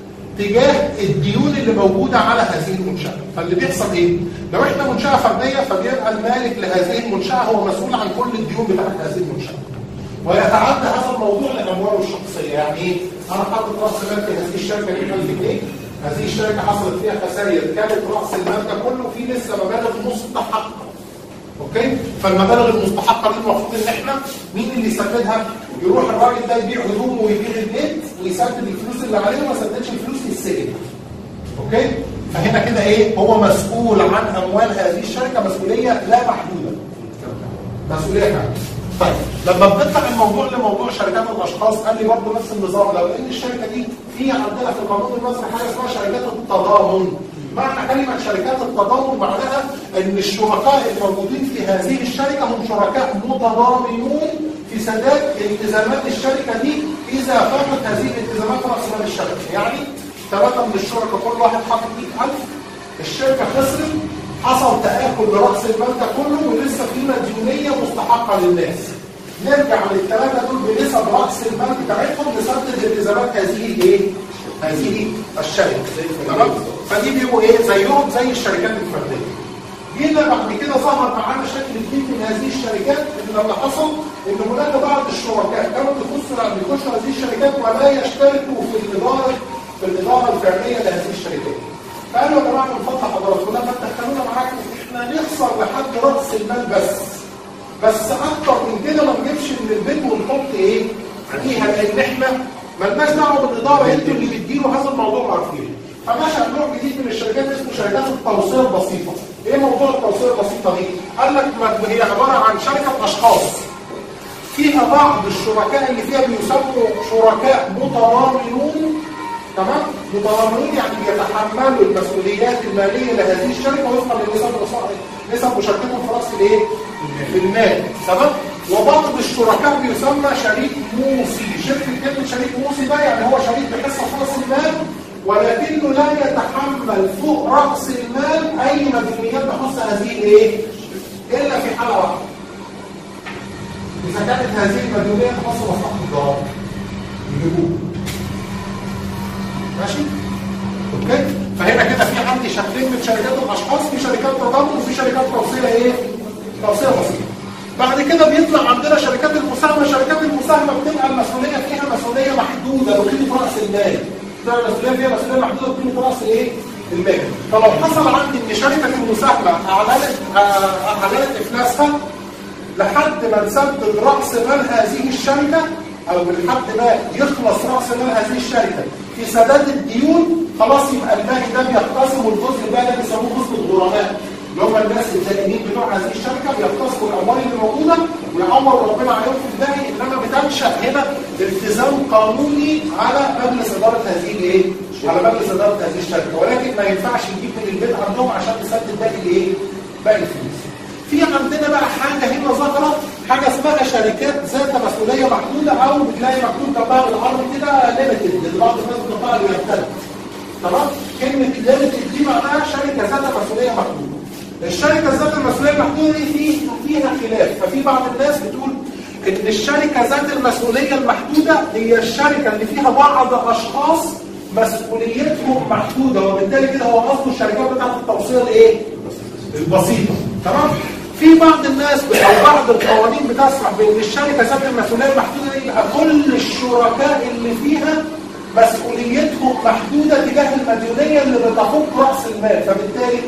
تجاه الديون اللي موجوده على هذه المنشاه. فاللي بيحصل ايه؟ لو احنا منشاه فرديه فبيبقى المالك لهذه المنشاه هو مسؤول عن كل الديون بتاعت هذه المنشاه. ويتعدى هذا الموضوع لامواله الشخصيه، يعني ايه؟ انا حاطط راس مال في هذه الشركه مئة ألف جنيه، هذه الشركه حصلت فيها خسائر كانت راس المال ده كله فيه لسه مبالغ مستحقه. اوكي؟ فالمبالغ المستحقه دي المفروض ان احنا مين اللي يسددها؟ يروح الراجل ده يبيع هدومه ويبيع البيت ويسدد الفلوس اللي عليه وما سددش الفلوس يتسجن. اوكي؟ فهنا كده ايه؟ هو مسؤول عن اموال هذه الشركه مسؤوليه لا محدوده. مسؤوليه كامله. طيب لما بنطلع الموضوع لموضوع شركات الاشخاص قال لي برضه نفس النظام، لو ان الشركه دي في عندنا في القانون المصري حاجه اسمها شركات التضامن. معنى كلمه شركات التضامن معناها ان الشركاء الموجودين في هذه الشركه هم شركاء متضامنون في سداد التزامات الشركه دي اذا فاتت هذه الالتزامات راس مال الشركه. يعني ثلاثه من الشركاء كل واحد حاطط مئة ألف، الشركه خسرت، حصل تآكل لرأس المال ده كله ولسه في مديونية مستحقة للناس. نرجع للثلاثة دول بنسب رأس المال بتاعتهم نسدد التزامات هذه الايه؟ هذه الشركة. تمام؟ فدي بيبقوا ايه؟ زيهم زي الشركات الفردية. جينا بعد كده ظهر معانا شكل جديد من هذه الشركات ان اللي حصل ان هناك بعض الشركاء كانوا بيخشوا بيخشوا هذه الشركات ولا يشتركوا في الإدارة في الإدارة الفعلية لهذه الشركات. قالوا يا جماعه من فضل حضراتكم لما تدخلونا معاكم احنا نخسر لحد راس المال بس بس اكتر من كده ما نجيبش من البيت ونحط ايه فيها، لان احنا مالناش دعوه بالاداره، انتوا اللي بتديروا هذا الموضوع عارفين. فنشأ نوع جديد من الشركات اسمه شركات التوصيه البسيطه. ايه موضوع التوصيه البسيطه دي؟ قال لك هي عباره عن شركه اشخاص فيها بعض الشركاء اللي فيها بيسموا شركاء متضامنون. تمام؟ متضامنين يعني بيتحملوا المسؤوليات الماليه لهذه الشركه وفقا لنسب نسب مشاركتهم في راس الايه؟ في المال. تمام؟ وبعض الشركاء بيسمى شريك موصي. شركه كلمه شريك موصي ده يعني هو شريك بحصه في راس المال ولكنه لا يتحمل فوق راس المال اي مديونيات بخص هذه الايه؟ الا في حاله واحده. اذا كانت هذه المديونيات تخص مصلحه الضرائب يجيبوه. ماشي؟ اوكي؟ فهنا كده في عندي شكلين من شركات الاشخاص، في شركات تضامن وفي شركات توصيه ايه؟ توصيه بسيطه. بعد كده بيطلع عندنا شركات المساهمه، شركات المساهمه بتبقى المسؤوليه فيها مسؤوليه محدوده بقيمه راس المال. ده المسؤوليه فيها مسؤوليه محدوده بقيمه راس الايه؟ المال. فلو حصل عندي ان شركه المساهمه اعلنت اعلنت افلاسها لحد ما نسدد راس مال هذه الشركه او لحد ما يخلص راس مال هذه الشركه في سداد الديون، خلاص يبقى الباقي ده بيقتسموا الجزء ده اللي بيسموه جزء الغرماء، اللي هم الناس الدائنين بتوع هذه الشركه بيقتسموا الاموال اللي موجوده ويعمر ربنا عليهم في الباقي، انما بتنشا هنا التزام قانوني على مجلس اداره هذه الايه؟ على مجلس اداره هذه الشركه، ولكن ما ينفعش نجيب من البيت عندهم عشان نسدد باقي الايه؟ باقي الفلوس. في عندنا بقى حاجه هنا ظاهره، حاجه اسمها شركات ذات مسؤوليه محدوده او بتلاقي مكتوب جنبها بالعربي كده ليميتد، لبعض الناس بتقرا ليميتد. تمام؟ كلمه ليميتد دي معناها شركه ذات مسؤوليه محدوده. الشركه ذات المسؤوليه المحدوده دي في فيها خلاف، ففي بعض الناس بتقول ان الشركه ذات المسؤوليه المحدوده هي الشركه اللي فيها بعض اشخاص مسؤوليتهم محدوده، وبالتالي كده هو قصده الشركات بتاعت التوصيه الايه؟ البسيطه. تمام؟ في بعض الناس او بعض القوانين بتسمح بان الشركه ذات المسؤوليه المحدوده دي يبقى كل الشركاء اللي فيها مسؤوليتهم محدوده تجاه المديونيه اللي بتفوق راس المال، فبالتالي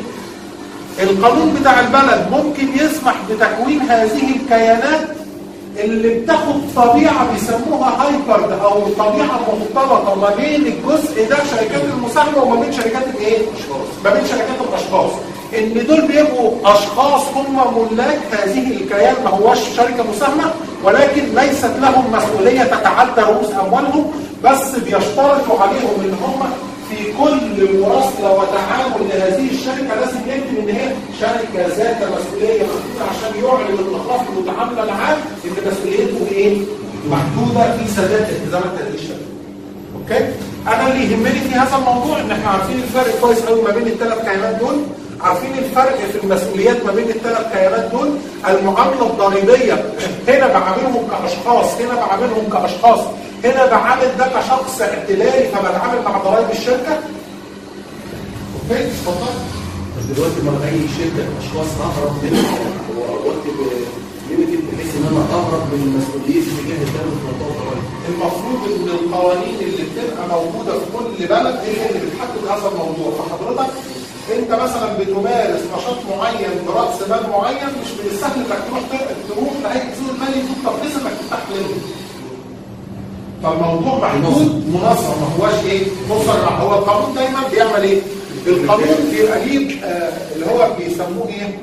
القانون بتاع البلد ممكن يسمح بتكوين هذه الكيانات اللي بتاخد طبيعه بيسموها هايبرد او طبيعه مختلطه ما بين الجزء ده شركات المساهمه وما بين شركات الايه؟ ما بين شركات الاشخاص. ان دول بيبقوا اشخاص هم ملاك هذه الكيان، ما هوش شركه مساهمه ولكن ليست لهم مسؤوليه تتعدى رؤوس اموالهم، بس بيشترطوا عليهم ان هم في كل مراسله وتعامل لهذه الشركه لازم يكتب ان هي شركه ذات مسؤوليه محدوده عشان يعلن النقاط المتعامله العام ان مسؤوليته ايه؟ محدوده في سداد التزامات هذه الشركه. اوكي؟ انا اللي يهمني في هذا الموضوع ان احنا عارفين الفرق كويس قوي ما بين الثلاث كيانات دول، عارفين الفرق في المسؤوليات ما بين الثلاث كيانات دول، المعامله الضريبيه هنا بعاملهم كاشخاص، هنا بعاملهم كاشخاص، هنا بعامل ده كشخص اعتلالي فبتعامل مع ضرائب الشركه. اوكي؟ اتفضل. بس دلوقتي ما اي شركه اشخاص اهرب منها واكتب ليميتد بحيث ان انا اهرب من مسؤوليتي تجاه الدوله في موضوع الضرائب. المفروض ان القوانين اللي بتبقى موجوده في كل بلد هي اللي بتحدد هذا الموضوع، فحضرتك انت مثلا بتمارس نشاط معين براس مال معين مش من السهل انك تروح تروح لهيئه السوق المالي يكون ترخيص انك تفتح منه. فالموضوع محدود منظم ما هواش ايه؟ بص هو القانون دايما بيعمل ايه؟ القانون بيبقى ليه آه اللي هو بيسموه ايه؟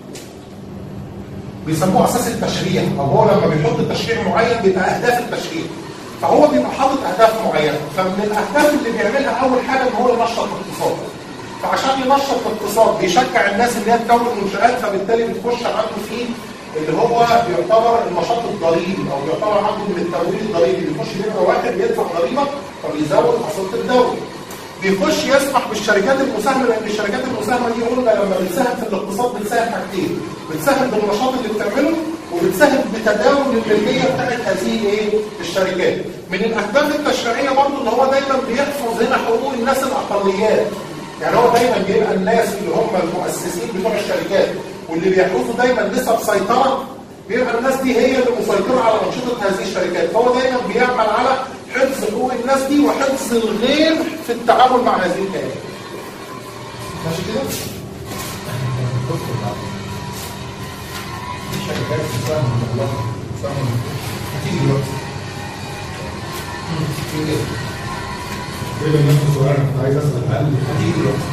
بيسموه اساس التشريع، او هو لما بيحط تشريع معين بيبقى اهداف التشريع. فهو بيبقى حاطط اهداف معينه، فمن الاهداف اللي بيعملها اول حاجه ان هو ينشط الاقتصاد. فعشان ينشط الاقتصاد بيشجع الناس ان هي تكون منشآت، فبالتالي بتخش عنده فيه اللي هو بيعتبر النشاط الضريبي او بيعتبر عنده من التمويل الضريبي، بيخش يبقى واحد يدفع ضريبه فبيزود حصيله الدوله. بيخش يسمح بالشركات المساهمه، لان الشركات المساهمه دي قلنا لما بتساهم في الاقتصاد بتساهم حاجتين، بتساهم بالنشاط اللي بتعمله وبتساهم بتداول الملكيه بتاعت هذه ايه؟ الشركات. من الاهداف التشريعيه برضه ان هو دايما بيحفظ هنا حقوق الناس الاقليات. يعني هو دايما بيبقى الناس اللي هم المؤسسين بتوع الشركات واللي بيحفظوا دايما نسب سيطره، بيبقى الناس دي هي اللي مسيطره على انشطه هذه الشركات، فهو دايما بيعمل على حفظ حقوق الناس دي وحفظ الغير في التعامل مع هذه الكيانات. ماشي كده؟ في شركات بتساهم والله بتساهم هتيجي دلوقتي. في ايه؟ ايه اللي الناس الصغيره كنت عايز اسال هل هتيجي دلوقتي؟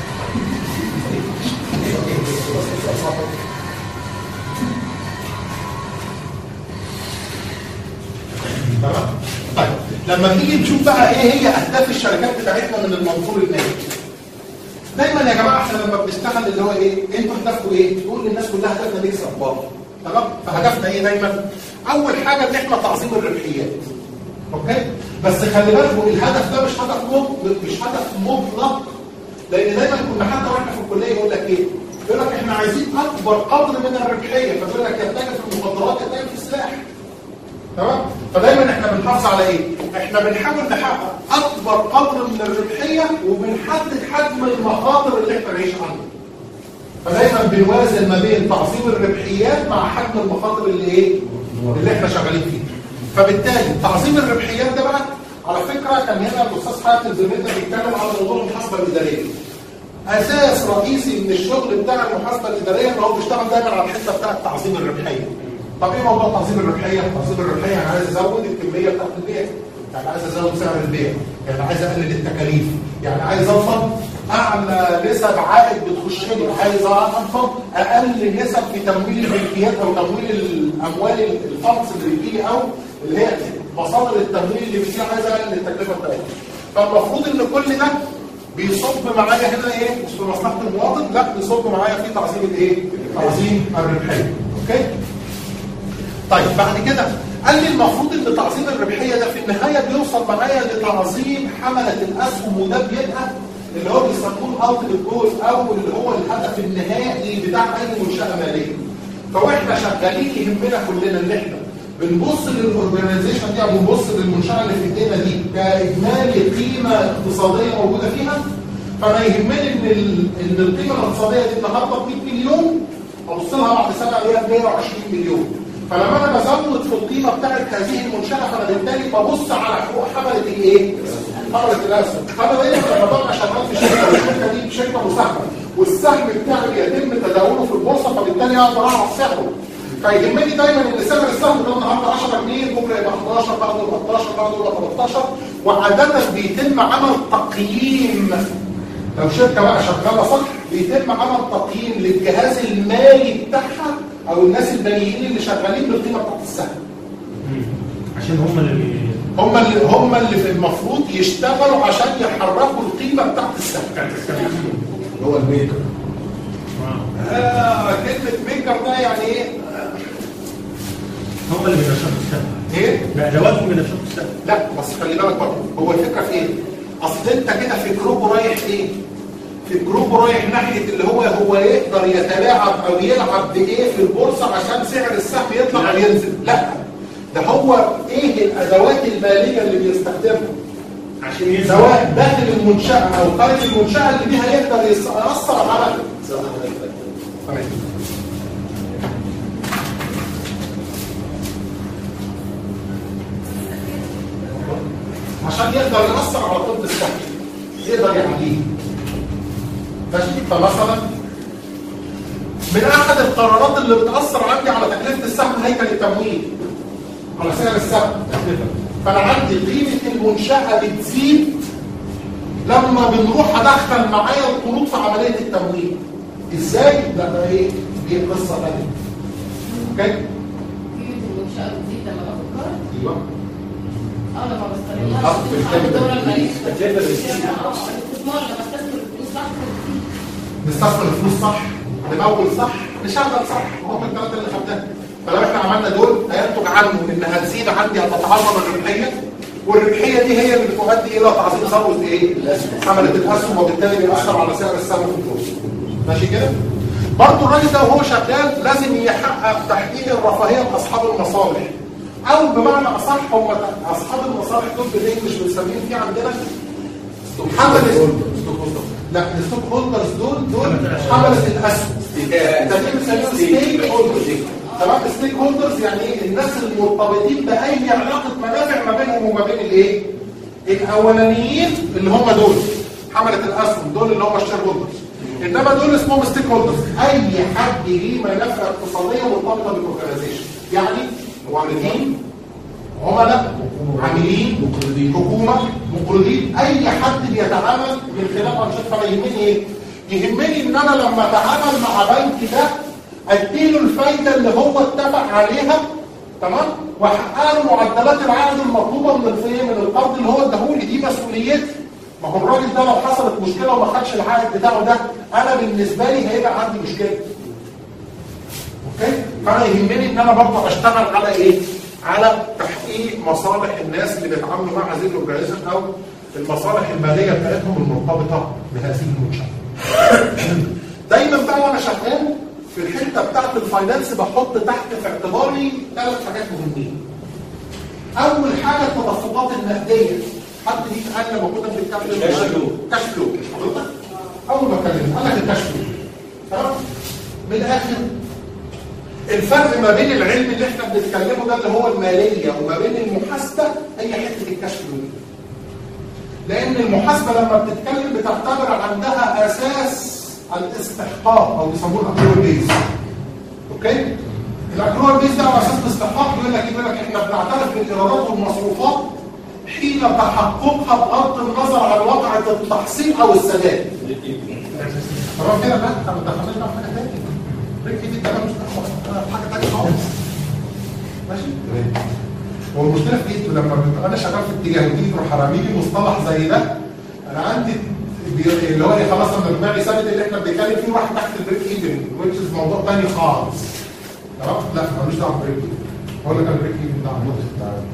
تمام؟ طيب لما نيجي نشوف بقى ايه هي اهداف الشركات بتاعتنا من المنظور المالي. دايما يا جماعه احنا لما بنشتغل اللي هو ايه؟ انتوا هدفكم ايه؟ تقول للناس كلها هدفنا نكسب برضه. تمام؟ فهدفنا ايه دايما؟ اول حاجه ان احنا تعظيم الربحيات. اوكي؟ بس خلي بالكم الهدف ده مش هدف مطلق، مش هدف مطلق، لان دايما كنا حتى واحنا في الكليه يقول لك ايه؟ يقول لك احنا عايزين اكبر قدر من الربحيه، فيقول لك يتاجر في المخدرات يتاجر في السلاح. تمام؟ فدايما احنا بنحافظ على ايه؟ احنا بنحاول نحقق اكبر قدر من الربحيه وبنحدد حجم المخاطر اللي احنا نعيش عنها. فدايما بنوازن ما بين تعظيم الربحيات مع حجم المخاطر اللي ايه؟ اللي احنا شغالين فيه. فبالتالي تعظيم الربحيات ده بقى على فكره كان هنا الاستاذ حاتم زميلنا بيتكلم على موضوع المحاسبه الاداريه. اساس رئيسي من الشغل بتاع المحاسبه الاداريه ان هو بيشتغل دايما على الحته بتاعه تعظيم الربحيه. طب ايه موضوع تعظيم الربحيه؟ تعظيم الربحيه انا عايز ازود الكميه بتاعت البيع، يعني عايز ازود سعر البيع، يعني عايز اقلل التكاليف، يعني عايز اوصل اعلى نسب عائد بتخش لي، عايز اوصل اقل نسب في تمويل الملكيات او تمويل الاموال الفانس اللي بتجيلي او اللي هي مصادر التمويل اللي بتجيلي، عايز اقلل التكلفه بتاعتها. فالمفروض ان كل ده بيصب معايا هنا ايه؟ مش في مصلحه المواطن، لا بيصب معايا في تعظيم الايه؟ تعظيم الربحيه. اوكي؟ طيب بعد كده قال لي المفروض ان تعظيم الربحيه ده في النهايه بيوصل معايا لتعظيم حمله الاسهم، وده بيبقى اللي هو بيسموه الالتيميت جول او اللي هو الهدف النهائي بتاع اي منشاه ماليه. فاحنا شغالين يهمنا كلنا ان احنا بنبص للاورجنايزيشن دي او بنبص للمنشاه اللي في ايدينا دي كاجمالي قيمه اقتصاديه موجوده فيها. فانا يهمني ان ان القيمه الاقتصاديه دي النهارده ب مية مليون، ابص لها بعد سنه الاقيها ب مية وعشرين مليون. فلما انا بزود في القيمه بتاعت هذه المنشاه فانا بالتالي ببص على حقوق حمله الايه؟ حمله الاسهم. حمله ايه؟ لما ببقى شغال في شركه والشركه دي شركه مساهمه والسهم بتاعي بيتم تداوله في البورصه، فبالتالي اقدر اعرف سعره. فيهمني دايما ان سعر السهم ده النهارده عشرة جنيه، بكره يبقى حداشر، بعده يبقى حداشر، بعده يبقى تلتاشر، وعاده بيتم عمل تقييم. لو شركه بقى شغاله صح بيتم عمل تقييم للجهاز المالي بتاعها او الناس الماليين اللي شغالين بالقيمه بتاعت السهم. عشان هم اللي هم اللي هم اللي في المفروض يشتغلوا عشان يحركوا القيمه بتاعت السهم. هو الميكر. آه كلمه ميكر ده يعني ايه؟ هم اللي بينشطوا السهم. ايه؟ بادواتهم بينشطوا السهم. لا بس خلي بالك برضه، هو الفكره في ايه؟ اصل انت كده في جروب رايح ايه؟ في جروب رايح ناحيه اللي هو هو يقدر يتلاعب او يلعب بايه في البورصه عشان سعر السهم يطلع او ينزل، لا ده هو ايه الادوات الماليه اللي بيستخدمها عشان سواء داخل المنشاه او خارج المنشاه اللي بيها يقدر ياثر على تمام. عشان يقدر يأثر على قيمة السهم يقدر يعديه. ماشي؟ فمثلا من احد القرارات اللي بتأثر عندي على تكلفة السهم هيكل التمويل على سعر السهم. فانا عندي قيمة المنشأة بتزيد لما بنروح ادخل معايا القروض في عملية التمويل. ازاي؟ لا ده ايه؟ دي قصة ثانية. اوكي؟ قيمة المنشأة بتزيد لما باخد قرض؟ ايوه. اه لما بستخدمها الدورة المالية. الاستثمار لما استثمر الفلوس صح نستثمر الفلوس صح، نمول صح، نشغل صح، هم الثلاثة اللي خدناها. فلو احنا عملنا دول هينتج عنه ان هتزيد عندي هتتعظم الربحية، والربحية دي هي اللي بتؤدي الى تعظيم ثروة ايه؟ حملة الاسهم، وبالتالي بيأثر على سعر السهم في البورصة. ماشي كده؟ برضه الراجل ده وهو شغال لازم يحقق تحقيق الرفاهية لاصحاب المصالح. او بمعنى اصح هم اصحاب المصالح دول بالانجلش بنسميهم فيه عندنا حملة لا الستوك هولدرز دول دول حملة الاسهم. ده بنسميهم ستيك هولدرز. تمام؟ ستيك هولدرز يعني ايه؟ الناس المرتبطين باي علاقة منافع ما بينهم وما بين الايه؟ الاولانيين اللي هم دول حملة الاسهم، دول اللي هم الشير هولدرز. انما دول اسمهم ستيك هولدرز، اي حد ليه منافع اقتصادية مرتبطة بالاورجنايزيشن، يعني موردين، عملاء، عاملين، حكومة، مقرضين، اي حد بيتعامل من خلال انشطه. فانا يهمني ايه؟ يهمني ان انا لما اتعامل مع بنك ده اديله الفايده اللي هو اتفق عليها، تمام؟ واحقق له معدلات العائد المطلوبه من الفيه من القرض اللي هو اداهولي. دي مسؤوليتي. ما هو الراجل ده لو حصلت مشكله وما خدش العائد بتاعه ده، انا بالنسبه لي هيبقى عندي مشكله. اوكي؟ فانا يهمني ان انا برضه اشتغل على ايه؟ على تحقيق مصالح الناس اللي بيتعاملوا مع هذه الاورجانيزم او المصالح الماليه بتاعتهم المرتبطه بهذه المنشاه. دايما بقى وانا شغال في الحته بتاعت الفاينانس بحط تحت في اعتباري ثلاث حاجات مهمين. اول حاجه التدفقات النقديه. حد ليه قال لما كنا بنتكلم كاش فلو كاش فلو حضرتك اول ما اتكلم قال لك الكاش فلو. تمام؟ من الاخر الفرق ما بين العلم اللي احنا بنتكلمه ده اللي هو الماليه وما بين المحاسبه هي حته الكاش فلو. لان المحاسبه لما بتتكلم بتعتبر عندها اساس الاستحقاق او بيسموه الاكرول بيز. اوكي؟ الاكرول بيز ده على اساس الاستحقاق بيقول لك يقول لك احنا بنعترف بالايرادات والمصروفات حين تحققها بغض النظر عن واقعة التحصيل او السداد. تمام كده؟ لا احنا ما دخلناش في حاجه ثانيه. ركبي دي كلام مش حاجه ثانيه خالص. ماشي؟ تمام. هو المشكله في ايه؟ لما ببقى انا شغال في اتجاه ودي تروح رامي لي مصطلح زي ده، انا عندي اللي هو خلاص انا دماغي ثابت اللي احنا بنتكلم فيه واحد تحت البريك ايفن which is موضوع ثاني خالص. تمام؟ لا مالوش دعوه بالبريك ايفن. هو اللي كان بريك ايفن ده النقطه بتاعته.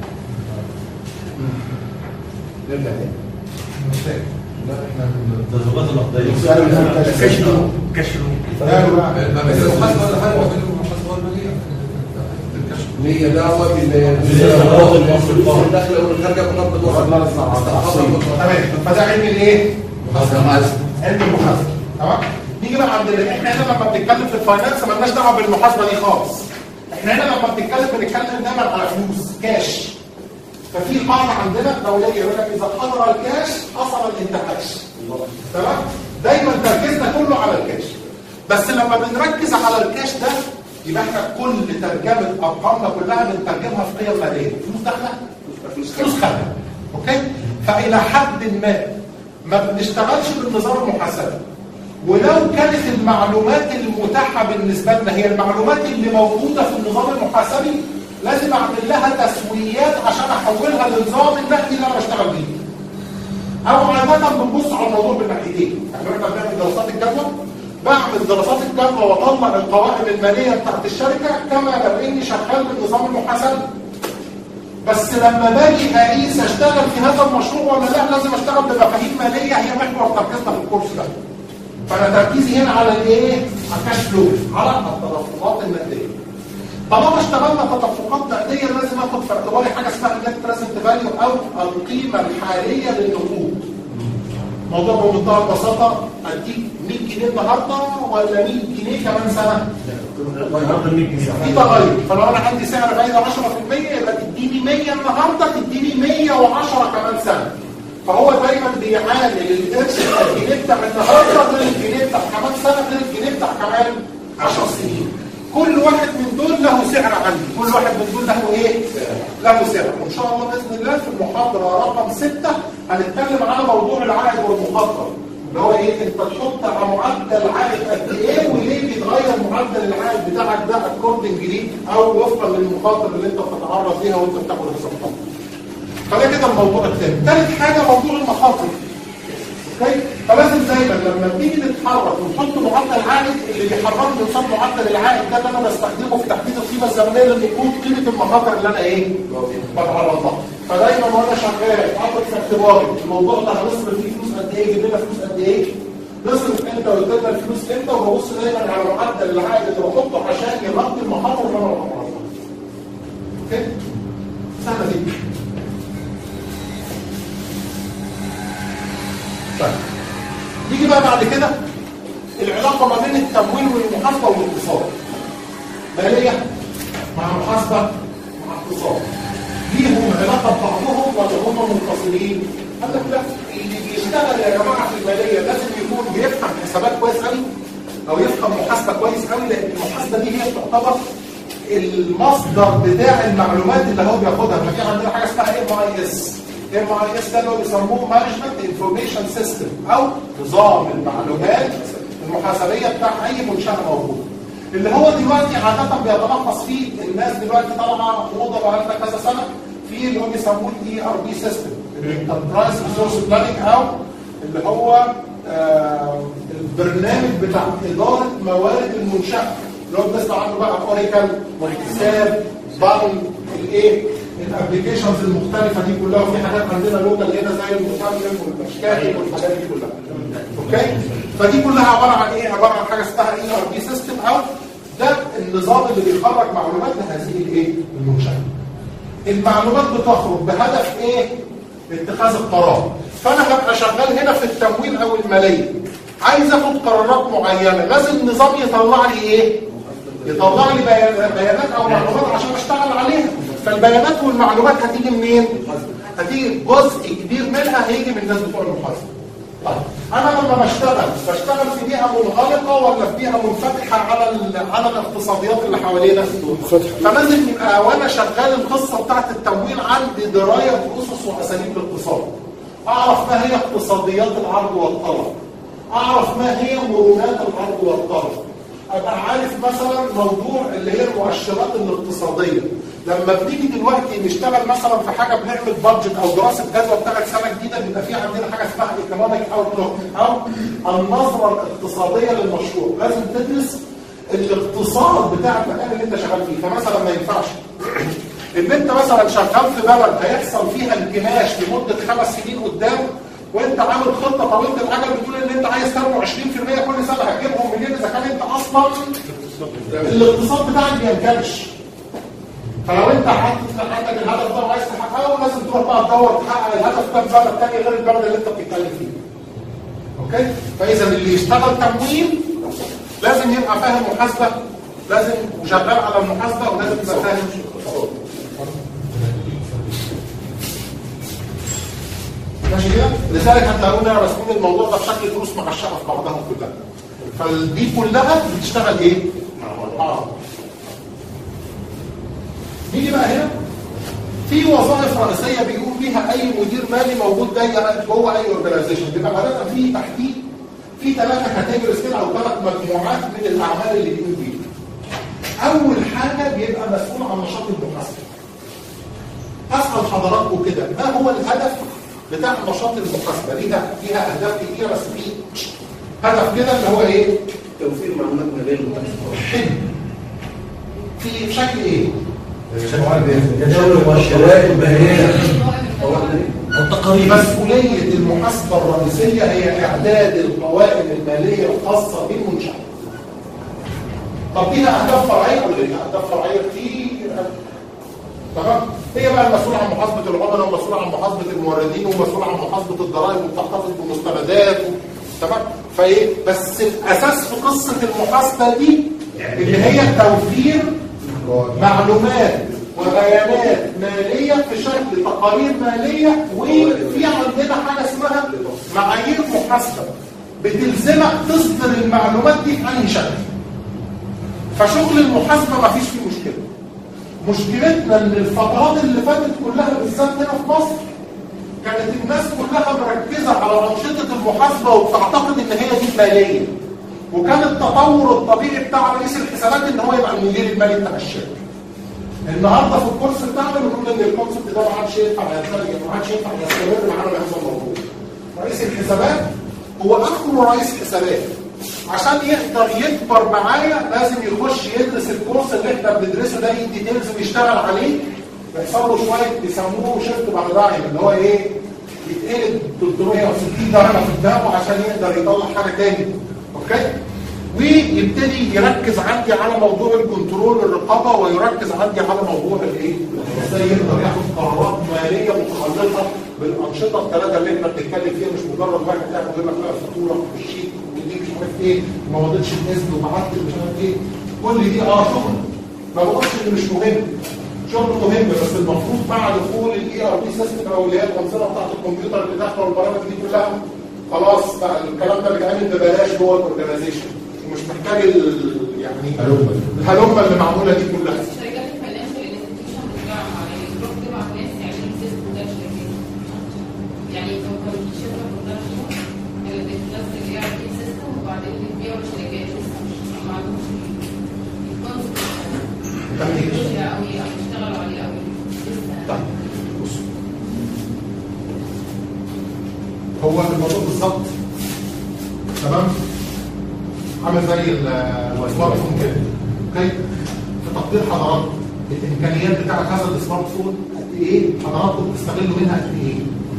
نرجع تاني. مش فاهم. لا احنا التدريبات الأقدية. كشلو كشلو. ما بين المحاسبه ولا حاجه ما بين المحاسبه والماليه. هي دعوه بالفلوس الداخله والخارجه بغض النظر. تمام. فده علم الايه؟ علم المحاسبه. تمام؟ نيجي بقى عند احنا هنا لما بنتكلم في الفاينانس مالناش دعوه بالمحاسبه دي خالص. احنا هنا لما بنتكلم بنتكلم دايما على فلوس كاش. ففي قاعده عندنا دوليه يقول لك اذا حضر الكاش حصل الانتعاش. تمام؟ دايما تركيزنا كله على الكاش. بس لما بنركز على الكاش ده يبقى احنا كل ترجمه ارقامنا كلها بنترجمها في قيم ماليه، فلوس داخله فلوس خارجه. اوكي؟ فالى حد ما ما بنشتغلش بالنظام المحاسبي. ولو كانت المعلومات المتاحه بالنسبه لنا هي المعلومات اللي موجوده في النظام المحاسبي لازم اعمل لها تسويات عشان احولها لنظام النقدي اللي انا بشتغل بيه. او عادة بنبص على الموضوع بالناحيتين، يعني احنا بنعمل دراسات الجدوى، بعمل دراسات الجدوى واطلع القوائم الماليه بتاعت الشركه كما لو اني شغال بالنظام المحاسبي. بس لما باجي اقيس اشتغل في هذا المشروع ولا لا، لازم اشتغل بمفاهيم ماليه هي محور تركيزنا في الكورس ده. فانا تركيزي هنا على الايه؟ على الكاش فلو، على التدفقات النقديه. طالما اشتغلنا تدفقات نقديه لازم اخد في اعتباري حاجه اسمها النت بريزنت فاليو او القيمه الحاليه للنقود. موضوع بمنتهى البساطه، اديك مية جنيه النهارده ولا مية جنيه كمان سنه؟ في تغير، فلو انا عندي سعر فايده عشرة في المية يبقى تديني مية النهارده تديني مية وعشرة كمان سنه. فهو دايما بيعامل القرش الجنيه بتاع النهارده غير الجنيه بتاع كمان سنه غير الجنيه بتاع كمان عشر سنين. كل واحد من دول له سعر عندي، كل واحد من دول له ايه؟ له سعر. وان شاء الله باذن الله في المحاضره رقم ستة هنتكلم على موضوع العائد والمخاطره، اللي هو ايه؟ انت تحط على معدل عائد قد ايه وليه بيتغير معدل العائد بتاعك ده اكوردنج ليك او وفقا للمخاطر اللي انت بتتعرض ليها وانت بتاخد الخطوات. فده كده الموضوع الثاني. ثالث حاجه موضوع المخاطر. اوكي؟ فلازم دايما لما بنيجي نتحرك ونحط معدل العائد اللي بيحركني قصاد معدل العائد ده اللي انا بستخدمه في تحديد القيمه الزمنيه للنقود قيمه المخاطر اللي انا ايه؟ بتعرض لها. فدايما وانا شغال حاطط في اعتباري الموضوع ده هنصرف فيه فلوس قد ايه؟ يجيب لنا فلوس قد ايه؟ نصرف امتى ويجيب الفلوس امتى؟ وببص دايما على معدل العائد اللي بحطه عشان يغطي المخاطر اللي انا بتعرض لها. اوكي؟ سهله جدا. طيب نيجي بقى بعد كده العلاقه ما بين التمويل والمحاسبه والاقتصاد. ماليه مع محاسبه مع اقتصاد. ليهم علاقه ببعضهم ولا هم منفصلين؟ قال لك لا، اللي بيشتغل يا جماعه في الماليه لازم يكون بيفهم حسابات كويس قوي او يفهم محاسبه كويس قوي، لان المحاسبه دي هي تعتبر المصدر بتاع المعلومات اللي هو بياخدها. ففي عندنا حاجه اسمها ام اي اس. ام اي اس ده اللي بيسموه مانجمنت انفورميشن سيستم او نظام المعلومات المحاسبيه بتاع اي منشاه موجوده. اللي هو دلوقتي عاده بيتلخص فيه الناس دلوقتي طالعه موضه بقى لنا كذا سنه في اللي هو بيسموه الاي ار بي سيستم، الانتربرايز ريسورس بلاننج، او اللي هو آه البرنامج بتاع اداره موارد المنشاه اللي هو بنسمع عنه بقى اوريكل واكسل بان الايه الابلكيشنز المختلفه دي كلها. وفي حاجات عندنا لوكال هنا زي المتعلم والاشكال والحاجات دي كلها. اوكي؟ فدي كلها عباره عن ايه؟ عباره عن حاجه اسمها اي ار بي سيستم، او ده النظام اللي بيخرج معلومات لهذه الايه؟ المنشاه. المعلومات بتخرج بهدف ايه؟ اتخاذ القرار. فانا هبقى شغال هنا في التمويل او الماليه، عايز اخد قرارات معينه، لازم النظام يطلع لي ايه؟ يطلع لي بيانات او معلومات عشان اشتغل عليها. فالبيانات والمعلومات هتيجي منين؟ هتيجي جزء كبير منها هيجي من الناس بتوع المحاسبه. طيب انا لما بشتغل بشتغل في بيئه منغلقه ولا في بيئه منفتحه على على الاقتصاديات اللي حوالينا؟ فلازم يبقى وانا شغال القصه بتاعت التمويل عندي درايه باسس واساليب الاقتصاد. اعرف ما هي اقتصاديات العرض والطلب. اعرف ما هي مرونات العرض والطلب. ابقى عارف مثلا موضوع اللي هي المؤشرات الاقتصاديه. لما بنيجي دلوقتي نشتغل مثلا في حاجه بنعمل بادجت او دراسه جدوى بتاعت سنه جديده، بيبقى في عندنا حاجه اسمها ايكونوميك اوتلوك او النظره الاقتصاديه للمشروع. لازم تدرس الاقتصاد بتاع المكان اللي انت شغال فيه. فمثلا ما ينفعش ان انت مثلا شغال في بلد هيحصل فيها انكماش لمده خمس سنين قدام، وانت عامل خطه طويله الاجل بتقول ان انت عايز ترمي عشرين في المية كل سنه، هتجيبهم منين اذا كان انت اصلا الاقتصاد بتاعك بينكمش؟ فلو انت حاطط عندك الهدف ده وعايز تحققه لازم تروح بقى تدور تحقق الهدف ده في بلد ثاني غير البلد اللي انت بتتكلم فيه. اوكي؟ فاذا اللي يشتغل تمويل لازم يبقى فاهم محاسبه، لازم وشغال على المحاسبه، ولازم يبقى فاهم اقتصاد. ماشي كده؟ لذلك هتلاقونا راسمين الموضوع ده بشكل دروس مغشقه في بعضها كلها. فدي كلها بتشتغل ايه؟ مع بعض. نيجي بقى هنا في وظائف رئيسيه بيقوم بيها اي مدير مالي موجود جاي جوه اي اورجنايزيشن. بيبقى غالبا في تحديد في ثلاثه كاتيجوريز كده او ثلاث مجموعات من الاعمال اللي بيقوم بيها. اول حاجه بيبقى مسؤول عن نشاط المحاسبه. اسال حضراتكم كده، ما هو الهدف بتاع نشاط المحاسبه؟ ليها فيها اهداف كتيره، بس في هدف كده اللي هو ايه؟ توفير معلومات ماليه للمحاسبه. حلو. في شكل ايه؟ جدول المؤشرات الماليه والتقارير. مسؤوليه المحاسبه الرئيسيه هي اعداد القوائم الماليه الخاصه بالمنشاه. طب ليها اهداف فرعيه ولا ليها اهداف فرعيه كتير؟ تمام؟ هي بقى المسؤول عن محاسبه العملاء، ومسؤول عن محاسبه الموردين، ومسؤول عن محاسبه الضرائب، وبتحتفظ بالمستندات و... تمام؟ فايه؟ بس الاساس في قصه المحاسبه دي اللي هي توفير معلومات وبيانات ماليه في شكل تقارير ماليه، وفي عندنا حاجه اسمها معايير محاسبه بتلزمك تصدر المعلومات دي في اي شكل. فشغل المحاسبه ما فيش فيه مشكله. مشكلتنا ان الفترات اللي فاتت كلها بالذات هنا في مصر كانت الناس كلها مركزه على انشطه المحاسبه وبتعتقد ان هي دي ماليه. وكان التطور الطبيعي بتاع رئيس الحسابات ان هو يبقى المدير المالي بتاع الشركه. النهارده في الكورس بتاعنا بنقول ان الكونسبت ده ما عادش ينفع يترجم، ما عادش ينفع يستمر معانا بهذا الموضوع. رئيس الحسابات هو اخره رئيس حسابات. عشان يقدر يكبر معايا لازم يخش يدرس الكورس اللي احنا بندرسه ده ان ديتيلز ويشتغل عليه. بيحصل له شويه بيسموه شيفت بارادايم اللي هو ايه؟ يتقلب ثلاثمية وستين درجه في دماغه عشان يقدر يطلع حاجه تاني. اوكي؟ ويبتدي يركز عندي على موضوع الكنترول الرقابه، ويركز عندي على موضوع الايه؟ ازاي يقدر ياخد قرارات ماليه متعلقه بالانشطه الثلاثه اللي احنا بنتكلم فيها، مش مجرد واحد قاعد يقول لك لا الفاتوره والشيك ودي مش عارف ايه وما وضعتش الاذن وبعت مش عارف ايه. كل دي اه شغل. ما بقولش ان مش مهم. شغل مهم، بس المفروض مع دخول الاي ار بي سيستم او اللي هي الانظمه بتاعت الكمبيوتر اللي داخله والبرامج دي كلها خلاص بقى الكلام ده بيتعمل ببلاش جوه الاورجنايزيشن. مش محتاج يعني الهلومه اللي معموله دي كلها. الشركات الفاينانشال انستتيوشن بتدعم على البروك تبع ناس يعملوا سيستم ده الشركات. يعني لو كان في شركه بروتكشن اللي بتنزل اي ار بي سيستم وبعدين بتبيعه للشركات لسه مش معلومه الكونسبت او يشتغلوا عليه او طيب بص، هو الموضوع بالظبط تمام عامل زي السمارت فون كده. اوكي؟ في تقدير حضراتكم الامكانيات بتاعت هذا السمارت فون قد ايه؟ حضراتكم بتستغلوا منها قد ايه؟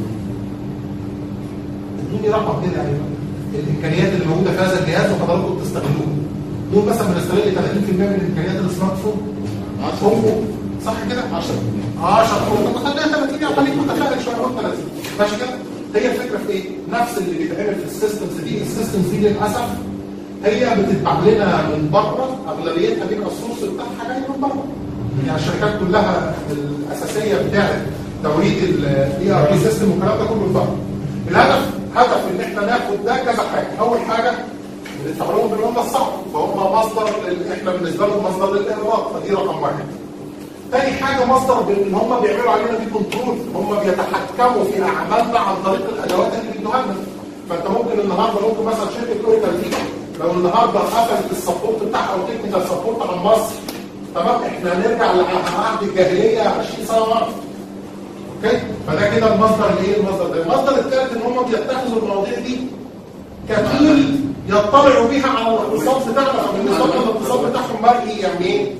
ادوني رقم كده يعني الامكانيات اللي موجوده في هذا الجهاز وحضراتكم بتستغلوها. دول مثلا بنستغل ثلاثين بالمية من امكانيات السمارت فون. عشرة صح كده؟ عشرة عشرة طب خليها ثلاثين يعني خليك متفائل شويه قول ثلاثين ماشي كده؟ هي الفكره في ايه؟ نفس اللي بيتعمل في السيستمز دي، السيستمز دي للاسف هي بتتباع لنا من بره، اغلبيتها بيبقى السورس بتاعها جاي من بره. يعني الشركات كلها الاساسيه بتاعت توريد الاي ار بي سيستم والكلام ده كله من بره. الهدف هدف ان احنا ناخد ده كذا حاجه. اول حاجه بنستخدمهم بالعمله الصعبه، فهم مصدر احنا بالنسبه لهم مصدر للايرادات، فدي رقم واحد. تاني حاجه مصدر ان هم بيعملوا علينا دي كنترول، هم بيتحكموا في اعمالنا عن طريق الادوات اللي بيدوها لنا. فانت ممكن النهارده ممكن مثلا شركه اوريكل دي لو النهارده قفلت السبورت بتاعها او تكنيكال سبورت عن مصر، تمام احنا هنرجع لعهد الجاهليه عشرين سنه ورا. اوكي؟ فده كده المصدر اللي ايه المصدر ده. المصدر الثالث ان هم بيتخذوا المواضيع دي كتول يطلعوا بيها على الاقتصاد بتاعنا، فبالنسبه للاقتصاد بتاعهم مرئي يعني ايه؟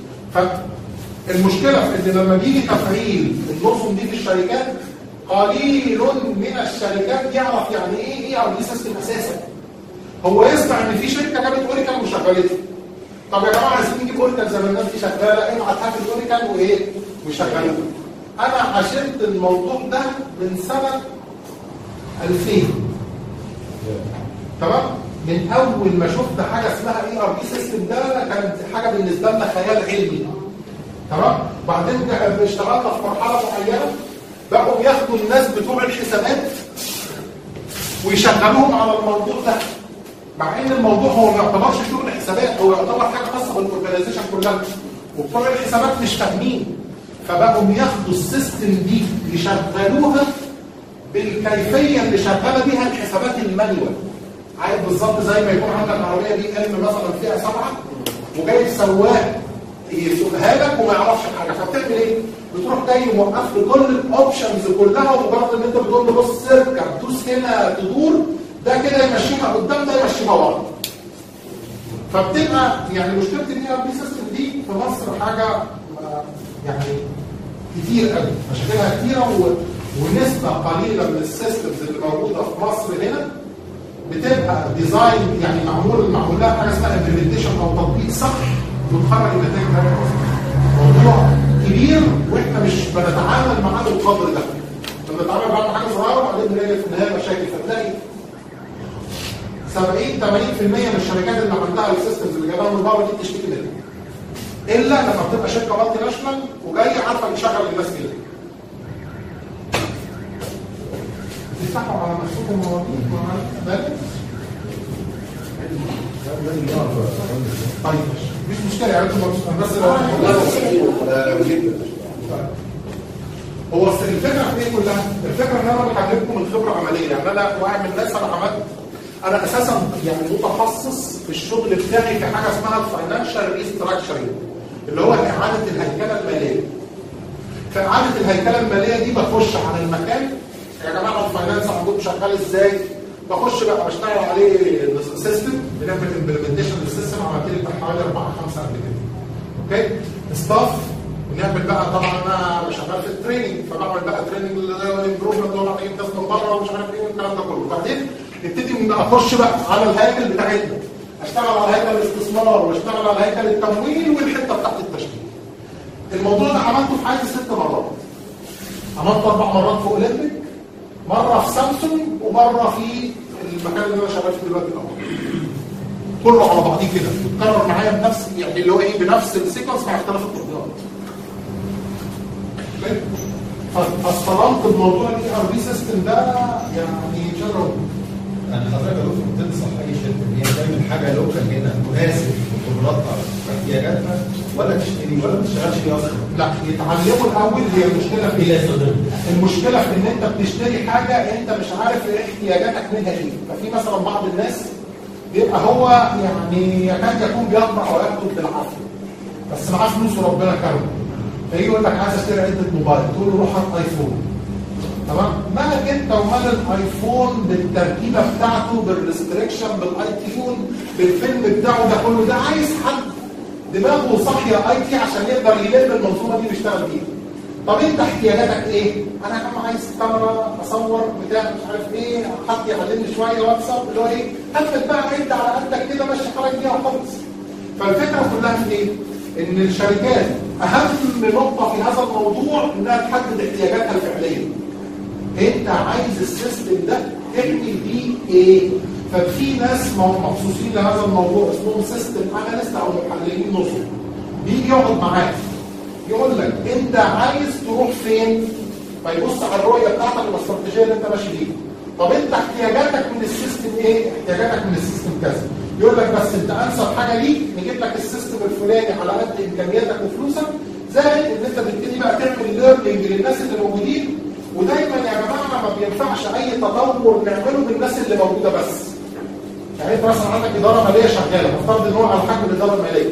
فالمشكله في ان لما بيجي تفعيل النظم دي في الشركات قليل من الشركات يعرف يعني ايه ايه او دي سيستم اساسا. هو يسمع ان في شركه جابت اوريكل وشغلتها. طب يا جماعه عايزين نجيب اوريكل زي ما الناس دي شغاله، ابعت هات الاوريكل وايه؟ وشغلوها. انا عشرت الموضوع ده من سنه ألفين. تمام؟ من اول ما شفت حاجه اسمها اي ار بي سيستم ده كانت حاجه بالنسبه لنا خيال علمي. تمام؟ بعدين اشتغلنا في مرحله معينه بقوا ياخدوا الناس بتوع الحسابات ويشغلوهم على الموضوع ده. مع ان الموضوع هو ما يعتبرش شغل حسابات، هو يعتبر حاجه خاصه بالاورجنايزيشن كلها. وبتوع الحسابات مش فاهمين، فبقوا ياخدوا السيستم دي يشغلوها بالكيفيه اللي شغاله بيها الحسابات المانيوال. عارف بالظبط زي ما يكون عندك عربيه بي ام مثلا فيها سبعه وجايب سواق يسوقها لك وما يعرفش حاجه، فبتعمل ايه؟ بتروح جاي موقف له كل الاوبشنز كلها، ومجرد ان انت بتقول له بص اركب دوس هنا تدور، ده كده يمشيها قدام، ده يمشيها ورا. فبتبقى يعني مشكله الاي ار بي سيستم دي في مصر حاجه يعني كتير قوي، مشاكلها كتيره و... ونسبه قليله من السيستمز اللي موجوده في مصر هنا بتبقى ديزاين يعني معمول معمول لها حاجه اسمها امبلمنتيشن او تطبيق صح وتخرج النتائج بتاعتها. موضوع كبير واحنا مش بنتعامل معاه بالقدر ده. بنتعامل معاه بحاجه صغيره وبعدين بنلاقي في النهايه مشاكل، فتلاقي سبعين ثمانين بالمية من الشركات اللي عندها السيستمز اللي جايبها من بره دي بتشتكي منها. الا لما بتبقى شركه مالتي ناشونال وجايه عارفه تشغل الناس كده. بتفتحوا على نفسكم مواضيع وعلى طيب مش مشكله يعني انتوا بس هو الفكره في ايه كلها؟ الفكره ان انا بحكيلكم من خبره عمليه، يعني انا واحد من الناس انا عملت انا اساسا يعني متخصص في الشغل بتاعي في حاجه اسمها الفاينانشال ريستراكشرنج اللي هو اعاده الهيكله الماليه. في اعاده الهيكله الماليه دي بخش على المكان يا جماعه الفاينانس عندكم شغال ازاي؟ بخش بقى بشتغل عليه سيستم، بنعمل امبلمنتيشن للسيستم، عملت لي بتاع حوالي أربعة خمسة قبل كده. اوكي؟ ستاف بنعمل بقى طبعا انا شغال في التريننج، فبعمل بقى تريننج امبروفمنت وانا اجيب ناس من بره ومش عارف ايه والكلام ده كله، وبعدين نبتدي اخش بقى على الهيكل بتاعتنا، اشتغل على هيكل الاستثمار واشتغل على هيكل التمويل والحته بتاعت التشغيل. الموضوع ده عملته في حياتي ست مرات. عملته اربع مرات في اولمبيك، مره في سامسونج ومره في المكان اللي انا شغال فيه دلوقتي الاول. كله على بعضيه كده بيتكرر معايا بنفس يعني اللي هو ايه بنفس السيكونس مع اختلاف التطبيقات. فاصطدمت بموضوع الاي ار بي سيستم ده يعني جرب. يعني حضرتك لو بتنصح اي شركه ان هي تعمل حاجه لوكال هنا مناسب لقدراتها واحتياجاتها ولا تشتري ولا ما تشتغلش فيه اصلا؟ لا يتعلموا الاول. هي المشكله في ايه؟ المشكله في ان انت بتشتري حاجه انت مش عارف احتياجاتك منها ايه. ففي مثلا بعض الناس بيبقى هو يعني يكاد يكون بيطبع ويكتب بالعافيه بس معاه فلوس وربنا كرمه، فيجي يقول لك عايز اشتري عده موبايل، تقول له روح هات ايفون. تمام؟ مالك انت ومال الايفون بالتركيبه بتاعته بالريستريكشن بالاي تيون بالفيلم بتاعه ده كله؟ ده عايز حد دماغه صاحيه اي تي عشان يقدر يلم المنظومه دي ويشتغل بيها. طب انت احتياجاتك ايه؟ انا كمان عايز كاميرا اصور بتاع مش عارف ايه، حد يعلمني شويه واتساب اللي هو ايه؟ هات بقى انت على قدك كده ماشي حالك بيها خالص. فالفكره كلها في ايه؟ ان الشركات اهم نقطه في هذا الموضوع انها تحدد احتياجاتها الفعليه. انت عايز السيستم ده تعمل بيه ايه؟ ففي ناس مخصوصين لهذا الموضوع اسمهم سيستم اناليست او محللين نظم. بيجي يقعد معاك يقول لك انت عايز تروح فين؟ فيبص على الرؤيه بتاعتك والاستراتيجيه اللي انت ماشي بيها. طب انت احتياجاتك من السيستم ايه؟ احتياجاتك من السيستم كذا. يقول لك بس انت انسب حاجه ليك نجيب لك السيستم الفلاني على قد امكانياتك وفلوسك، زائد ان انت تبتدي بقى تعمل ليرنينج للناس اللي موجودين. ودايما يا جماعه ما بينفعش اي تطور نعمله بالناس اللي موجوده بس. يعني انت مثلا عندك اداره ماليه شغاله، نفترض ان هو على حجم الاداره الماليه.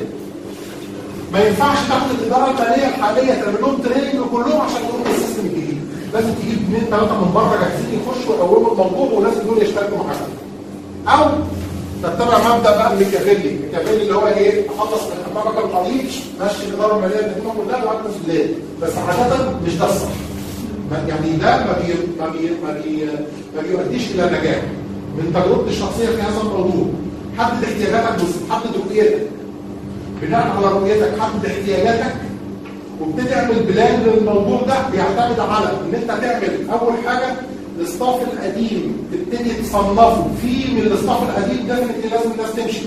ما ينفعش تاخد الاداره الماليه الحاليه تعمل لهم تريننج كلهم عشان تقوم بالسيستم الجديد. لازم تجيب اثنين ثلاثه من بره جاهزين يخشوا يقوموا الموضوع ولازم دول يشتركوا معاك. او تتبع مبدا بقى الميكافيلي، الميكافيلي اللي هو ايه؟ اخلص من الحبابه القليل ماشي الاداره الماليه القديمه كلها وعدل سلال، بس عاده مش ده الصح. يعني ده ما بي ما بي ما, بي ما بيؤديش الى نجاح. من تجربتي الشخصيه في هذا الموضوع حدد احتياجاتك بس حدد رؤيتك. بناء على رؤيتك حدد احتياجاتك وابتدي تعمل بلان للموضوع ده. بيعتمد على ان انت تعمل اول حاجه الاستاف القديم تبتدي تصنفه. في من الاستاف القديم ده اللي لازم الناس تمشي.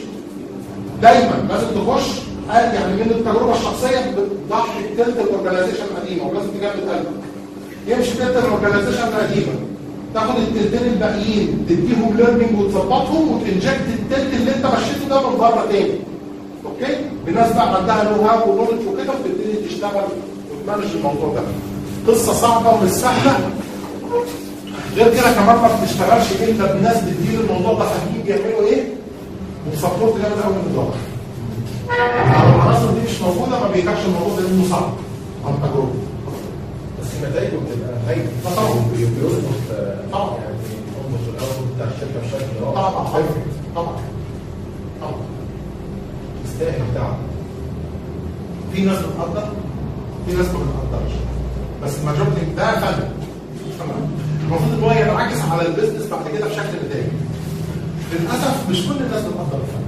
دايما لازم تخش يعني من التجربه الشخصيه بتضحي بثلث الاورجنايزيشن القديمه ولازم تجمد قلبك. يمشي ثلث الاورجنايزيشن القديمه، تاخد الثلثين الباقيين تديهم ليرنينج وتظبطهم وتنجكت الثلث اللي انت مشيته ده من بره تاني. اوكي؟ بناس بقى عندها نو هاو ونولج وكده وتبتدي تشتغل وتمانج الموضوع ده. قصه صعبه ومش سهله. غير كده كمان ما بتشتغلش انت بناس بتدير الموضوع ده فاهمين بيعملوا ايه وتسبورت جامد قوي من الاداره. لو العناصر دي مش موجوده ما بيجيبش الموضوع ده لانه صعب عن تجربه. بس نتائجه بتبقى هايله طبعا بيظبط طبعا يعني يظبط الاول بتاع الشركه بشكل طبعا طبعا طبعا طبعا يستاهل بتاعه. في ناس بتقدر في ناس ما بتقدرش بس الماجورتي ده فن. المفروض ان هو ينعكس على البيزنس بعد كده بشكل نتائجي. للاسف مش كل الناس بتقدر الفن.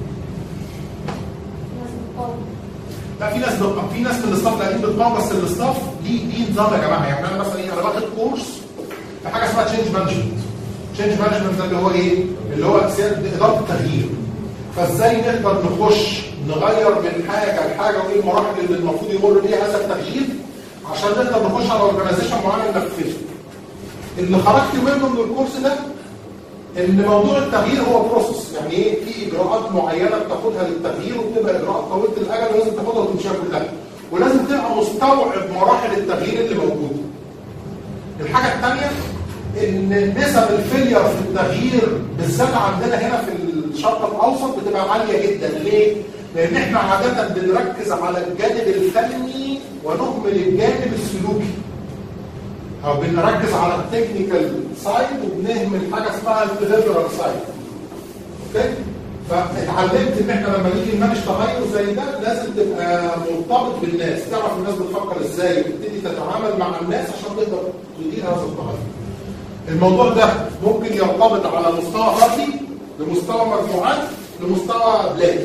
لا في ناس بتقدر، في ناس من الاستاف قاعدين بتقدر، بس الاستاف ليه ليه نظام يا جماعه. يعني انا مثلا ايه، انا باخد كورس في حاجه اسمها تشينج مانجمنت. تشينج مانجمنت ده اللي هو ايه؟ اللي هو اداره التغيير. فازاي نقدر نخش نغير من حاجه لحاجه، وايه المراحل اللي المفروض يمر بيها هذا التغيير عشان نقدر نخش على اورجنايزيشن معين ننفذه. اللي خرجت منه من الكورس ده ان موضوع التغيير هو بروسس. يعني ايه؟ في اجراءات معينه بتاخدها للتغيير وبتبقى اجراءات طويله الاجل ولازم تاخدها وتمشيها كلها، ولازم تبقى مستوعب مراحل التغيير اللي موجوده. الحاجه الثانيه ان نسب الفيلير في التغيير بالذات عندنا هنا في الشرق الاوسط بتبقى عاليه جدا. ليه؟ لان احنا عاده بنركز على الجانب الفني ونهمل الجانب السلوكي، او بنركز على التكنيكال سايد وبنهمل حاجه اسمها البيهيفيرال سايد. اوكي؟ فاتعلمت ان احنا لما نيجي نمانج تغير زي ده لازم تبقى مرتبط بالناس، تعرف الناس بتفكر ازاي وتبتدي تتعامل مع الناس عشان تقدر تدير هذا التغير. الموضوع ده ممكن يرتبط على مستوى فردي، لمستوى مجموعات، لمستوى بلاد.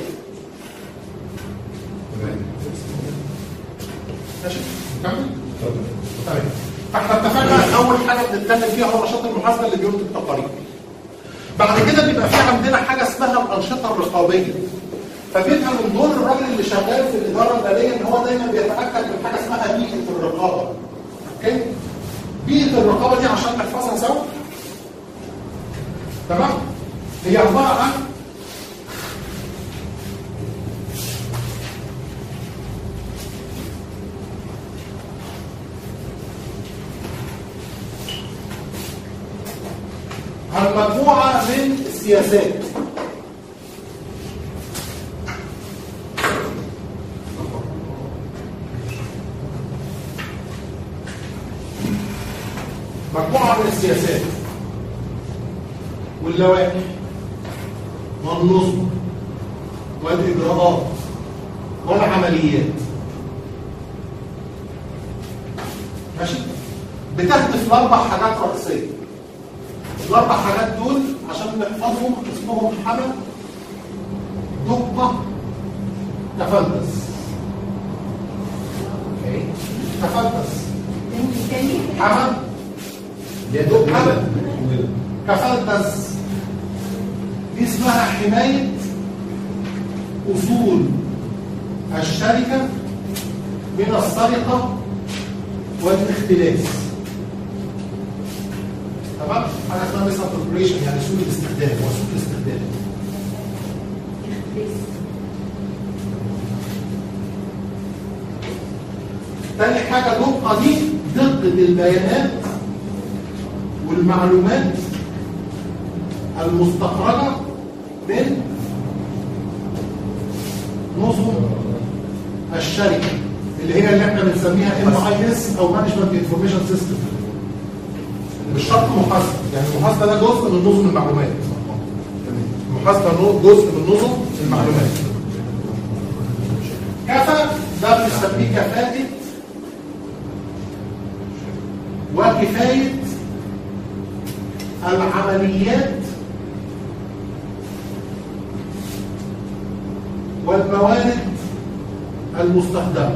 ماشي؟ نكمل؟ تمام. فاحنا اتفقنا اول حاجه بنتكلم فيها هو نشاط المحاسبه اللي بينتج تقارير. بعد كده بيبقى في عندنا حاجه اسمها الانشطه الرقابيه. فبيبقى من دور الراجل اللي شغال في الاداره الماليه ان هو دايما بيتاكد من حاجه اسمها بيئه الرقابه. اوكي؟ بيئه الرقابه دي عشان نحفظها سوا. تمام؟ هي عباره عن عن مجموعة من السياسات. مجموعة من السياسات واللوائح والنظم والإجراءات والعمليات. ماشي؟ بتهدف لأربع حاجات رئيسية. الاربع حاجات دول عشان نحفظهم اسمهم حمل، دقه، تفلتس. اوكي؟ تفلتس. حمل، دقه، تفلتس. دي اسمها حمايه اصول الشركه من السرقه والاختلاس. تمام؟ حاجه اسمها ميس ابروبريشن، يعني سوء الاستخدام وسوء الاستخدام. تاني حاجه دقه دي دقه البيانات والمعلومات المستخرجه من نظم الشركه اللي هي اللي احنا بنسميها ام اي اس او مانجمنت انفورميشن سيستم. مش شرط محاسبه، يعني المحاسبه ده جزء من نظم المعلومات. المحاسبه جزء من نظم المعلومات. كفى ده بنسميه كفاءه وكفايه العمليات والموارد المستخدمه.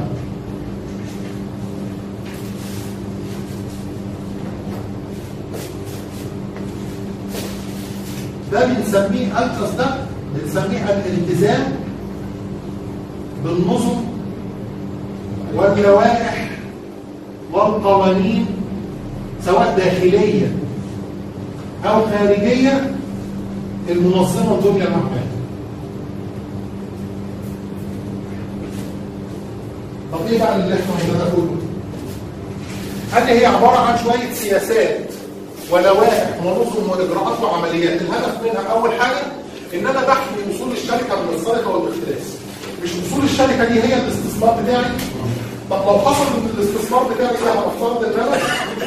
ده بنسميه التراس، ده بنسميه الالتزام بالنظم واللوائح والقوانين سواء داخليه او خارجيه المنظمه الدنيا الاعمال. طب ايه بقى اللي احنا قلنا كله؟ هذه هي عباره عن شويه سياسات ولوائح ونظم واجراءات وعمليات. الهدف منها اول حاجه ان انا بحمي اصول الشركه من السرقه والاختلاس. مش اصول الشركه دي هي الاستثمار بتاعي. طب لو حصل ان الاستثمار بتاعي ده هنفترض ان انا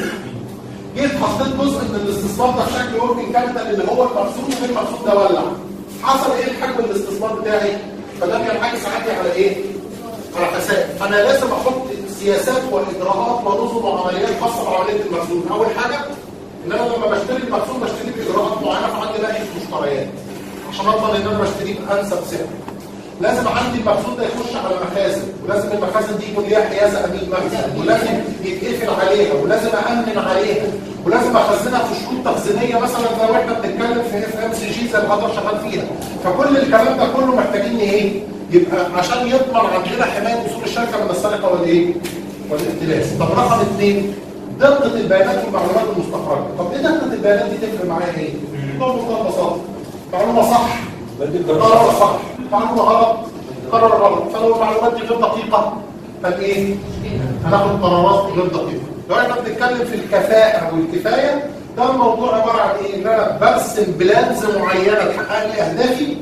جيت حطيت جزء من الاستثمار ده بشكل وركينج كابيتال اللي هو المخزون والمخزون ده ولع، حصل ايه الحجم الاستثمار بتاعي؟ فده بينعكس عندي على ايه؟ على خسائر. فانا لازم احط سياسات واجراءات ونظم وعمليات خاصه بعمليه المخزون. اول حاجه ان انا لما بشتري المخزون بشتري باجراءات معينه، فعندي ناحيه مشتريات عشان اضمن ان انا بشتريه بانسب سعر. لازم عندي المخزون ده يخش على مخازن، ولازم المخازن دي يكون ليها حيازه امين مخزن، ولازم يتقفل عليها، ولازم امن عليها، ولازم اخزنها في شروط تخزينيه مثلا زي واحنا بنتكلم في اف ام سي جي زي اللي حضرتك شغال فيها. فكل الكلام ده كله محتاجين ايه؟ يبقى عشان يضمن عندنا حمايه اصول الشركه من السرقه والايه؟ والاختلاس. طب رقم اثنين دقه البيانات والمعلومات المستخرجه. طب ايه دقه البيانات دي تفرق معايا ايه؟ بمنتهى البساطه معلومه صح قرار صح، معلومه غلط قرار غلط. فلو المعلومات دي غير دقيقه فايه؟ هناخد قرارات غير دقيقه. لو احنا بنتكلم في الكفاءه والكفايه ده الموضوع عباره عن ايه؟ ان انا برسم بلانز معينه تحقق لي اهدافي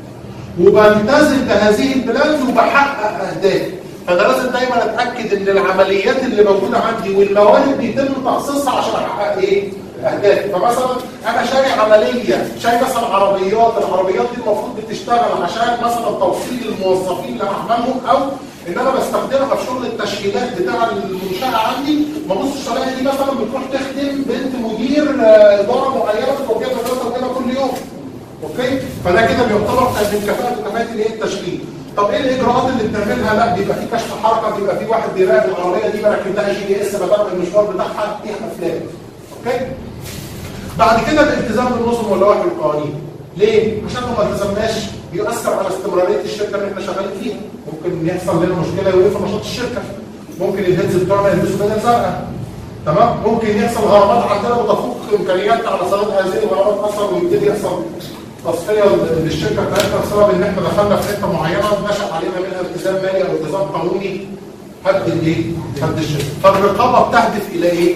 وبلتزم بهذه البلانز وبحقق اهدافي. فانا لازم دايما اتاكد ان العمليات اللي موجوده عندي والموارد بيتم تخصيصها عشان احقق ايه؟ اهدافي. فمثلا انا شاري عمليه، شاري مثلا عربيات، العربيات دي المفروض بتشتغل عشان مثلا توصيل الموظفين لاعمالهم، او ان انا بستخدمها في شغل التشغيلات بتاع المنشاه عندي. ما بصش عليها دي مثلا بتروح تخدم بنت مدير اداره معينه بتوجه مدرسه وكده كل يوم. اوكي؟ فده كده بيعتبر من كفاءه وكفاءه الايه؟ التشغيل. طب ايه الاجراءات اللي بنعملها؟ لا بيبقى في كشف حركه، بيبقى في واحد بيراقب العربيه دي بركب لها جي بي اس بتابع المشوار بتاعها فيها افلام. اوكي؟ بعد كده الالتزام بالنظم واللوائح والقوانين. ليه؟ عشان لو ما التزمناش بيؤثر على استمراريه الشركه اللي احنا شغالين فيها. ممكن يحصل لنا مشكله يوقف نشاط الشركه. ممكن الهيدز بتوعنا يلبسوا بدل زرقاء. تمام؟ ممكن يحصل غرامات عندنا وتفوق امكانياتنا على صيانه هذه الغرامات اصلا، ويبتدي يحصل تصفيه للشركه بتاعتنا بسبب ان احنا دخلنا في حته معينه نشأ علينا منها التزام مالي او التزام قانوني هد الايه؟ هد الشركه. فالرقابه بتهدف الى ايه؟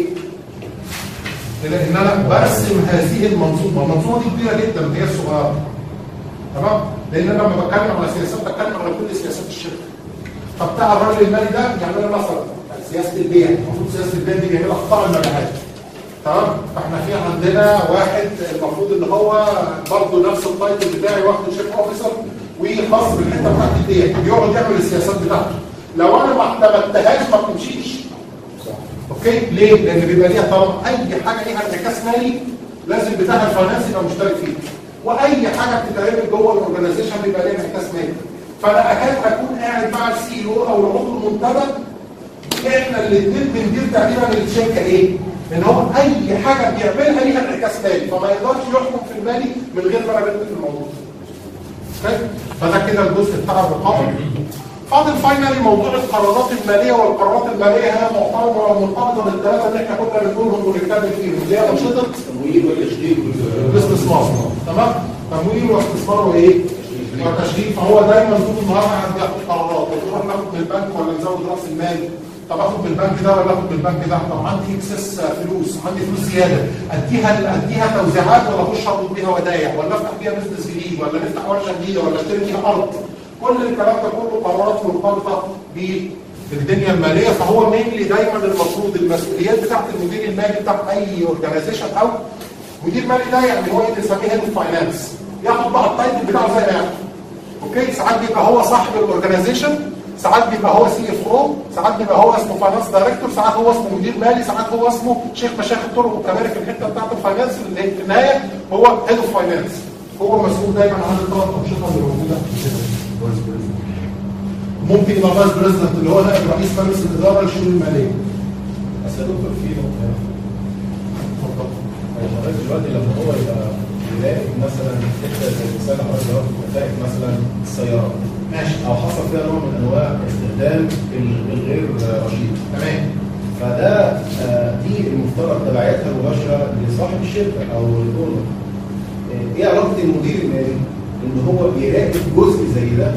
الى ان انا برسم هذه المنظومه، المنظومه دي كبيره جدا هي الصغيره. تمام؟ لان انا لما بتكلم على سياسات بتكلم على كل سياسات الشركه. فبتاع الراجل المالي ده يعني انا مثلا سياسه البيع، المفروض سياسه البيع دي بيعملها قطاع المبيعات. تمام؟ فاحنا في عندنا واحد المفروض ان هو برضه نفس التايتل بتاعي واخد شيف اوفيسر وخاص بالحته بتاعت البيع، بيقعد يعمل السياسات بتاعته. لو انا ما اعتمدتهاش ما بتمشيش. اوكي؟ ليه؟ لان بيبقى ليها طالما اي حاجه ليها انعكاس مالي لازم بتاع الفاينانس يبقى مشترك فيه. واي حاجه بتتعمل جوه الاورجنايزيشن بيبقى ليها انعكاس مالي. فانا اكاد اكون قاعد مع السي او او العضو المنتدب احنا الاثنين بندير تقريبا الشركه ايه؟ ان هو اي حاجه بيعملها ليها انعكاس مالي، فما يقدرش يحكم في المالي من غير ما انا في الموضوع. اوكي؟ فده كده الجزء بتاع الرقابه. فاضل فاينالي موضوع القرارات الماليه، والقرارات الماليه هي معتبره مرتبطه بالثلاثه اللي احنا كنا بنقولهم ونتكلم فيهم، اللي هي انشطه التمويل والتشغيل والاستثمار. تمام؟ تمويل واستثمار وايه؟ وتشغيل. فهو دايما طول النهار قاعد بياخد قرارات، بتروح ناخد من البنك ولا نزود راس المال؟ طب اخد من البنك ده ولا اخد من البنك ده؟ طب عندي اكسس فلوس، عندي فلوس زياده، اديها اديها توزيعات ولا اخش اربط بيها ودايع، ولا افتح بيها بزنس جديد، ولا نفتح ورشه جديده، ولا اشتري بيها ارض. كل الكلام ده كله قرارات مرتبطه بالدنيا الماليه. فهو مينلي دايما المفروض المسؤوليات بتاعت المدير المالي بتاعت اي اورجنايزيشن او مدير مالي ده يعني هو اللي بنسميه هيد فاينانس، ياخد بقى التايتل بتاعه زي ما ياخد. اوكي؟ ساعات بيبقى هو صاحب الاورجنايزيشن، ساعات بيبقى هو سي اف او، ساعات بيبقى هو اسمه فاينانس دايركتور، ساعات هو اسمه مدير مالي، ساعات هو اسمه شيخ مشايخ الطرق والكباري في الحته بتاعت الفاينانس. اللي في النهايه هو هيد اوف فاينانس، هو مسؤول دايما عن الثلاث انشطه اللي موجوده. ممكن يبقى فايس بريزدنت اللي هو نائب رئيس مجلس الاداره للشؤون الماليه. بس يا دكتور في نقطه اتفضل. حضرتك دلوقتي لما هو يبقى يلاقي مثلا حته زي مثال حضرتك كفاءه مثلا السياره ماشي، او حصل فيها نوع من انواع استخدام الغير رشيد، تمام، فده آه دي المفترض تبعياتها المباشره لصاحب الشركه او الاونر. ايه علاقه المدير المالي ان هو بيراقب جزء زي ده؟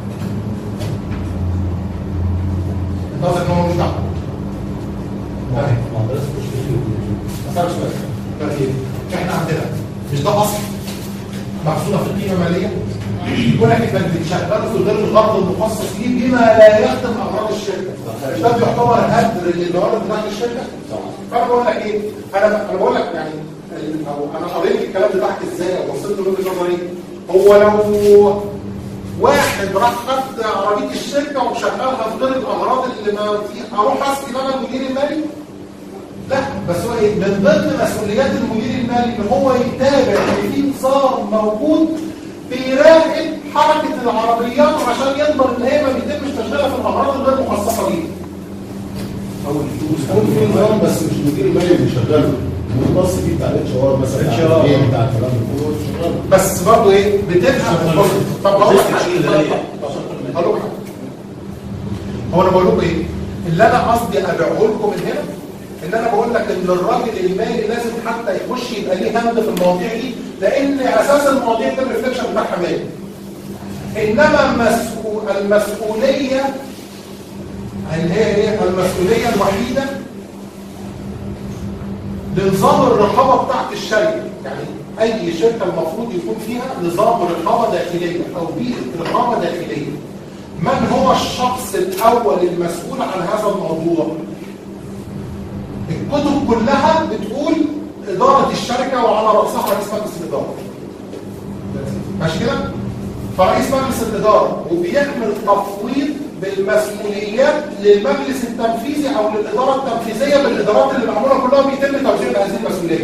انت قصدك ان هو مش دعوه. تمام، ما درستش في اسالك سؤال. طيب احنا عندنا مش ده اصل محصوله في القيمه الماليه يقول لك انك بتشغله في غير الغرض المخصص ليه بما لا يخدم اغراض الشركه. مش ده بيعتبر هدر للموارد بتاعت الشركه؟ فانا بقول لك ايه؟ انا انا بقول لك يعني او انا قريت الكلام بتاعك ازاي او وصلت له وجهه نظري. هو لو واحد راح خد عربيه الشركه وشغلها في غير الاغراض اللي ما اروح اسقي انا المدير المالي؟ لا، بس هو ايه؟ من ضمن مسؤوليات المدير المالي ان هو يتابع ان في نظام موجود بيراقب حركه العربيات عشان يضمن ان هي ما بيتمش تشغيلها في الاغراض الغير مخصصه ليه. او يكون في نظام بس مش المدير المالي اللي بيشغله، مختص فيه بتاع الاتش ار مثلا، الاتش ار بتاع الكلام ده كله شغال. بس برضه ايه؟ بتبقى طب هقول لك هقول لك هو انا بقول لكم ايه؟ اللي انا قصدي ابيعه لكم من هنا ان انا بقول لك ان الراجل المالي لازم حتى يخش يبقى ليه هند في المواضيع دي، لان اساس المواضيع ده الريفلكشن بتاعها مالي. انما المسؤول المسؤوليه اللي هي ايه؟ المسؤوليه الوحيده لنظام الرقابه بتاعت الشركه، يعني اي شركه المفروض يكون فيها نظام رقابه داخليه او بيئه رقابه داخليه. من هو الشخص الاول المسؤول عن هذا الموضوع؟ الكتب كلها بتقول اداره الشركه وعلى راسها رئيس مجلس الاداره. ماشي كده؟ فرئيس مجلس الاداره وبيعمل تفويض بالمسؤوليات للمجلس التنفيذي او للاداره التنفيذيه بالادارات اللي معموله كلها بيتم توزيع هذه المسؤوليه.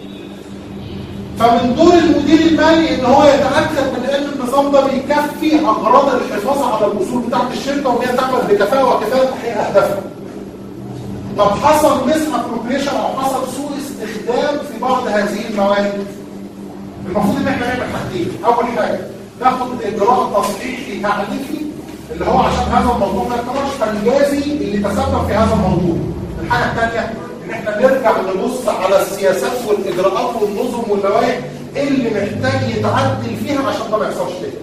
فمن دور المدير المالي ان هو يتاكد من ان النظام ده بيكفي اغراض الحفاظ على الاصول بتاعت الشركه وان هي تعمل بكفاءه وكفاءه تحقيق اهدافها. طب حصل مس ابروبريشن او حصل سوء استخدام في بعض هذه المواد، المفروض ان احنا نعمل حاجتين. اول حاجه ناخد اجراء تصحيحي تعنيفي اللي هو عشان هذا الموضوع ما يكونش فنجازي اللي تسبب في هذا الموضوع. الحاجه الثانيه ان احنا نرجع نبص على السياسات والاجراءات والنظم واللوائح اللي محتاج يتعدل فيها عشان ده ما يحصلش تاني.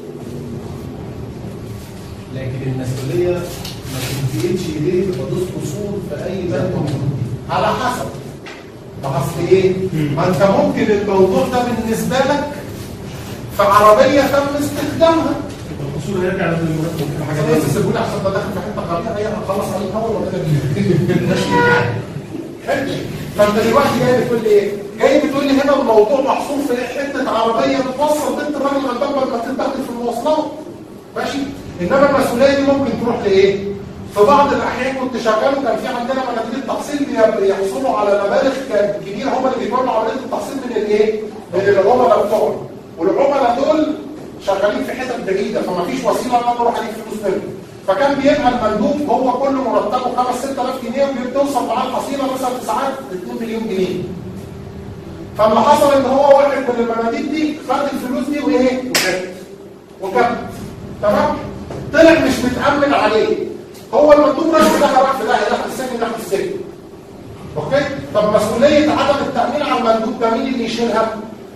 لكن المسؤوليه ما تنتقلش ليه بحدوث قصور في اي بند موجود. على حسب. ما اصل ايه؟ ما انت ممكن الموضوع ده بالنسبه لك في عربيه تم استخدامها. القصور هيرجع للمرتب. حاجه بس سيبوني عشان ده داخل في حته غلطه هي هنخلص على الاول ولا كده. فانت دلوقتي جاي بتقول لي ايه؟ جاي بتقول لي هنا الموضوع محصور في حته عربيه بتوصل بنت الراجل غلبان بدل ما تتبهدل في المواصلات. ماشي؟ انما المسؤوليه دي ممكن تروح لايه؟ في بعض الاحيان كنت شغال وكان في عندنا مناديب التحصيل بيحصلوا على مبالغ كبيره هم اللي بيكونوا عمليه التحصيل من الايه؟ من العملاء بتوعهم. والعملاء دول شغالين في حتت بعيده فما فيش وسيله ان انا اروح اجيب فلوس منهم. فكان بيبقى المندوب هو كل مرتبه خمسة ستة آلاف جنيه وبتوصل معاه الحصيله مثلا في ساعات اتنين مليون جنيه. فاللي حصل ان هو واحد من المناديب دي خد الفلوس دي وايه؟ وجت وجت تمام؟ طلع مش متامن عليه. هو المندوب راح ده راح في ده راح السجن راح السجن. اوكي؟ طب مسؤوليه عدم التامين على المندوب ده مين اللي يشيلها؟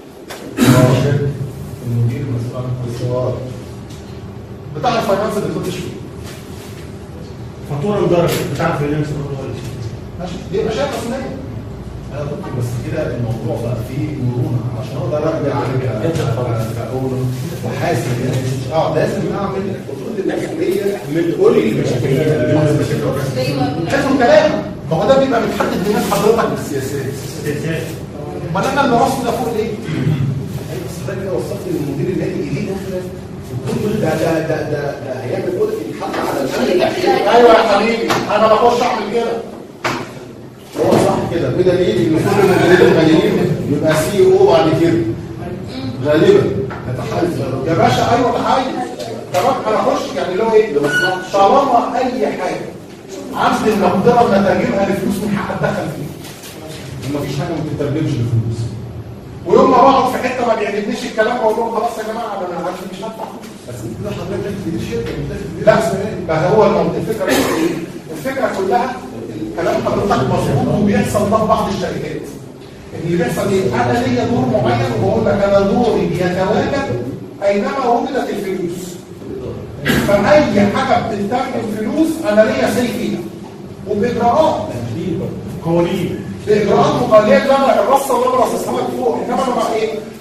المدير المسؤول عن القصور بتاع الفاينانس اللي كنت فيه. فاتوره مدرجه بتاع الفاينانس ماشي؟ دي مشاكل مسؤوليه. انا قلت بس كده الموضوع بقى فيه مرونه عشان اقدر ارجع كاول وحاسب يعني اه لازم اعمل خطوط المسؤوليه من كل المشاكل. حلو كلام. ما هو ده بيبقى متحدد دماغ حضرتك بالسياسات. السياسات. امال انا اللي راسه ده فوق ليه؟ بس ده كده وصلت للمدير المالي اليه ده ده ده ده ده هيعمل كده يتحط على الشركه. ايوه يا حبيبي انا بخش اعمل كده. هو صح كده بدليل ان كل المديرين الماليين يبقى سي او بعد كده غالبا هتحيز يا باشا. ايوه تحيز تمام. انا اخش يعني اللي هو ايه؟ طالما اي حاجه عند المقدره ان اترجمها لفلوس من حق اتدخل فيها. ومفيش حاجه ما بتترجمش لفلوس. ويوم ما بقعد في حته ما بيعجبنيش الكلام بقول لهم خلاص يا جماعه انا مش هدفع. بس انت حضرتك في الشركه لا بقى هو الموضوع الفكره ايه؟ الفكره كلها الكلام حضرتك مظبوط وبيحصل ده في بعض الشركات. اللي بيحصل ايه؟ انا ليا دور معين وبقول لك انا دوري بيتواجد اينما وجدت الفلوس. فاي حاجه بتترجم فلوس انا ليا سي فيها وباجراءات قوانين باجراءات مقاليه. لا الرصه اللي انا رصصها لك فوق انما انا بقى ايه؟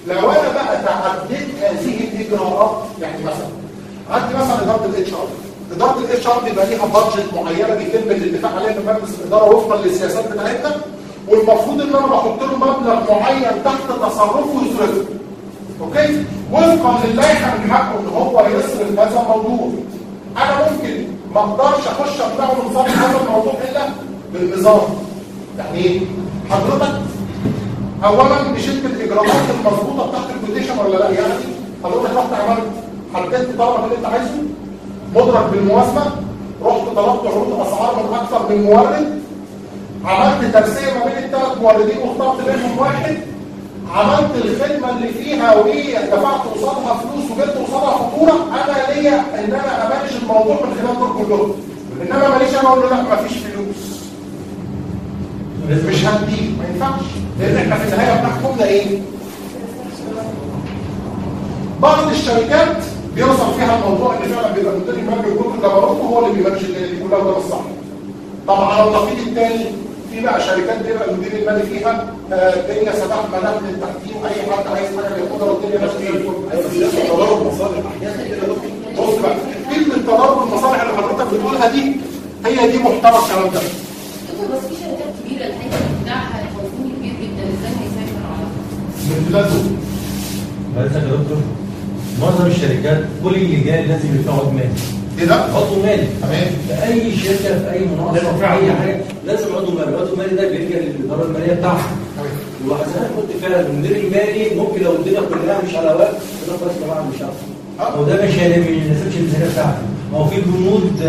لو انا بقى تعديت هذه الاجراءات، يعني مثلا عندي مثلا اداره الاتش ار، اداره الاتش ار بيبقى ليها بادجت معينه بيتم الاتفاق عليها من مجلس الاداره وفقا للسياسات بتاعتنا، والمفروض ان انا بحط له مبلغ معين تحت تصرفه ويصرفه. اوكي؟ وفقا للائحه من حقه ان هو يصرف هذا الموضوع. انا ممكن ما اقدرش اخش امنعه من صرف هذا الموضوع الا بالنظام. يعني ايه؟ حضرتك اولا مشيت بالاجراءات المظبوطه بتاعت الكوتيشن ولا لا؟ يعني حضرتك رحت عملت حددت طلبك اللي انت عايزه، مدرك بالموازنه، رحت طلبت عروض اسعار من اكثر من مورد، عملت ترسيه ما بين الثلاث موردين واخترت منهم واحد، عملت الخدمه اللي فيها وايه دفعت قصادها فلوس وجبت قصادها فاتوره، انا ليا ان انا امانج الموضوع من خلال دول كلهم. انما ماليش انا اقول له لا مفيش فلوس مش هديك، ما ينفعش، لان احنا في النهايه بنحكمنا ايه؟ بعض الشركات بيوصل فيها الموضوع ان فعلا بيبقى مدير المال بيكون جبروته هو اللي بيمانج الدنيا دي كلها وده الصح. طبعا على النقيض الثاني في بقى شركات بيبقى المدير المالي فيها الدنيا سماح ملاك من تحتيه واي حد عايز حاجه ياخدها والدنيا ماشيه زي الفل. تضارب مصالح احيانا كده. بص بقى كلمه تضارب المصالح اللي حضرتك بتقولها دي هي دي محتوى الكلام ده. بس في شركات كبيره الحقيقه بتاعها تنظيم كبير جدا، ازاي هيسيطر على من بلاده. بس يا دكتور معظم الشركات كل اللي جاي لازم يدفع عضو مالي. ايه ده؟ عضو مالي. تمام. في اي شركه في اي مناقصه في اي حاجه لازم عضو مالي، العضو المالي ده بيرجع للاداره الماليه بتاعها. وحسنا قلت فعلا المدير المالي ممكن لو الدنيا كلها مش على وقت يقول بس يا جماعه مش عارف. هو ده مش ما يناسبش الميزانيه بتاعته. ما هو في بنود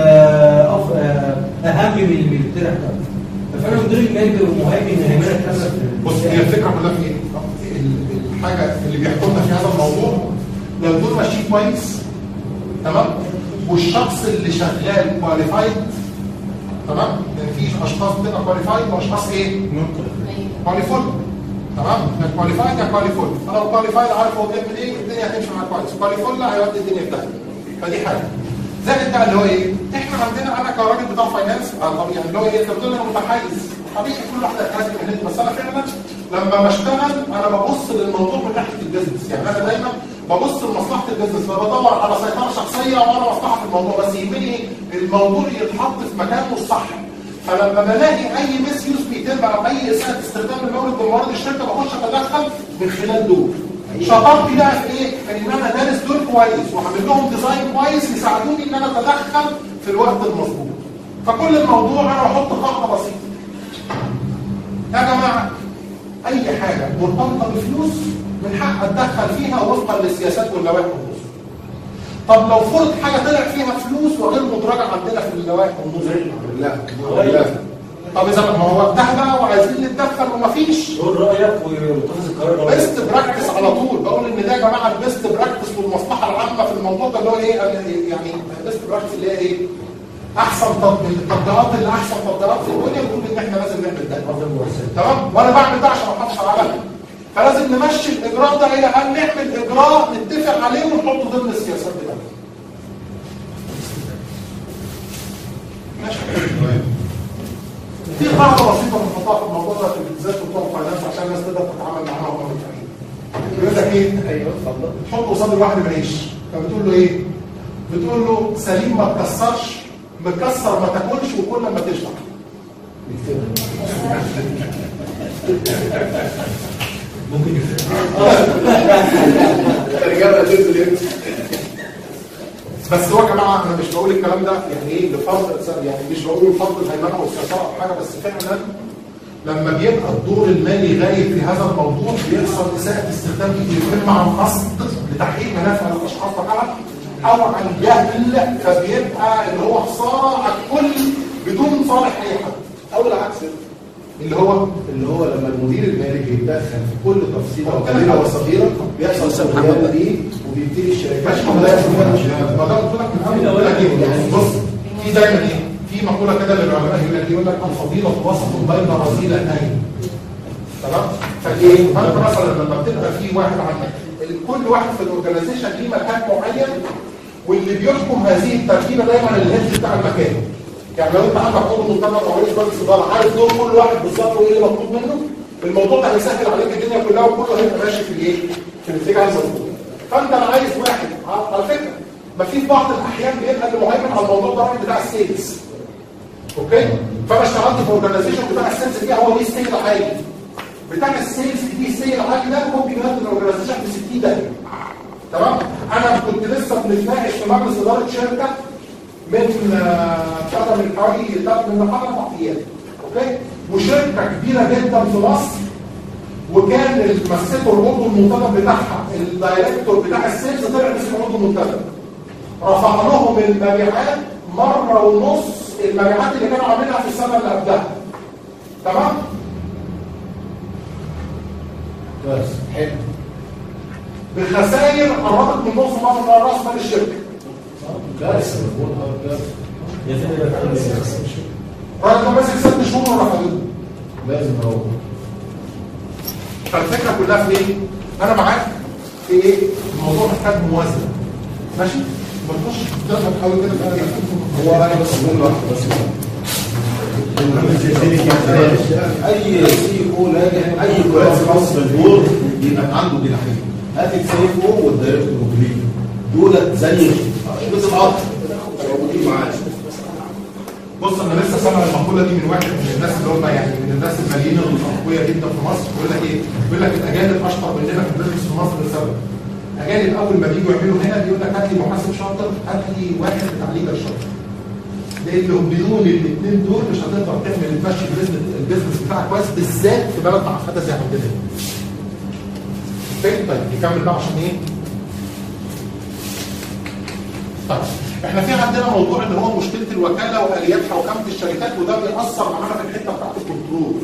اهم من الميزانيه بتاعته. ففعلا المدير المالي بيبقى مهيمن هيمنه كامله. بص هي الفكره كلها في ايه؟ الحاجه اللي بيحكمنا في هذا الموضوع لو دول ماشيين كويس تمام والشخص اللي شغال كواليفايد تمام، يعني في اشخاص بتبقى كواليفايد واشخاص ايه؟ كواليفول تمام، يا كواليفايد يا كواليفول. انا لو كواليفايد عارف هو بيعمل ايه الدنيا هتمشي معاه كويس، كواليفول لا هيودي الدنيا في داهيه. فدي حاجه. زائد بقى اللي هو ايه؟ احنا عندنا انا كراجل بتاع فاينانس طبيعي اللي هو ايه؟ انت بتقول انا متحيز طبيعي كل واحده تحاسب من بس انا فعلا لما بشتغل انا ببص للموضوع من ناحيه البيزنس، يعني انا دايما ببص لمصلحه البيزنس، فبدور على سيطره شخصيه وانا مصلحه في الموضوع، بس يهمني الموضوع يتحط في مكانه الصح. فلما بلاقي اي ميس يوز بيتم او اي اساءه استخدام المورد بموارد الشركه بخش اتدخل من خلال دول. شطارتي بقى في ايه؟ ان انا دارس دول كويس وعامل لهم ديزاين كويس يساعدوني ان انا اتدخل في الوقت المظبوط. فكل الموضوع انا بحط قاعده بسيطه. يا جماعه اي حاجه مرتبطه بفلوس من حق اتدخل فيها وفقا للسياسات واللوائح والنظم. طب لو فرض حاجه طلع فيها فلوس وغير مدرجه عندنا في اللوائح والنظم لا لا. طب اذا ما هو ده بقى وعايزين نتدخل ومفيش. قول رايك واتخذ القرار. بيست براكتس على طول بقول ان ده يا جماعه البيست براكتس والمصلحه العامه في الموضوع ده اللي هو ايه؟ يعني البيست براكتس اللي هي ايه؟ احسن تطبيق التطبيقات اللي احسن تطبيقات في الدنيا بتقول ان احنا لازم نعمل ده. تمام؟ وانا بعمل ده عشان ما احطش على بالي. فلازم نمشي الاجراء ده الى ان نعمل اجراء نتفق عليه ونحطه ضمن السياسات بتاعتنا. ماشي. في قاعده بسيطه بنحطها في الموضوع ده في بالذات بتوع الفاينانس عشان الناس تقدر تتعامل معاها وهم متفقين. بيقول لك ايه؟ ايوه اتفضل. تحط قصاد الواحد العيش، فبتقول له ايه؟ بتقول له سليم ما تكسرش، مكسر ما تاكلش وكل ما تشبع. ممكن الرجاله تنزل بس هو يا جماعه انا مش بقول الكلام ده يعني ايه لفرض يعني مش بقول لفرض الهيمنه والسيطره او حاجه، بس فعلا لما بيبقى الدور المالي غايب في هذا الموضوع بيحصل اساءه استخدام كتير اما عن قصد لتحقيق منافع الاشخاص فقط او عن جهل، فبيبقى اللي هو خساره على الكل بدون صالح اي حد، او العكس اللي هو اللي هو لما المدير المالي بيتدخل في كل تفصيله وكبيره وصغيره بيحصل سماحات دي وبيبتدي الشركات مش ما ده قلت لك من اول يعني بص في دايما ايه في مقوله كده للعلماء يقول لك يقول لك الفضيله وسط بين رذيلتين تمام. فايه فانت مثلا لما بتبقى في واحد عندك كل واحد في الاورجنايزيشن ليه مكان معين واللي بيحكم هذه التركيبه دايما الهيد بتاع المكان. يعني لو انت عندك عضو منتدى او رئيس مجلس اداره عارف دور كل واحد بالظبط وايه اللي مطلوب منه، الموضوع ده هيسهل عليك الدنيا كلها وكله هيبقى ماشي في الايه؟ في الاتجاه المظبوط. فانت انا عايز واحد على فكره ما في بعض الاحيان بيبقى اللي مهيمن على الموضوع ده الراجل بتاع السيلز. اوكي؟ فانا اشتغلت في اورجنايزيشن بتاع السيلز دي هو ليه سيل عالي. بتاع السيلز دي سيل عالي ده ممكن يودي الاورجنايزيشن ب ستين دقيقه. تمام؟ انا كنت لسه بنتناقش في مجلس اداره شركه من فتره من حوالي من حوالي اربع ايام. اوكي؟ وشركه كبيره جدا في مصر وكان اللي مسكه العضو المنتدب بتاعها الدايركتور بتاع السيلز طلع اسمه العضو المنتدب. رفع لهم المبيعات مره ونص المبيعات اللي كانوا عاملينها في السنه اللي قبلها. تمام؟ بس حلو. بخسائر قربت من نص مره راس مال الشركه. كارثه يا سيدي الراجل ده ماسك ست شهور ورفضوه. لازم هو. فالفكره كلها في ايه؟ انا معاك في ايه؟ الموضوع محتاج موازنه. ماشي؟ ما تخش تقدر تحاول كده هو انا بس بقول واحده بس اي سي او ناجح اي كويس خاص بالبورد يبقى عنده جناحين. هات السي او والدايركتور والجريد دول زي بس العطر موجودين معاك. بص انا لسه سامع المقوله دي من واحد من الناس اللي هم يعني من الناس الماليين الاقوياء جدا في مصر بيقول لك ايه؟ بيقول لك الاجانب اشطر مننا في البيزنس في مصر لسبب. اجانب اول ما بييجوا يعملوا هنا بيقول لك هات لي محاسب شاطر، هات لي واحد بتاع ليجل شاطر. لانهم بدون الاثنين دول مش هتقدر تعمل تمشي البيزنس بتاعك كويس بالذات في بلد معقده زي عندنا. طيب نكمل بقى عشان ايه؟ طيب احنا في عندنا موضوع اللي هو مشكله الوكاله واليات حوكمه الشركات وده بيأثر معانا في الحته بتاعت الكنترول.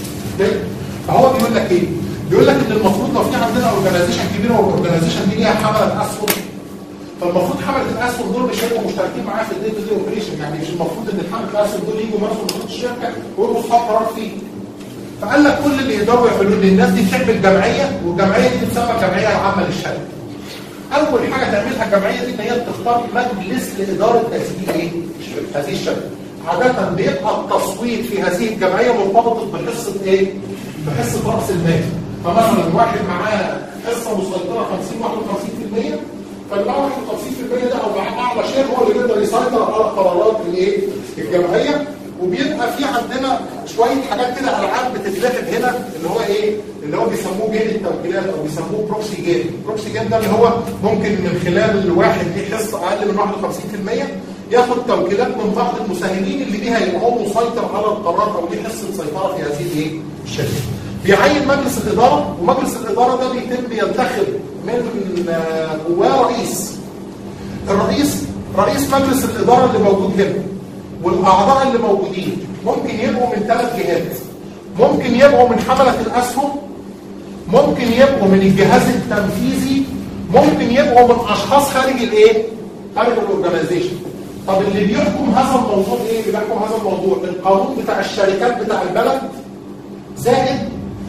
فهو بيقول لك ايه؟ بيقول لك ان المفروض لو في عندنا اورجنايزيشن كبيره والاورجنايزيشن دي ليها حمله اسهم فالمفروض حمله الاسهم دول مش هيبقوا مشتركين معايا في الدي تو دي اوبريشن، يعني مش المفروض ان حمله الاسهم دول يجوا مارسوا نشاط الشركه ويبقوا اصحاب قرار فيه. فقال لك كل اللي يقدروا يعملوه ان الناس دي تعمل جمعيه والجمعيه دي تسمى الجمعيه العامه للشركه. اول حاجه تعملها الجمعيه دي ان هي بتختار مجلس لاداره تسجيل ايه؟ هذه الشركه. عاده بيبقى التصويت في هذه الجمعيه مرتبط بحصه ايه؟ بحصه راس المال. فمثلا واحد معاه حصه مسيطره خمسين واحد وخمسين بالمية فاللي معاه واحد وخمسين بالمية ده او معاه اعلى شير هو اللي يقدر يسيطر على قرارات الايه؟ الجمعيه. وبيبقى في عندنا شويه حاجات كده العاب بتتلعب هنا اللي هو ايه؟ اللي هو بيسموه جيم التوكيلات او بيسموه بروكسي جيم. بروكسي جيم ده اللي هو ممكن من خلال واحد ليه حصه اقل من واحد وخمسين بالمية ياخد توكيلات من بعض المساهمين اللي بيها يبقى هو مسيطر على القرارات او ليه حصه سيطره في هذه الايه؟ الشركه. بيعين مجلس الاداره ومجلس الاداره ده بيتم ينتخب من جواه رئيس. الرئيس رئيس مجلس الاداره اللي موجود هنا والاعضاء اللي موجودين ممكن يبقوا من ثلاث جهات. ممكن يبقوا من حمله الاسهم، ممكن يبقوا من الجهاز التنفيذي، ممكن يبقوا من اشخاص خارج الايه؟ خارج الاورجنايزيشن. طب اللي بيحكم هذا الموضوع ايه؟ اللي بيحكم هذا الموضوع القانون بتاع الشركات بتاع البلد زائد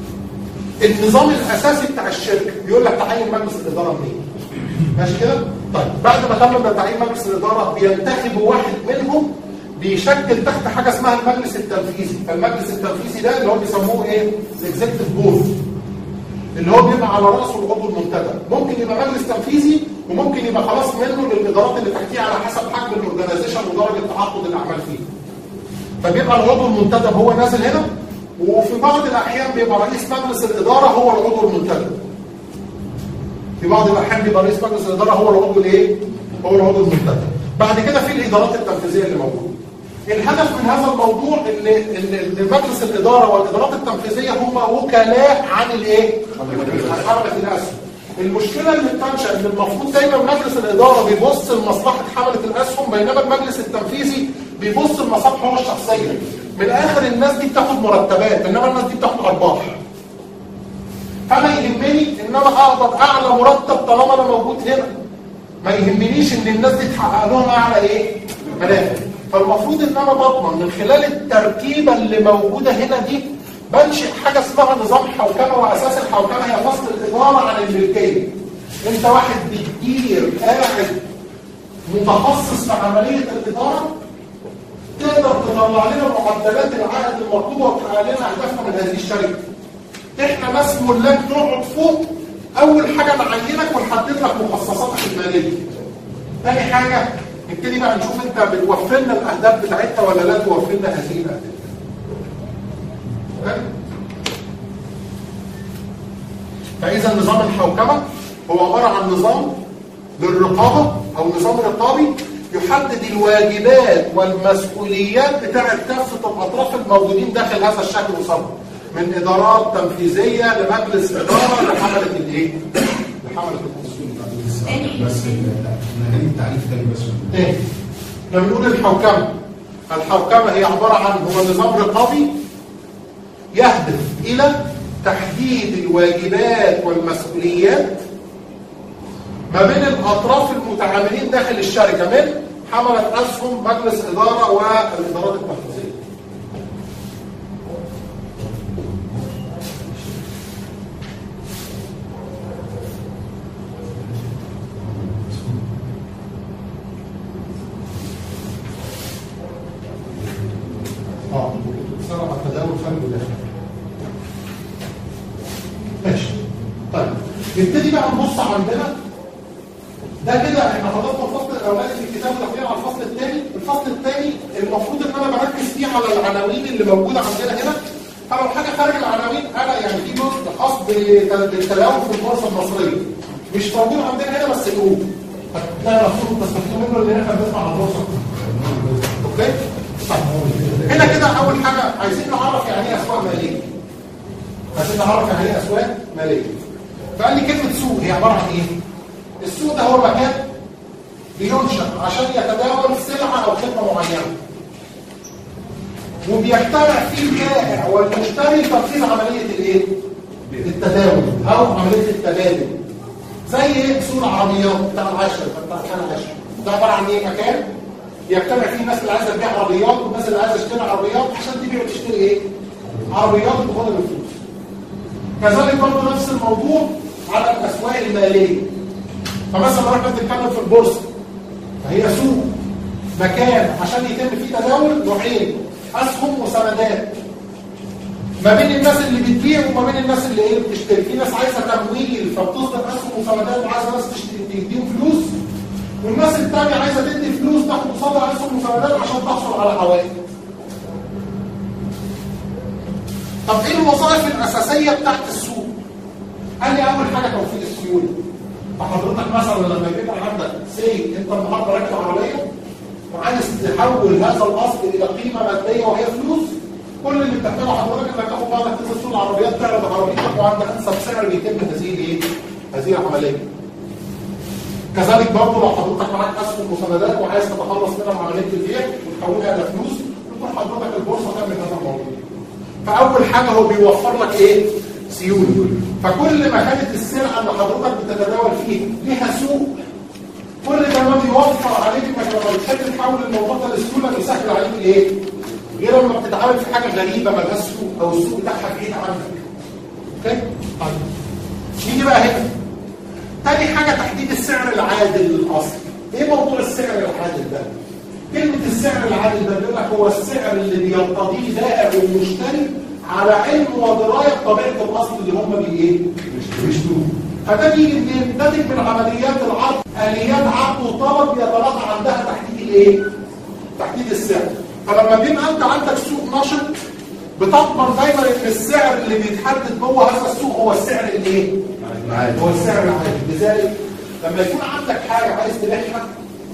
النظام الاساسي بتاع الشركه. بيقول لك تعين مجلس الاداره منين؟ ماشي كده؟ طيب بعد ما تم تعيين مجلس الاداره بينتخبوا واحد منهم بيشكل تحت حاجه اسمها المجلس التنفيذي. فالمجلس التنفيذي ده اللي هو بيسموه ايه؟ الاكزيكتيف بورد اللي هو بيبقى على راسه العضو المنتدب. ممكن يبقى مجلس تنفيذي وممكن يبقى خلاص منه للادارات اللي تحتيه على حسب حجم الاورجنايزيشن ودرجه تعاقد الاعمال فيه. فبيبقى العضو المنتدب هو نازل هنا وفي بعض الاحيان بيبقى رئيس مجلس الاداره هو العضو المنتدب. في بعض الاحيان بيبقى رئيس مجلس الاداره هو العضو الايه؟ هو العضو المنتدب. بعد كده في الادارات التنفيذيه اللي موجوده. الهدف من هذا الموضوع ان ان مجلس الاداره والادارات التنفيذيه هم وكلاء عن الايه؟ عن حمله الاسهم. المشكله اللي بتنشا ان المفروض دايما مجلس الاداره بيبص لمصلحه حمله الاسهم بينما المجلس التنفيذي بيبص لمصالحه هو الشخصيه. من الاخر الناس دي بتاخد مرتبات انما الناس دي بتاخد ارباح. فانا يهمني ان انا اقدر اعلى مرتب طالما انا موجود هنا. ما يهمنيش ان الناس دي تحقق لهم اعلى ايه؟ منافع. فالمفروض ان انا بضمن من خلال التركيبه اللي موجوده هنا دي بنشئ حاجه اسمها نظام حوكمه واساس الحوكمه هي فصل الاداره عن الملكيه. انت واحد بتدير قاعد متخصص في عمليه الاداره تقدر تطلع لنا معدلات العائد المطلوبه وتحقق لنا اهدافنا من هذه الشركه. احنا ناس ملاك نقعد فوق اول حاجه نعينك ونحدد لك مخصصاتك الماليه. تاني حاجه نبتدي بقى نشوف انت بتوفر لنا الاهداف بتاعتها ولا لا توفر لنا هذه الاهداف. اوكي؟ فاذا نظام الحوكمه هو عباره عن نظام للرقابه او نظام رقابي يحدد الواجبات والمسؤوليات بتاعت كافه الاطراف الموجودين داخل هذا الشكل وصفه، من ادارات تنفيذيه لمجلس اداره لحمله الايه؟ لحمله التصوير. بس نهايه التعريف تاني بس. ايه؟ احنا بنقول الحوكمه. الحوكمه هي عباره عن هو نظام رقابي يهدف الى تحديد الواجبات والمسؤوليات ما بين الاطراف المتعاملين داخل الشركه من حمله اسهم، مجلس اداره والادارات التنفيذيه. اه بتصرف على التداول خارج وداخل. ماشي. طيب نبتدي بقى نبص عندنا ده كده. احنا حضرنا الفصل الاولاني في الكتاب الاخير على الفصل الثاني. الفصل الثاني المفروض ان انا بركز فيه على العناوين اللي موجوده عندنا هنا. فلو حاجه خارج العناوين انا يعني في جزء خاص بالتداول في البورصه المصريه مش موجود عندنا هنا بس جروب هتلاقي المفروض تستفيدوا منه لان احنا بنسمع عن البورصه. اوكي؟ طيب هنا كده اول حاجه عايزين نعرف يعني ايه اسواق ماليه. عايزين نعرف يعني ايه اسواق ماليه. فقال لي كلمه سوق هي عباره عن ايه؟ السوق ده هو مكان بينشأ عشان يتداول سلعه او خدمه معينه. وبيجتمع فيه البائع والمشتري لتنفيذ عمليه الايه؟ التداول او عمليه التبادل. زي ايه؟ سوق العربيات بتاع العشر بتاع الحاله العشر. ده عباره عن ايه؟ مكان يجتمع فيه الناس اللي عايزه تبيع عربيات والناس اللي عايزه تشتري عربيات عشان تبيع وتشتري ايه؟ عربيات وتاخد الفلوس. كذلك برضه نفس الموضوع على الاسواق الماليه. فمثلا لو احنا بنتكلم في البورصه فهي سوق مكان عشان يتم فيه تداول نوعين، اسهم وسندات، ما بين الناس اللي بتبيع وما بين الناس اللي ايه بتشتري. في ناس عايزه تمويل فبتصدر اسهم وسندات وعايزه ناس تديهم فلوس، والناس الثانيه عايزه تدي فلوس تاخد قصادها اسهم وسندات عشان تحصل على عوائد. طب ايه الوظائف الاساسيه بتاعت السوق؟ قال لي اول حاجه توفير السيوله. فحضرتك مثلا لما يبقى عندك سي انت النهارده راكب عربيه وعايز تحول هذا الاصل الى قيمه ماديه وهي فلوس، كل اللي بتعمله حضرتك انك تاخد بعضك تنزل سوق العربيات تعرض عربيتك وعندك انسب سعر بيتم هذه الايه؟ هذه العمليه. كذلك برضه لو حضرتك معاك اسهم وسندات وعايز تتخلص منها من عمليه البيع وتحولها الى فلوس، تروح حضرتك البورصه تعمل هذا الموضوع. فاول حاجه هو بيوفر لك ايه؟ سيوله. فكل ما كانت السلعه اللي حضرتك بتتداول فيه ليها سوق، كل ده ما بيوفر عليك انك لما بتحب تحول الموضوع ده لسهوله بيسهل عليك الايه؟ غير لما بتتعامل في حاجه غريبه مالهاش سوق او السوق بتاعها بعيد عنك. اوكي؟ طيب نيجي بقى هنا. تاني حاجه تحديد السعر العادل للاصل. ايه موضوع السعر العادل ده؟ كلمه السعر العادل ده بيقول لك هو السعر اللي بيرتضيه بائع ومشتري على علم ودرايه بطبيعه الاصل اللي هم بايه؟ بيشتروه. فده بيجي منين؟ ناتج من عمليات العرض، اليات عرض وطلب يتراجع عندها تحديد الايه؟ تحديد السعر. فلما بيبقى انت عندك سوق نشط بتضمن دايما ان السعر اللي بيتحدد جوه هذا السوق هو السعر الايه؟ هو السعر العادي. لذلك لما يكون عندك حاجه عايز تبيعها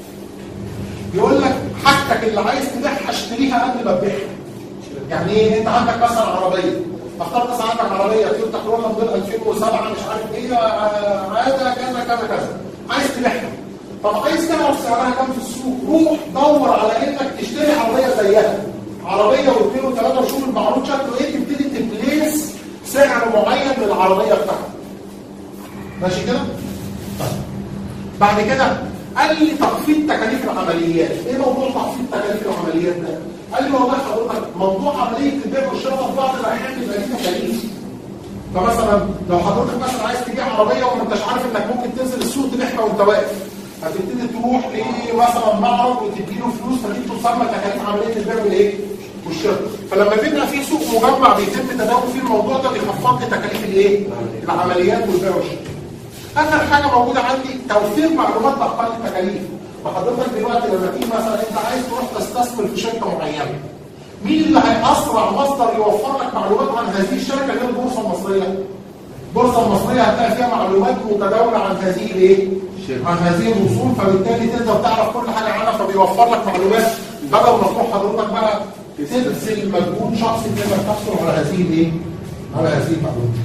يقول لك حاجتك اللي عايز تبيعها اشتريها قبل ما تبيعها. يعني ايه؟ انت عندك مثلا عربيه، اخترت مثلا عندك عربيه تويوتا كرولا موديل ألفين وسبعة مش عارف ايه عاده كذا كذا كذا، عايز تبيعها. طب عايز تعرف سعرها كام في السوق، روح دور على انك تشتري عربيه زيها، عربيه واثنين وثلاثه وشوف المعروض شكله ايه، تبتدي تبليس سعر معين للعربيه بتاعتك. ماشي كده؟ طيب بعد كده قال لي تخفيض تكاليف العمليات. ايه موضوع تخفيض تكاليف العمليات ده؟ قال لي والله حضرتك موضوع عمليه البيع والشراء في بعض الاحيان بيبقى ليه تكاليف. فمثلا لو حضرتك مثلا عايز تبيع عربيه وما انتش عارف انك ممكن تنزل السوق تبيعها وانت واقف، هتبتدي تروح لمثلا معرض وتديله فلوس، فدي تسمى تكاليف عمليه البيع والايه؟ والشراء. فلما بيبقى في سوق مجمع بيتم تداول فيه الموضوع ده بيخفض لي تكاليف الايه؟ العمليات والبيع والشراء. اخر حاجه موجوده عندي توفير معلومات باقل التكاليف. فحضرتك دلوقتي لما تيجي مثلا انت عايز تروح تستثمر في شركه معينه، مين اللي هيأسرع مصدر يوفر لك معلومات عن هذه الشركه غير البورصه المصريه؟ البورصه المصريه هتلاقي فيها معلومات متداوله عن هذه الايه؟ عن هذه الوصول، فبالتالي تقدر تعرف كل حاجه عنها، فبيوفر لك معلومات بدل ما تروح حضرتك بقى تبذل مجهود شخصي تقدر تحصل على هذه الايه؟ على هذه المعلومات.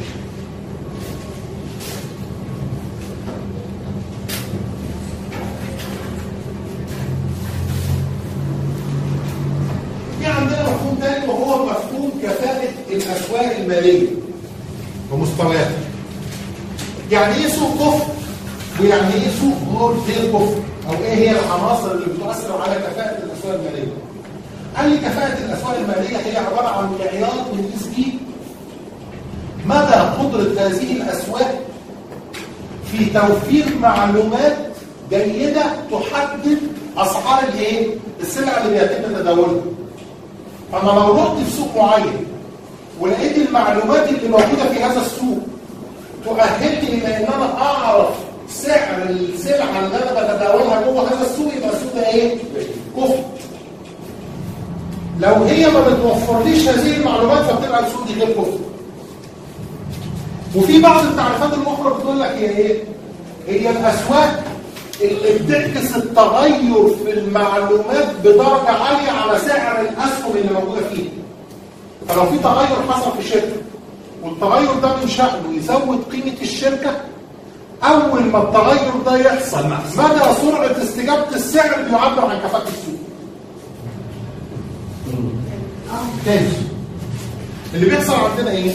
في عندنا مفهوم ثاني وهو مفهوم كفاءة الأسواق المالية ومستوياتها. يعني ايه سوق كفر؟ ويعني ايه سوق غير كفر؟ او ايه هي العناصر اللي بتؤثر على كفاءة الأسواق المالية؟ قال لي كفاءة الأسواق المالية هي عبارة عن معيار بنقيس بيه مدى قدرة هذه الأسواق في توفير معلومات جيدة تحدد أسعار الايه؟ السلع اللي بيتم تداولها. فأنا لو رحت في سوق معين ولقيت المعلومات اللي موجودة في هذا السوق تؤهلني إلى إن أنا أعرف سعر السلعة اللي أنا بتداولها جوه هذا السوق، يبقى السوق ده إيه؟ كفر. لو هي ما بتوفرليش هذه المعلومات فبتبقى السوق دي غير كفر. وفي بعض التعريفات الأخرى بتقول لك هي إيه؟ هي الأسواق اللي بتعكس التغير في المعلومات بدرجة عالية على سعر الأسهم اللي موجودة فيه. فلو في تغير حصل في الشركة والتغير ده من شأنه يزود قيمة الشركة، أول ما التغير ده يحصل مدى سرعة استجابة السعر بيعبر عن كفاءة السوق. تاني اللي بيحصل عندنا إيه؟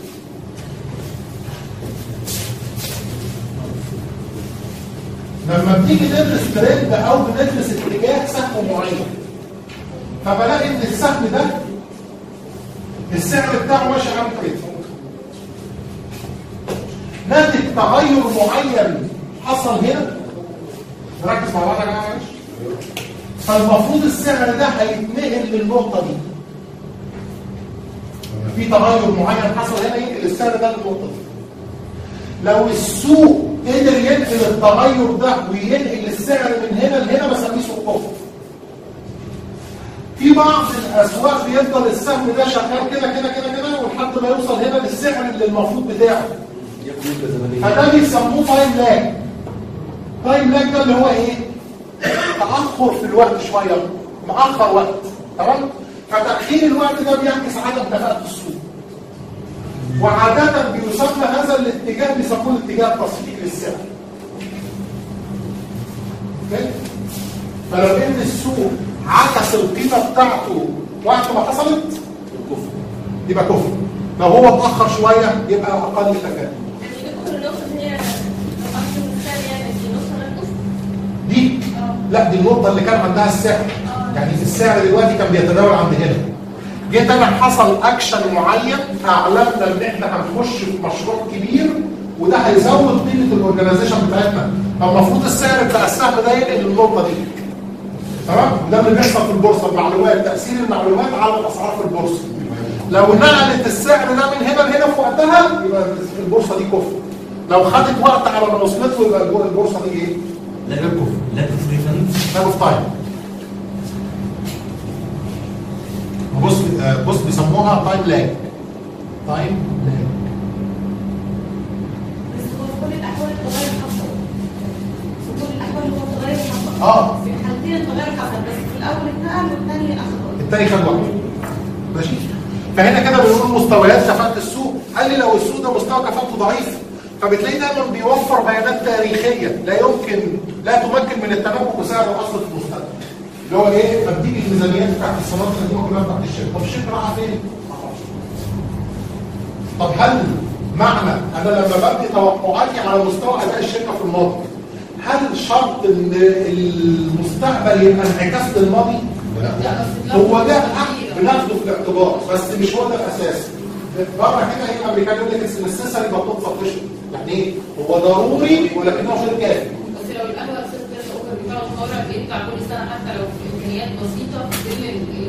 لما بنيجي ندرس ترند او بندرس اتجاه سهم معين، فبلاقي ان السهم ده السعر بتاعه ماشي عامل كده ناتج تغير معين حصل هنا. نركز مع بعض يا جماعه معلش. فالمفروض السعر ده هيتنقل للنقطه دي. في تغير معين حصل هنا ينقل السعر ده للنقطه دي. لو السوق قدر ينقل التغير ده وينقل السعر من هنا لهنا بسميه سوق كفر. في بعض الاسواق بيفضل السهم ده شغال كده كده كده كده ولحد ما يوصل هنا للسعر اللي المفروض بتاعه. فده بيسموه تايم لاج. تايم لاج ده اللي هو ايه؟ تاخر في الوقت شويه، مأخر وقت، تمام؟ فتأخير الوقت ده بيعكس عدم كفاءة السوق. وعادة بيسمى هذا الاتجاه بيسموه الاتجاه التصفيق للسعر. اوكي؟ فلو ان السوق عكس القيمة بتاعته وقت ما حصلت الكفر يبقى كفر. لو هو اتأخر شوية يبقى أقل كفاءة. دي لا دي النقطة اللي كان عندها السعر. يعني في السعر دلوقتي كان بيتداول عند هنا. جيت انا حصل اكشن معين اعلمنا ان احنا هنخش في مشروع كبير وده هيزود قيمه الاورجنايزيشن بتاعتنا، فالمفروض السعر بتاع السهم ده ينقل للنقطه دي. تمام؟ وده اللي بيحصل في البورصه، المعلومات، تاثير المعلومات على الاسعار في البورصه. لو نقلت السعر ده من هنا لهنا في وقتها يبقى البورصه دي كفر. لو خدت وقت على ما وصلت له يبقى البورصه دي ايه؟ لا كفر. لا كفر لا اوف تايم. بص بص بيسموها تايم لاج. تايم لاج. بس هو في كل الاحوال التغير حصل. في كل الاحوال هو التغير حصل. اه في الحالتين التغير حصل، بس في الاول اتنقل والثاني اخر. الثاني خد وقت. ماشي؟ فهنا كده بنقول مستويات كفاءة السوق. قال لي لو السوق ده مستوى كفاءته ضعيف فبتلاقيه دايما بيوفر بيانات تاريخيه لا يمكن لا تمكن من التنبؤ بسعر الاصل في المستقبل. اللي هو ايه؟ بديك الميزانيات بتاعت السنوات القديمه كلها بتاعت الشركه، طب الشركه رايحه فين؟ طب هل معنى انا لما ببني توقعاتي على مستوى اداء الشركه في الماضي، هل شرط ان المستقبل يبقى انعكاس للماضي؟ لا. هو ده بناخده في الاعتبار بس مش هو ده الاساس. بره كده هي الامريكان يقول لك السيستم يبقى بتنفض. يعني ايه؟ هو ضروري ولكنه غير كافي. بس لو القهوه اساس كده اوفر بتاعه طالع بيطلع كل سنه حتى لو امكانيات بسيطه في ظل السوق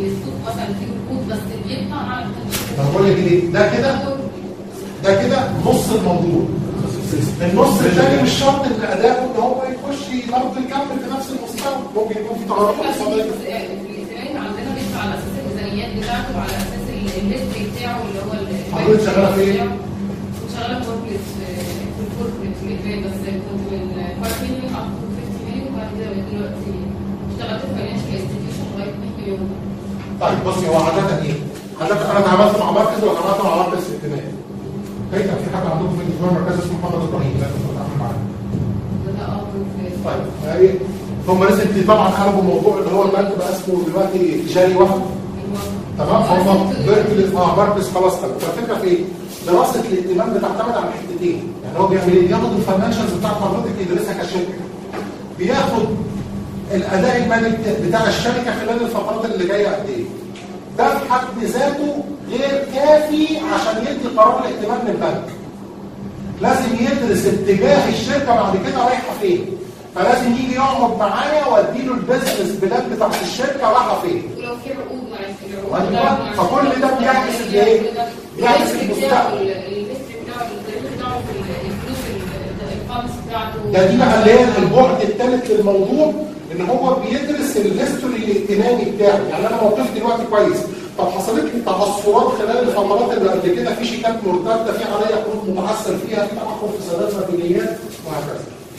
مثلا في ركود بس بيطلع على طب بقول لك ايه؟ ده كده ده كده نص الموضوع. النص الثاني مش شرط ان اداؤه ان هو يخش برضه يكمل في نفس المستوى، ممكن يكون في تغيرات اقتصاديه. الائتمان عندنا بيدفع على اساس الميزانيات بتاعته وعلى اساس الهيستوري بتاعه اللي هو حضرتك شغاله في ايه؟ شغاله في كوربريت في الكوربريت في الائتمان، بس كنت من خمسة مليون حطيت خمسين مليون وبعد كده بقيت دلوقتي اشتغلت في فاينانشال انستتيوشن لغايه مية مليون. طيب بصي هو عاده ايه؟ عاده انا اتعاملت مع مركز ولا اتعاملت مع مركز ائتمان؟ كيف في حد عندكم في الائتمان مركز اسمه محمد ابراهيم لازم تتعامل معاه. طيب ايه؟ هم لسه انت طبعا قلبوا الموضوع اللي هو البنك بقى اسمه دلوقتي جاري وهم. تمام؟ هم فيرتل اه مركز خلاص طلع. فالفكره في ايه؟ دراسه الائتمان بتعتمد على حتتين، يعني هو بيعمل ايه؟ بياخد الفاينانشالز بتاع حضرتك يدرسها كشركه. بياخد الاداء المالي بتاع الشركه خلال الفترات اللي جايه قد ايه؟ ده في حد ذاته غير كافي عشان يدي قرار الائتمان للبنك. لازم يدرس اتجاه الشركه بعد كده رايحه فين. فلازم يجي يقعد معايا واديله البيزنس بلان بتاعت الشركه رايحه فين. ولو في عقود مع العقود فكل ده بيعكس الايه؟ بيعكس المستقبل. الهيستوري بتاعه بتاعه في الفلوس الفانس بتاعته. ده دي بقى اللي هي البعد الثالث للموضوع، ان هو بيدرس الهيستوري الائتماني بتاعه. يعني انا موقف دلوقتي كويس، طب حصلت لي تاثرات خلال الفترات اللي قبل كده، في شيكات مرتده، في عليا قروض متعثر فيها، في تاخر في سداد مديونيات وهكذا.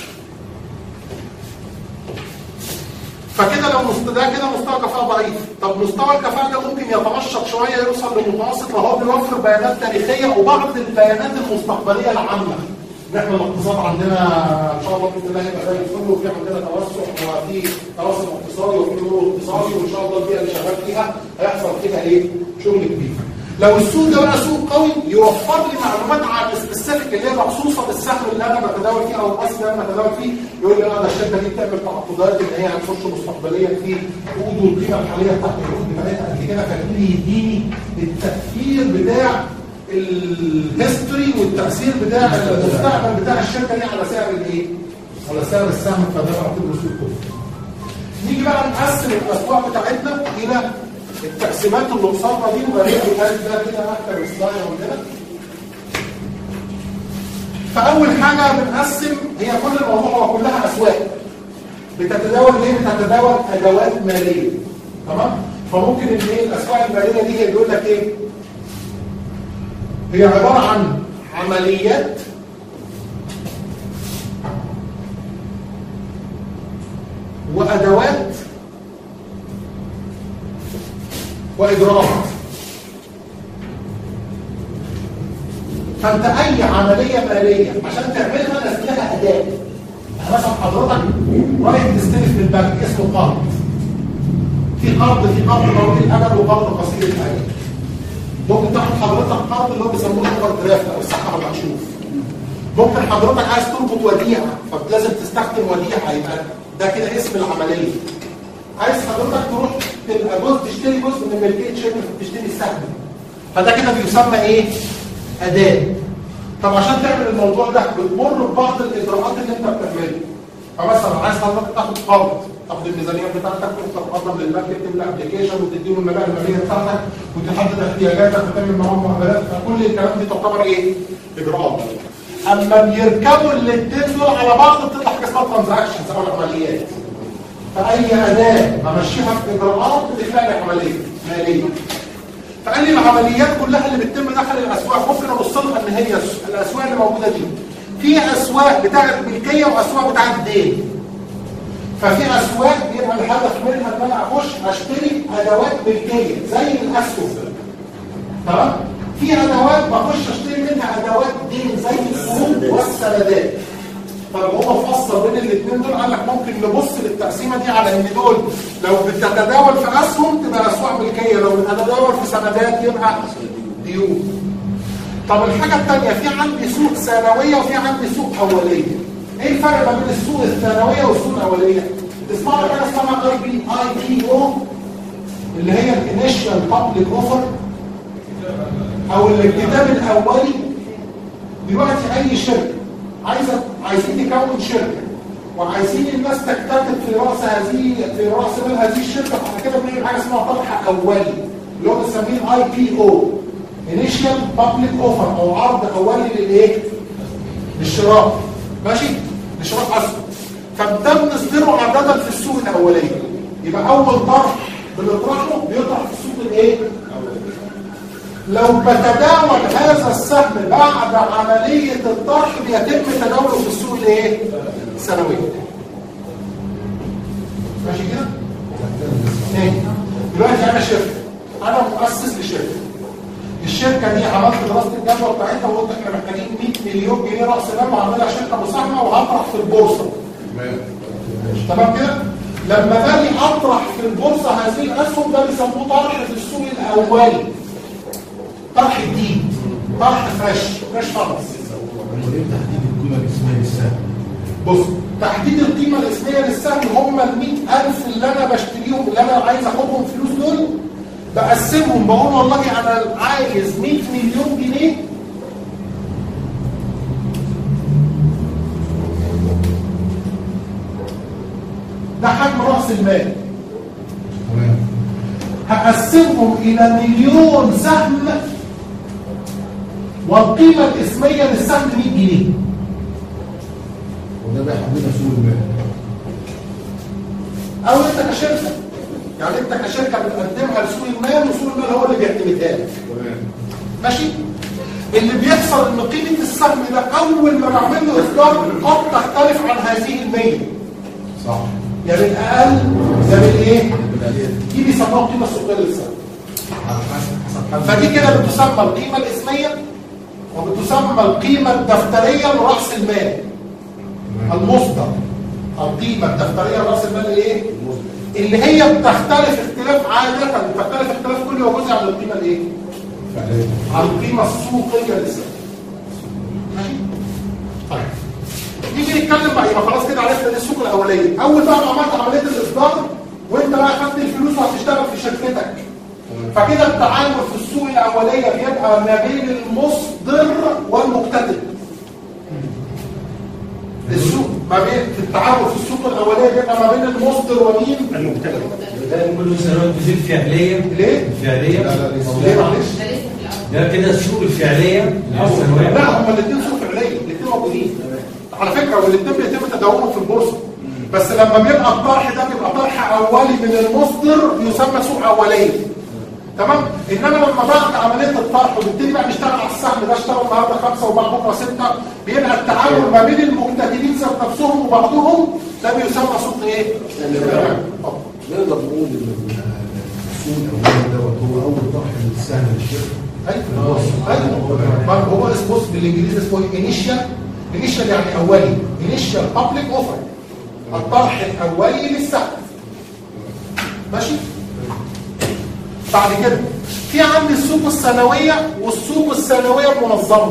فكده لو مست... ده كده مستوى كفاءه ضعيف. طب مستوى الكفاءه ده ممكن يتنشط شويه يوصل للمتوسط لو هو بيوفر بيانات تاريخيه وبعض البيانات المستقبليه العامه. ان احنا الاقتصاد عندنا ان شاء الله باذن الله هيبقى زي الفل، وفي عندنا توسع وفي تواصل اقتصادي وفي نمو اقتصادي، وان شاء الله البيئه اللي شغال فيها هيحصل فيها ايه؟ شغل كبير. لو السوق ده بقى سوق قوي يوفر لي معلومات عن السبيسيفيك اللي هي مخصوصه بالسهم اللي انا بتداول فيه او الاسهم اللي انا بتداول فيه، يقول لي اه ده الشركه دي بتعمل تعاقدات ان هي هتخش مستقبليا في عقود والقيمه الحاليه بتاعت العقود بتاعتها قد كده، فيبتدي يديني التاثير بتاع الهيستوري والتاثير بتاع المستقبل بتاع الشركه دي على سعر الايه؟ على سعر السهم. فده بعتبره سوق قوي. نيجي بقى نقسم الاسواق بتاعتنا الى التقسيمات اللي قصادنا دي، وغالبا ده كده اكتر سلايد عندنا. فاول حاجه بنقسم هي كل الموضوع هو كلها اسواق بتتداول ليه؟ بتتداول ادوات ماليه. تمام؟ فممكن ان ايه الاسواق الماليه دي هي بيقول لك ايه؟ هي عباره عن عمليات وادوات واجراءات. فانت اي عمليه ماليه عشان تعملها لازم لها اداه. يعني مثلا حضرتك رايح تستلف من البنك اسمه قرض. في قرض في قرض طويل الاجل وقرض قصير الاجل. ممكن تاخد حضرتك قرض اللي هو بيسموه اوفر درافت او السحب المكشوف. ممكن حضرتك عايز تربط وديعه فلازم تستخدم وديعه، يبقى ده كده اسم العمليه. عايز حضرتك تروح تبقى جزء تشتري جزء من ملكيه شركه تشتري السهم، فده كده بيسمى ايه؟ اداه. طب عشان تعمل الموضوع ده بتمر ببعض الاجراءات اللي انت بتعملها. فمثلا عايز حضرتك تاخد قرض، تاخد الميزانيات بتاعتك وتقدم للبنك تملى ابلكيشن وتديله المبالغ الماليه بتاعتك وتحدد احتياجاتك وتعمل معاهم معاملات، فكل الكلام دي تعتبر ايه؟ اجراءات. اما بيركبوا الاثنين دول على بعض بتطلع حاجه اسمها ترانزاكشنز او العمليات. فاي اداه بمشيها في اجراءات بتخلق لي عمليه ماليه. فقال لي العمليات كلها اللي بتتم داخل الاسواق ممكن ابص لها ان هي الاسواق اللي موجوده دي في اسواق بتاعه ملكيه واسواق بتاعه دين. ففي اسواق بيبقى الهدف منها ان انا اخش اشتري ادوات ملكيه زي الاسهم. تمام؟ في ادوات بخش اشتري منها ادوات دين زي القروض والسندات. طب هو فصل بين الاثنين دول، قال لك ممكن نبص للتقسيمه دي على ان دول لو بتتداول في اسهم تبقى اسواق ملكيه، لو بتتداول في سندات يبقى ديون. طب الحاجه الثانيه في عندي سوق ثانويه وفي عندي سوق اوليه. ايه الفرق ما بين السوق الثانويه والسوق الاوليه؟ تسمعوا حاجه اسمها اي بي اي بي او اللي هي الانيشال بابليك اوفر او الكتاب الاولي. دلوقتي اي شركه عايزه عايزين نكون شركه وعايزين الناس تكتتب في راس هذه في راس مال هذه الشركه، فاحنا كده بنعمل حاجه اسمها طرح اولي. اللي هو بنسميه اي بي او انيشال بابليك اوفر او عرض اولي للايه؟ للشراء. ماشي؟ لشراء اسهم. فده بنصدره عددا في السوق الاوليه. يبقى اول طرح بنطرحه بيطرح في السوق الايه؟ لو بتداول هذا السهم بعد عمليه الطرح بيتم تداوله في السوق الايه؟ سنويا. ماشي كده؟ تاني دلوقتي انا شركه، انا مؤسس لشركه. الشركه دي عملت دراسه الجدوى بتاعتها وقلت احنا محتاجين مية مليون جنيه راس مال وعاملها شركه مساهمه وهطرح في البورصه. تمام كده؟ لما باجي اطرح في البورصه هذه الاسهم ده بيسموه طرح في السوق الاولي. طرح جديد، طرح فريش، فريش خالص. تحديد القيمه الاسميه للسهم. بص، تحديد القيمه الاسميه للسهم هم ال مئة ألف اللي انا بشتريهم اللي انا عايز اخدهم فلوس دول، بقسمهم بقول والله انا عايز مية مليون جنيه ده حجم راس المال. هقسمهم الى مليون سهم والقيمه الاسميه للسهم مية جنيه. وده بيحددها سوق المال. او انت كشركه، يعني انت كشركه بتقدمها لسوق المال وسوق المال هو اللي بيعتمدها لك. ماشي؟ اللي بيحصل ان قيمه السهم ده اول ما بعمل له اصدار قد تختلف عن هذه المية. صح. يا بالاقل يا بالايه؟ دي بيسموها القيمه السوقيه للسهم. فدي كده بتسمى القيمه الاسميه وبتسمى القيمه الدفتريه لراس المال. المصدر. القيمه الدفتريه لراس المال الايه؟ اللي هي بتختلف اختلاف عادة بتختلف اختلاف كل وجزء عن القيمة الايه؟ عن القيمة السوقية للسهم. ماشي؟ طيب. نيجي نتكلم بقى يبقى خلاص كده عرفنا ايه السوق الأولية. أول بقى ما عملت عملية الإصدار وأنت بقى خدت الفلوس وهتشتغل في شركتك. فكده التعامل في السوق الأولية بيبقى ما بين المصدر والمكتتب. السوق ما بين في التعامل في السوق الاوليه بيبقى ما بين المصدر ومين؟ المكتتب. ده كله سنوات بتزيد فعليا. ليه؟ الفعليه. لا لا ليه معلش؟ ده كده السوق الفعليه. لا هم الاثنين سوق فعليه، الاثنين موجودين. على فكره والاثنين بيتم تداولهم في البورصه. بس لما بيبقى الطرح ده بيبقى طرح اولي من المصدر يسمى سوق اوليه. تمام؟ انما لما بعد عمليه الطرح وبنبتدي بقى نشتغل على السهم ده اشتغل النهارده خمسه وبعد بكره سته بيبقى التعامل ما بين المكتتبين ذات نفسهم وبعضهم ده بيسمى سوق ايه؟ نقدر نقول ان السوق الاولي دوت هو اول طرح للسهم للشركه. ايوه ايوه هو اسمه بالانجليزي اسمه انيشال. انيشال يعني اولي. انيشال بابليك اوفر. الطرح الاولي للسهم. ماشي؟ بعد كده في عندي السوق السنويه والسوق السنويه المنظمه.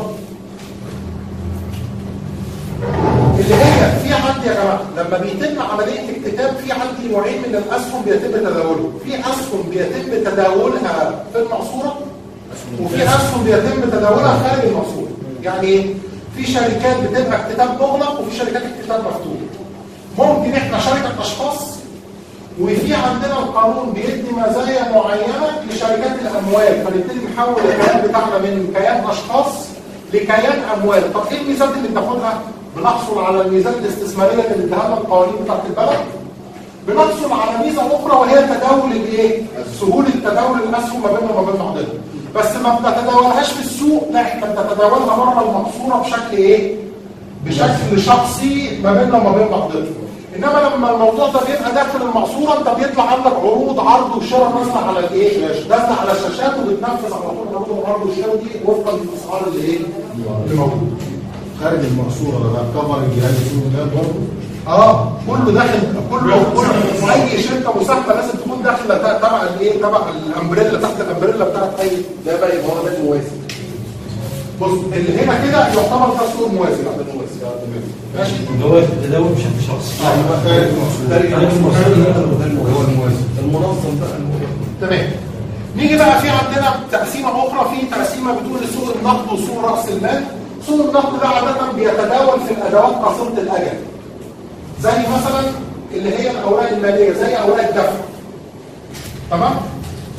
اللي هي في عندي يا جماعه لما بيتم عمليه اكتتاب في عندي نوعين من الاسهم بيتم تداولهم. في اسهم بيتم تداولها في المقصوره وفي اسهم بيتم تداولها خارج المقصوره. يعني ايه؟ في شركات بتبقى اكتتاب مغلق وفي شركات اكتتاب مفتوح. ممكن احنا شركه اشخاص وفي عندنا القانون بيدي مزايا معينه لشركات الاموال فنبتدي نحول الكيان بتاعنا من كيان اشخاص لكيان اموال. طب ايه الميزات اللي بناخدها؟ بنحصل على الميزات الاستثماريه اللي اداها لنا القوانين بتاعت البلد. بنحصل على ميزه اخرى وهي تداول الايه؟ سهوله تداول الاسهم ما بيننا وما بين بعضنا. بس ما بنتداولهاش في السوق، لا احنا بنتداولها بره المقصوره بشكل ايه؟ بشكل شخصي ما بيننا وما بين بعضنا. انما لما الموضوع ده بيبقى داخل المقصوره انت بيطلع عندك عروض عرض وشراء نازله على الايه؟ نازله على الشاشات وبتنفذ على طول عروض العرض والشراء دي وفقا للاسعار اللي ايه؟ اللي موجوده. خارج المقصوره ده كفر الجهاز السوق ده برضه. اه كله داخل كله كله اي شركه مساهمه لازم تكون داخله تبع الايه؟ تبع الامبريلا تحت الامبريلا بتاعت اي ده بقى يبقى هو ده الموازي. بص اللي هنا كده يعتبر ده سوق موازي بقى. ماشي اللي هو التداول بشكل شخصي. ايوه خارج المقصوره هو الموازي. المنظم بقى تمام. نيجي بقى في عندنا تقسيمه اخرى في تقسيمه بتقول سوق النقد وسوق راس المال. سوق النقد ده عاده بيتداول في الادوات قصيره الاجل. زي مثلا اللي هي الاوراق الماليه زي اوراق الدفع. تمام؟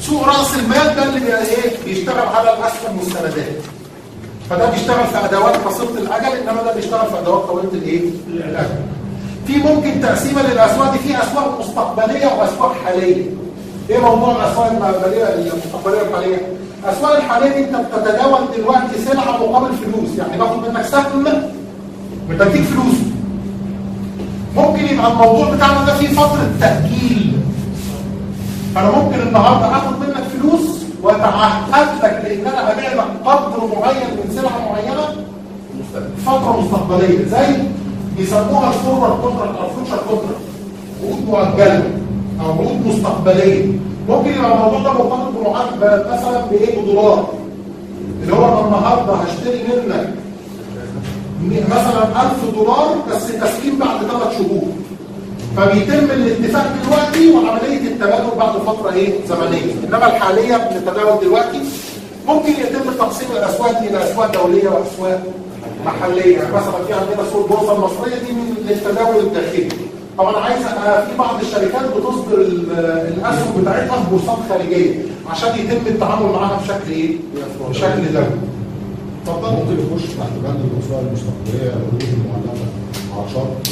سوق راس المال ده اللي بي- ايه بيشتغل على الاسهم والسندات. فده بيشتغل في ادوات قصيره الاجل، انما ده بيشتغل في ادوات طويله الايه؟ الاجل. في ممكن تقسيمه للاسواق دي، في اسواق مستقبليه واسواق حاليه. ايه موضوع الاسواق المستقبليه المستقبليه والحاليه؟ الاسواق الحاليه دي انت بتتداول دلوقتي سلعه مقابل فلوس، يعني باخد منك سهم بديك فلوس. ممكن يبقى الموضوع بتاعنا ده فيه فتره تاجيل. فانا ممكن النهارده اخد منك فلوس واتعهد لك بان انا هبيع لك قدر معين من سلعه معينه فتره مستقبليه، زي بيسموها الفورورد كونتراكت او فيوتشر كونتراكت، عقود مؤجله او عقود مستقبليه. ممكن يبقى الموضوع ده مرتبط بمعادله مثلا بايه؟ بدولار، اللي هو انا النهارده هشتري منك مثلا ألف دولار بس تسليم بعد ثلاث شهور. فبيتم الاتفاق دلوقتي وعمليه التبادل بعد فتره ايه؟ زمنيه. انما الحاليه بنتداول دلوقتي. ممكن يتم تقسيم الاسواق دي الى اسواق دوليه واسواق محليه، يعني مثلا في عندنا سوق البورصه المصريه دي من للتداول الداخلي. طبعا عايز في بعض الشركات بتصدر الاسهم بتاعتها في بورصات خارجيه عشان يتم التعامل معاها بشكل ايه؟ بشكل دولي. اتفضل. ممكن يخش تحت بند الاسواق المستقبليه العروض المعلقه على شرط.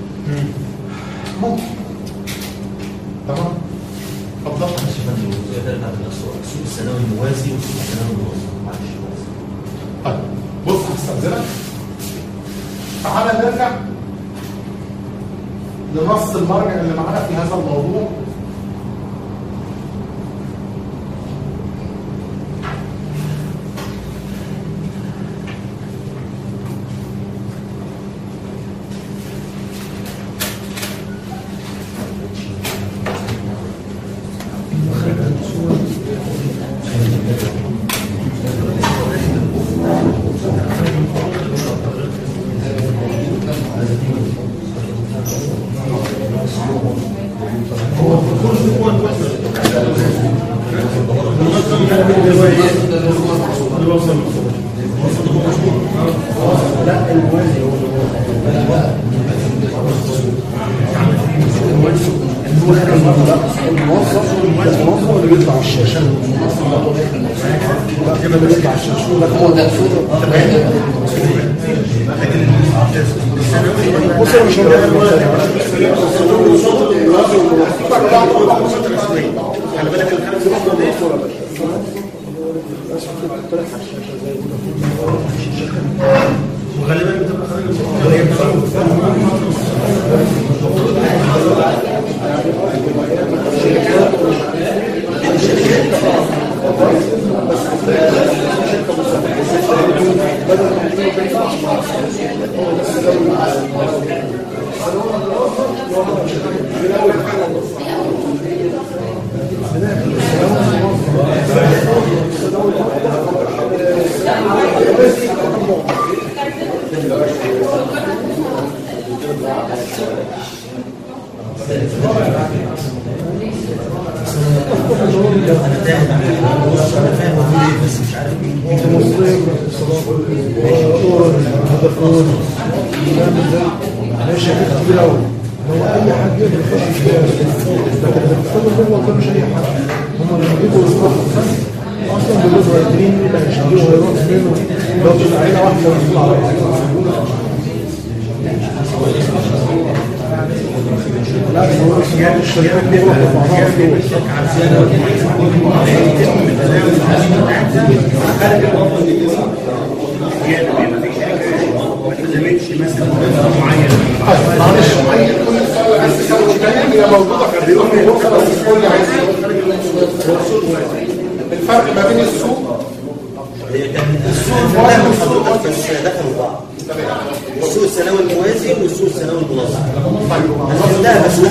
ممكن. تمام. اتفضل. معلش يا فندم الجزئيه ده بتاعت الاسواق، السوق السنوي الموازي والسوق السنوي المتوسط، معلش. طيب بص هستأذنك. تعالى نرجع لنص المرجع اللي معانا في هذا الموضوع. وغالبا بتبقى خارج انا فاهم انا فاهم هو ايه بس مش عارف مش شركات كبيره قوي، هو اي حد يقدر يخش فيها، لكن الدكتور هو ده مش اي حد. هم لما بيجوا يصرفوا اصلا بيبقوا قادرين مين اللي هيشتريه وهيروح فين، لو بتبقى عيله واحده ويطلع لا هو الشركات دي بتبقى بعضها معلش كل السؤال عايز تساله تاني هي موجوده في الرياضه في البورصه بس الكل عايز الفرق ما بين السوق السوق الموازي والسوق دخلوا بعض. السوق السنوي الموازي والسوق السنوي المنظم. ده بس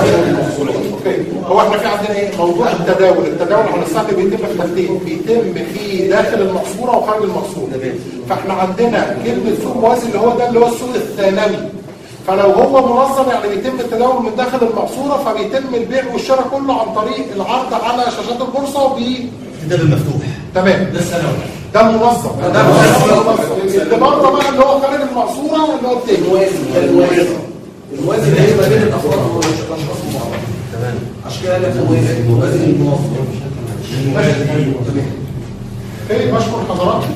هو احنا في عندنا ايه؟ موضوع التداول، التداول على السهم بيتم في حالتين، بيتم في داخل المقصوره وخارج المقصوره. فاحنا عندنا كلمه سوق موازي اللي هو ده اللي هو السوق الثانوي. فلو هو منظم يعني بيتم التداول من داخل المقصوره، فبيتم البيع والشراء كله عن طريق العرض على شاشات البورصه وبي ده المفتوح. تمام. ده السنوي. ده المنظم. ده المنظم. اللي بره بقى اللي هو خارج المقصوره اللي هو التاني. الموازي الموازي اللي هي ما بين الافراد والاشخاص مع بعض. تمام. عشان كده قال لك الموازي الموازي المنظم. ايه بشكر حضراتكم.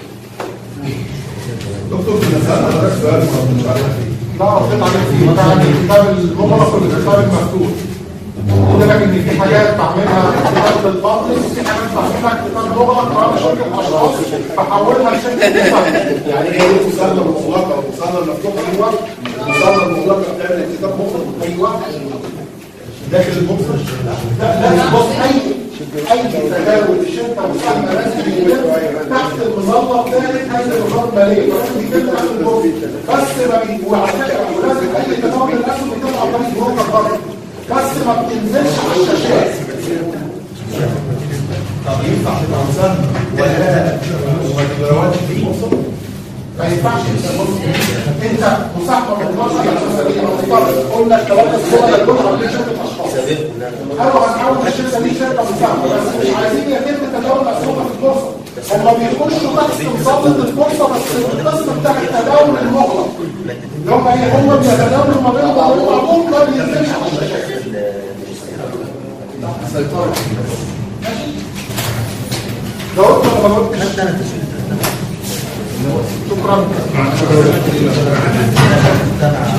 دكتور بنسأل حضرتك سؤال مش عارف ايه. لا رديت عليك فيه بتاع الكتاب المغلق والكتاب المفتوح. قلت لك ان في حاجات بعملها كتاب للباطل وفي حاجات بعملها كتاب مغلق وانا شركه اشخاص بحولها لشركه مفتوحه. يعني ايه المسلة المغلقة والمسلة المفتوحة؟ ايوه. المسلة المغلقة بتعمل الكتاب مغلق ايوه. داخل المخرج؟ لا لا بص اي اي تداول في شركه مساهمه لازم تحت المظله بتاعت هذه الوزاره الماليه بس ما بي وعلى فكره ولازم اي تداول لازم بتبقى عن طريق بروكر برضه بس ما بتنزلش على الشاشات. طب ينفع تبقى مساهمة ولا ولا فيه؟ ما ينفعش انت مساحه مطلقه على سبيل المثال قلنا الثلاثه الصور دول عاملين شركه اشخاص قالوا هنحول الشركه دي شركه مساهمه بس مش عايزين يتم تداول اسهمها في البورصه. هم بيخشوا تحت مظله البورصه بس القسم بتاع التداول المغلق اللي هم ايه هم بيتداولوا ما بينهم وبين بعضهم ما بينزلش على الشاشات. سيطره جاوبت ولا ما جاوبتش؟ شكرا.